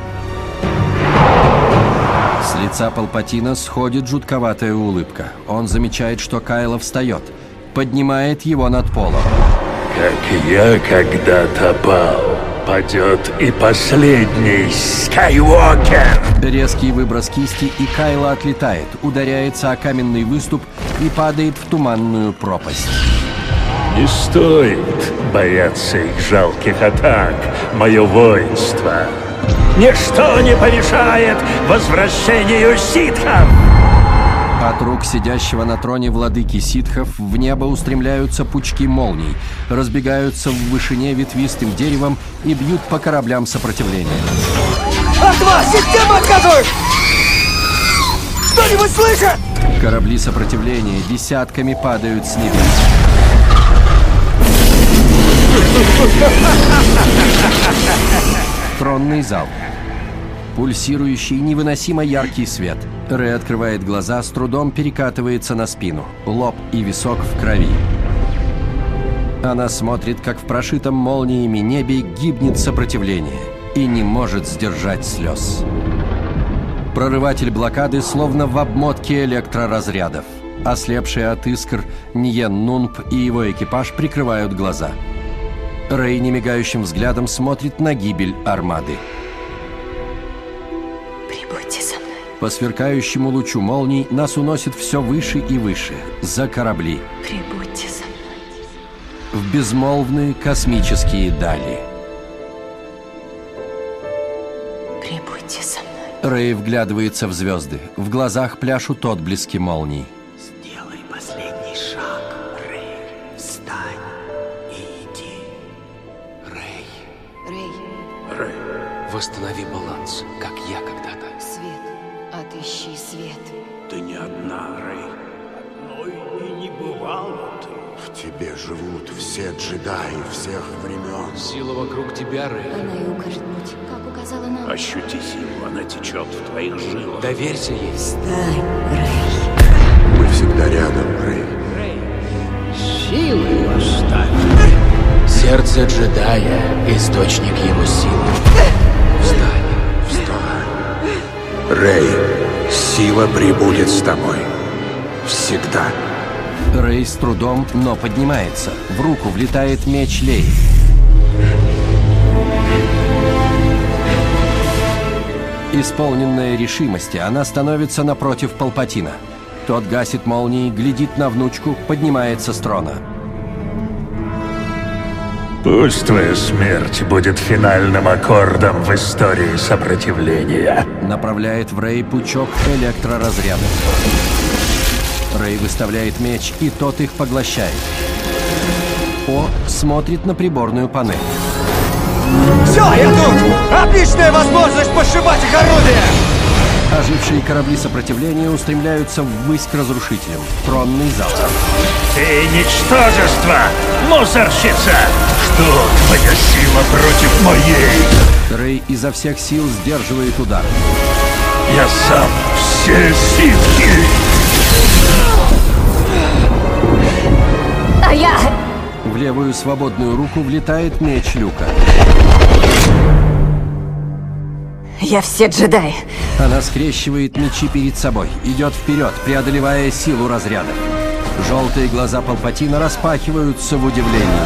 С лица Палпатина сходит жутковатая улыбка. Он замечает, что Кайло встает, поднимает его над полом. Как я когда-то пал, падет и последний Скайуокер. Резкий выброс кисти, и Кайло отлетает, ударяется о каменный выступ и падает в туманную пропасть. Не стоит бояться их жалких атак, мое воинство. Ничто не помешает возвращению ситхов! От рук сидящего на троне владыки ситхов в небо устремляются пучки молний, разбегаются в вышине ветвистым деревом и бьют по кораблям сопротивления. Ар-два! Система отказывает! Что-нибудь слышат? Корабли сопротивления десятками падают с небес. Тронный зал. Пульсирующий, невыносимо яркий свет. Рэй открывает глаза, с трудом перекатывается на спину. Лоб и висок в крови. Она смотрит, как в прошитом молниями небе гибнет сопротивление, и не может сдержать слез. Прорыватель блокады словно в обмотке электроразрядов. Ослепшие от искр Ниен Нунб и его экипаж прикрывают глаза. Рэй немигающим взглядом смотрит на гибель армады. Прибудьте со мной. По сверкающему лучу молний нас уносит все выше и выше, за корабли. Прибудьте со мной. В безмолвные космические дали. Прибудьте со мной. Рэй вглядывается в звезды. В глазах пляшут отблески молний. Сделай последний шаг, Рэй. Встань и иди. Рэй. Рэй. Рэй, восстанови баланс, как я когда-то. Свет. Отыщи свет. Ты не одна, Рэй. Одной и не бывало ты. В тебе живут все джедаи всех времен. Сила вокруг тебя, Рэй. Она и укажет путь, как указала нам. Ощути силу, она течет в твоих жилах. Доверься ей. Встань, Рэй. Мы всегда рядом, Рэй. Силы восстань. Сердце джедая — источник его силы. Встань. Встань. Рэй, сила прибудет с тобой. Всегда. Рэй с трудом, но поднимается. В руку влетает меч Лей. Исполненная решимости, она становится напротив Палпатина. Тот гасит молнии, глядит на внучку, поднимается с трона. Пусть твоя смерть будет финальным аккордом в истории сопротивления. Направляет в Рэй пучок электроразрядов. Рэй выставляет меч, и тот их поглощает. О смотрит на приборную панель. Все, я тут! Отличная возможность пошибать их орудия! Ожившие корабли сопротивления устремляются ввысь к разрушителям. Тронный зал. Ты ничтожество, мусорщица! Что твоя сила против моей? Рэй изо всех сил сдерживает удар. Я сам все ситхи! А я... В левую свободную руку влетает меч Люка. Я все джедаи. Она скрещивает мечи перед собой, идет вперед, преодолевая силу разрядов. Желтые глаза Палпатина распахиваются в удивлении.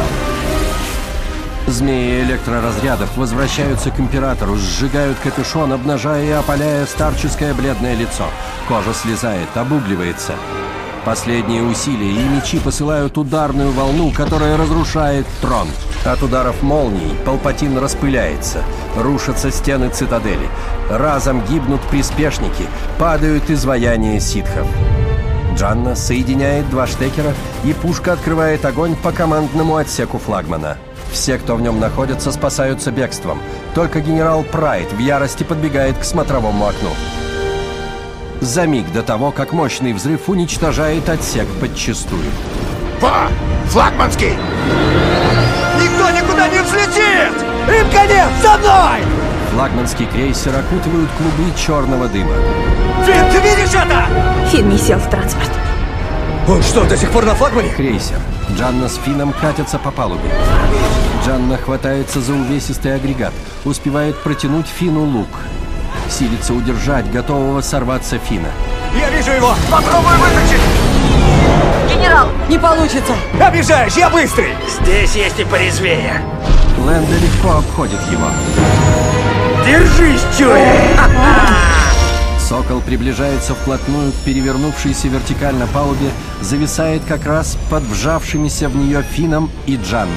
Змеи электроразрядов возвращаются к Императору, сжигают капюшон, обнажая и опаляя старческое бледное лицо. Кожа слезает, обугливается. Последние усилия, и мечи посылают ударную волну, которая разрушает трон. От ударов молний Палпатин распыляется. Рушатся стены цитадели. Разом гибнут приспешники, падают изваяния ситхов. Джанна соединяет два штекера, и пушка открывает огонь по командному отсеку флагмана. Все, кто в нем находится, спасаются бегством. Только генерал Прайд в ярости подбегает к смотровому окну. За миг до того, как мощный взрыв уничтожает отсек подчистую. Па! Флагманский! Никто никуда не взлетит! Им конец! За мной! Флагманский крейсер окутывают клубы черного дыма. Финн, ты видишь это? Финн не сел в транспорт. Он что, до сих пор на флагмане? Крейсер. Джанна с Финном катятся по палубе. Джанна хватается за увесистый агрегат, успевает протянуть Финну лук. Силится удержать готового сорваться Финна. Я вижу его! Попробуй вытащить! Генерал! Не получится! Обижаешь, я быстрый! Здесь есть и порезвее. Лэнда легко обходит его. Держись, Чуи! Сокол приближается вплотную к перевернувшейся вертикально палубе, зависает как раз под вжавшимися в нее Финном и Джанной.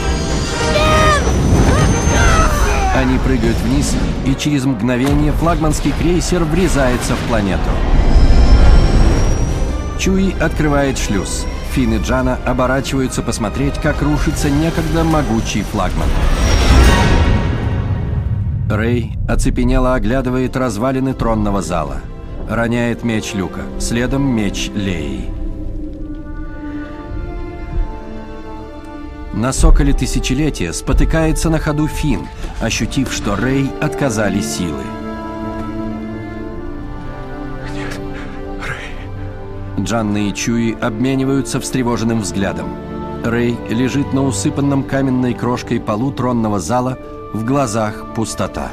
Они прыгают вниз, и через мгновение флагманский крейсер врезается в планету. Чуи открывает шлюз. Финн и Джанна оборачиваются посмотреть, как рушится некогда могучий флагман. Рэй оцепенело оглядывает развалины тронного зала. Роняет меч Люка, следом меч Леи. На соколе тысячелетия спотыкается на ходу Финн, ощутив, что Рэй отказали силы. Нет, Рэй. Джанна и Чуи обмениваются встревоженным взглядом. Рэй лежит на усыпанном каменной крошкой полу тронного зала, в глазах пустота.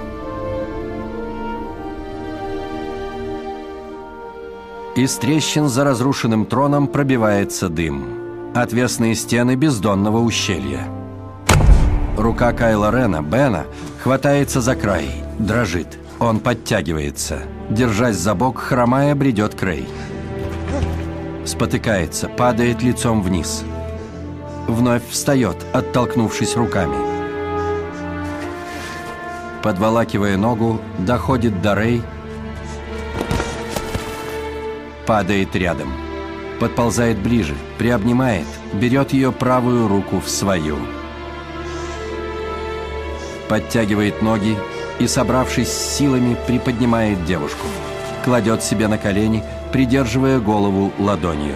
Из трещин за разрушенным троном пробивается дым. Отвесные стены бездонного ущелья. Рука Кайло Рена, Бена, хватается за край, дрожит. Он подтягивается. Держась за бок, хромая, бредет к Рэй. Спотыкается, падает лицом вниз. Вновь встает, оттолкнувшись руками. Подволакивая ногу, доходит до Рэй, падает рядом. Подползает ближе, приобнимает, берет ее правую руку в свою. Подтягивает ноги и, собравшись с силами, приподнимает девушку. Кладет себе на колени, придерживая голову ладонью.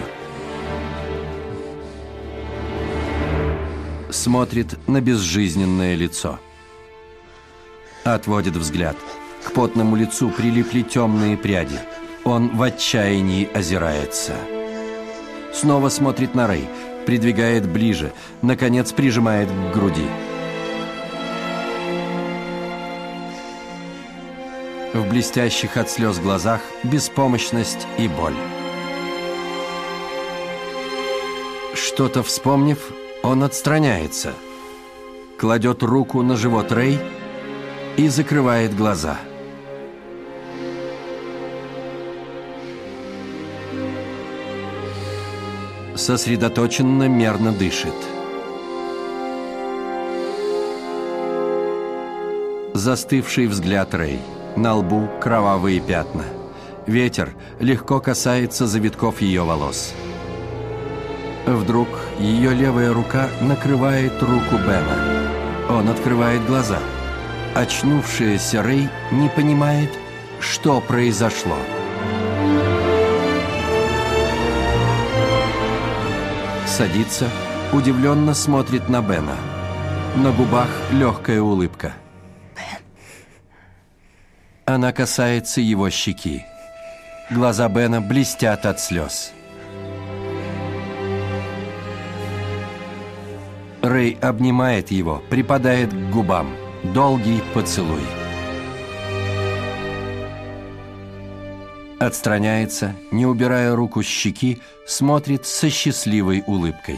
Смотрит на безжизненное лицо. Отводит взгляд. К потному лицу прилипли темные пряди. Он в отчаянии озирается. Снова смотрит на Рэй, придвигает ближе, наконец прижимает к груди. В блестящих от слез глазах беспомощность и боль. Что-то вспомнив, он отстраняется, кладет руку на живот Рэй и закрывает глаза. Сосредоточенно, мерно дышит. Застывший взгляд Рэй. На лбу кровавые пятна. Ветер легко касается завитков ее волос. Вдруг ее левая рука накрывает руку Бена. Он открывает глаза. Очнувшаяся Рэй не понимает, что произошло. Садится, удивленно смотрит на Бена. На губах легкая улыбка. Она касается его щеки. Глаза Бена блестят от слез. Рэй обнимает его, припадает к губам. Долгий поцелуй. Отстраняется, не убирая руку с щеки, смотрит со счастливой улыбкой.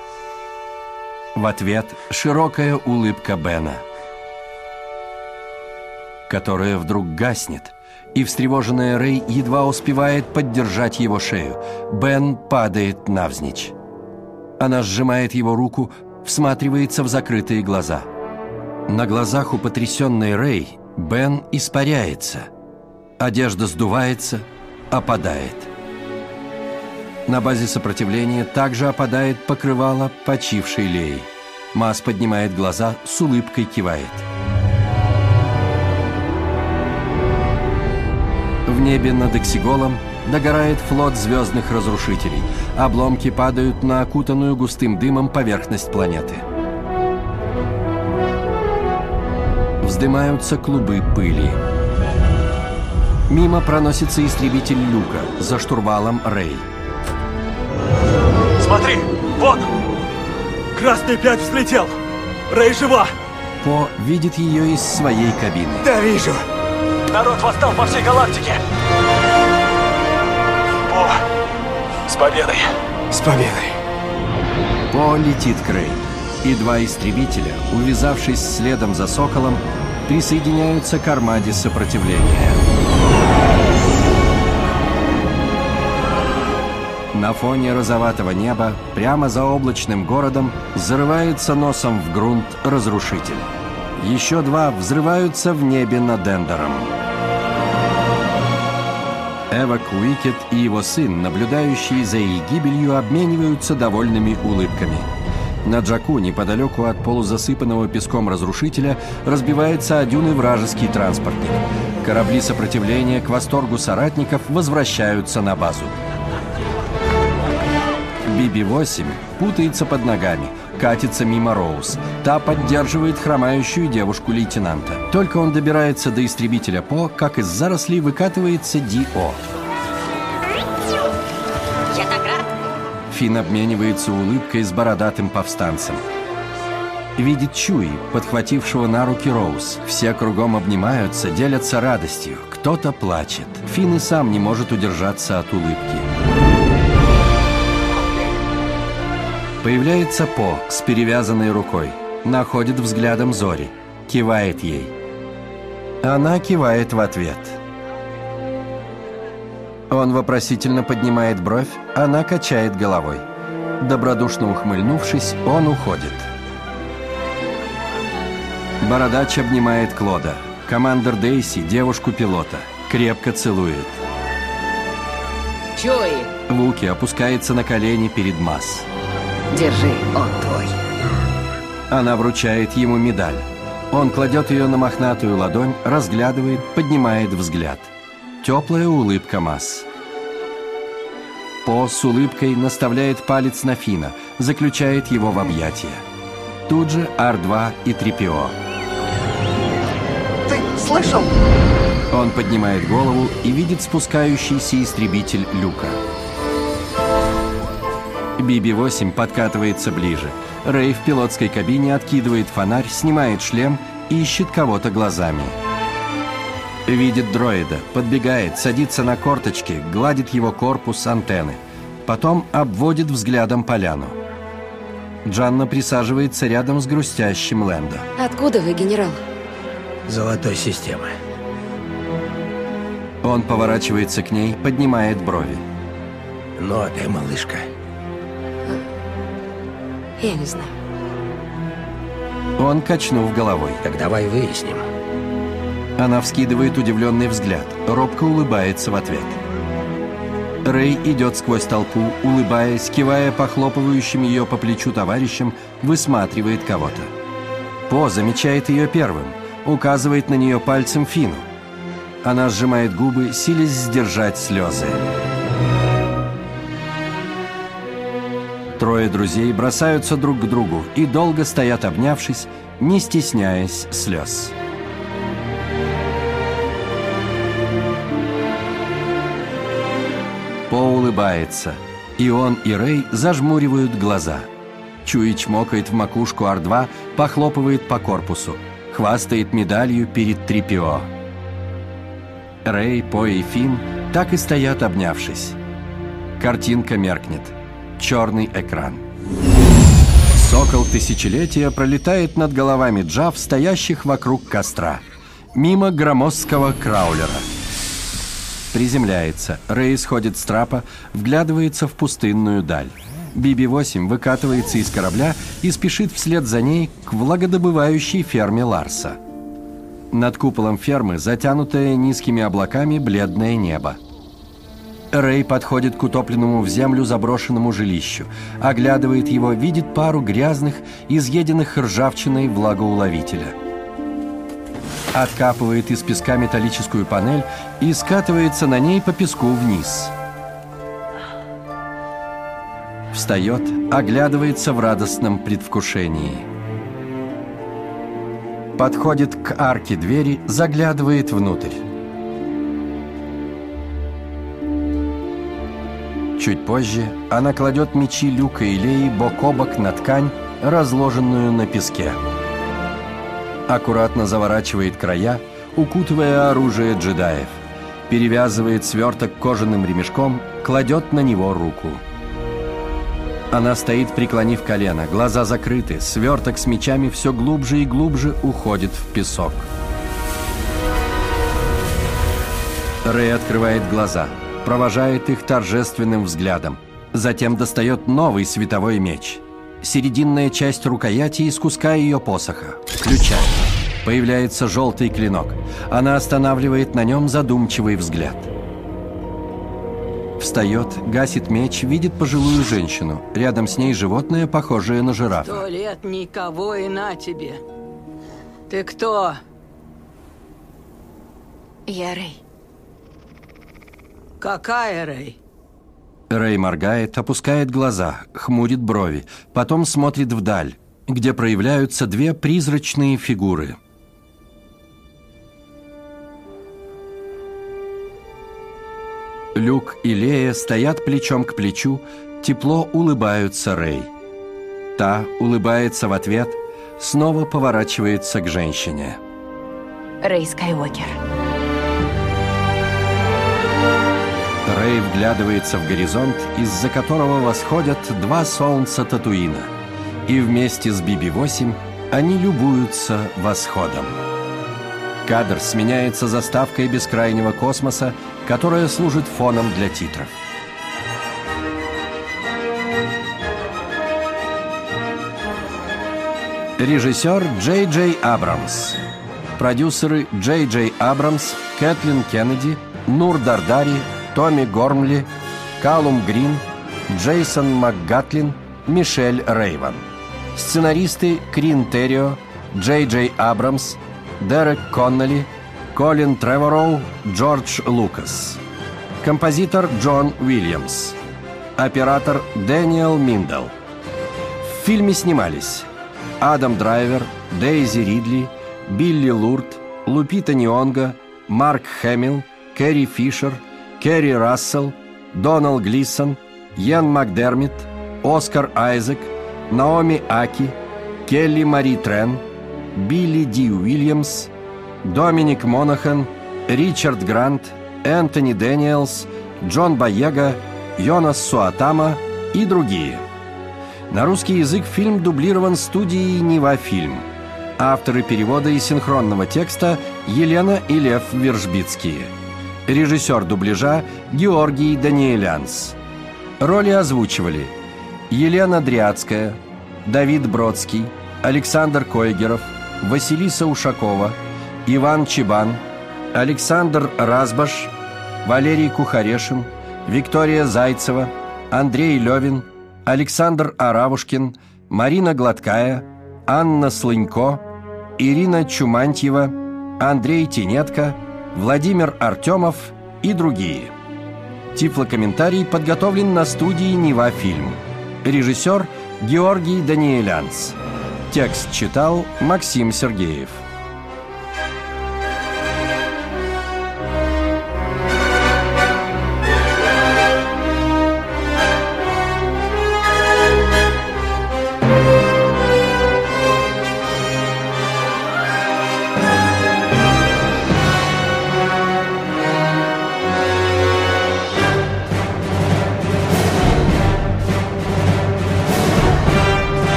В ответ широкая улыбка Бена, которая вдруг гаснет, и встревоженная Рэй едва успевает поддержать его шею. Бен падает навзничь. Она сжимает его руку, всматривается в закрытые глаза. На глазах у потрясенной Рэй Бен испаряется. Одежда сдувается, опадает. На базе сопротивления также опадает покрывало почившей Леи. Мас поднимает глаза, с улыбкой кивает. В небе над Эксиголом догорает флот звездных разрушителей. Обломки падают на окутанную густым дымом поверхность планеты. Вздымаются клубы пыли. Мимо проносится истребитель Люка, за штурвалом Рэй. Смотри, вон! Красный пять взлетел! Рэй жива! По видит ее из своей кабины. Да, вижу! Народ восстал по всей галактике! По, с победой! С победой! По летит к Рэй, и два истребителя, увязавшись следом за Соколом, присоединяются к армаде сопротивления. На фоне розоватого неба, прямо за облачным городом, зарывается носом в грунт разрушитель. Еще два взрываются в небе над Эндором. Эвок Уикет и его сын, наблюдающие за их гибелью, обмениваются довольными улыбками. На Джаку, неподалеку от полузасыпанного песком разрушителя, разбивается о дюны вражеский транспортник. Корабли сопротивления к восторгу соратников возвращаются на базу. Би Би восемь путается под ногами, катится мимо Роуз. Та поддерживает хромающую девушку лейтенанта. Только он добирается до истребителя По, как из зарослей выкатывается Ди О. Я так рад. Финн обменивается улыбкой с бородатым повстанцем. Видит Чуи, подхватившего на руки Роуз. Все кругом обнимаются, делятся радостью. Кто-то плачет. Финн и сам не может удержаться от улыбки. Появляется По с перевязанной рукой. Находит взглядом Зори. Кивает ей. Она кивает в ответ. Он вопросительно поднимает бровь, она качает головой. Добродушно ухмыльнувшись, он уходит. Бородач обнимает Клода. Командор Дейси девушку-пилота. Крепко целует. Чуи! Вуки опускается на колени перед Мас. Держи, он твой. Она вручает ему медаль. Он кладет ее на мохнатую ладонь, разглядывает, поднимает взгляд. Теплая улыбка Мас. По с улыбкой наставляет палец на Фина, заключает его в объятия. Тут же Ар два и три Пи О. Ты слышал? Он поднимает голову и видит спускающийся истребитель Люка. Би Би восемь подкатывается ближе. Рэй в пилотской кабине откидывает фонарь, снимает шлем и ищет кого-то глазами. Видит дроида, подбегает, садится на корточки, гладит его корпус, антенны. Потом обводит взглядом поляну. Джанна присаживается рядом с грустящим Лэндо. Откуда вы, генерал? Золотой системы. Он поворачивается к ней, поднимает брови. Ну, а ты, малышка? Я не знаю. Он, качнув головой. Так давай выясним. Она вскидывает удивленный взгляд, робко улыбается в ответ. Рэй идет сквозь толпу, улыбаясь, кивая похлопывающим ее по плечу товарищам, высматривает кого-то. По замечает ее первым, указывает на нее пальцем Фину. Она сжимает губы, силясь сдержать слезы. Трое друзей бросаются друг к другу и долго стоят, обнявшись, не стесняясь слез. улыбается. И он, и Рэй зажмуривают глаза. Чуи чмокает в макушку Ар два, похлопывает по корпусу. Хвастает медалью перед три пи о. Рэй, По и Финн так и стоят, обнявшись. Картинка меркнет. Черный экран. Сокол Тысячелетия пролетает над головами джав, стоящих вокруг костра. Мимо громоздкого краулера. Приземляется. Рэй сходит с трапа, вглядывается в пустынную даль. Би Би восемь выкатывается из корабля и спешит вслед за ней к влагодобывающей ферме Ларса. Над куполом фермы затянутое низкими облаками бледное небо. Рэй подходит к утопленному в землю заброшенному жилищу, оглядывает его, видит пару грязных, изъеденных ржавчиной влагоуловителя. Откапывает из песка металлическую панель и скатывается на ней по песку вниз. Встает, оглядывается в радостном предвкушении. Подходит к арке двери, заглядывает внутрь. Чуть позже она кладет мечи Люка и Леи бок о бок на ткань, разложенную на песке. Аккуратно заворачивает края, укутывая оружие джедаев. Перевязывает сверток кожаным ремешком, кладет на него руку. Она стоит, преклонив колено, глаза закрыты, сверток с мечами все глубже и глубже уходит в песок. Рэй открывает глаза, провожает их торжественным взглядом. Затем достает новый световой меч. Серединная часть рукояти из куска ее посоха. Включает. Появляется желтый клинок. Она останавливает на нем задумчивый взгляд. Встает, гасит меч, видит пожилую женщину. Рядом с ней животное, похожее на жирафа. Сто лет никого и на тебе. Ты кто? Я Рэй. Какая Рэй? Рэй моргает, опускает глаза, хмурит брови, потом смотрит вдаль, где проявляются две призрачные фигуры. Люк и Лея стоят плечом к плечу, тепло улыбаются Рэй. Та улыбается в ответ, снова поворачивается к женщине. Рэй Скайуокер. Рэй вглядывается в горизонт, из-за которого восходят два солнца Татуина. И вместе с Би Би восемь они любуются восходом. Кадр сменяется заставкой бескрайнего космоса, которая служит фоном для титров. Режиссер Джей Джей Абрамс. Продюсеры Джей Джей Абрамс, Кэтлин Кеннеди, Нур Дардари, Томми Гормли, Калум Грин, Джейсон МакГатлин, Мишель Рейван. Сценаристы Крин Террио, Джей Джей Абрамс, Дерек Коннелли, Колин Тревороу, Джордж Лукас. Композитор Джон Уильямс. Оператор Дэниел Миндл. В фильме снимались Адам Драйвер, Дейзи Ридли, Билли Лурд, Лупита Нионго, Марк Хэмилл, Кэрри Фишер, Керри Рассел, Донал Глисон, Йен Макдермит, Оскар Айзек, Наоми Аки, Келли Мари Трен, Билли Ди Уильямс, Доминик Монахан, Ричард Грант, Энтони Дэниелс, Джон Боега, Йонас Суатама и другие. На русский язык фильм дублирован студией «Нева Фильм». Авторы перевода и синхронного текста Елена и Лев Вержбицкие. Режиссер дубляжа Георгий Даниэлянс. Роли озвучивали Елена Дряцкая, Давид Бродский, Александр Койгеров, Василиса Ушакова, Иван Чебан, Александр Разбаш, Валерий Кухарешин, Виктория Зайцева, Андрей Левин, Александр Аравушкин, Марина Гладкая, Анна Слынько, Ирина Чумантьева, Андрей Тенетко, Владимир Артемов и другие. Тифлокомментарий подготовлен на студии «Нева Фильм». Режиссер Георгий Даниэлянс. Текст читал Максим Сергеев.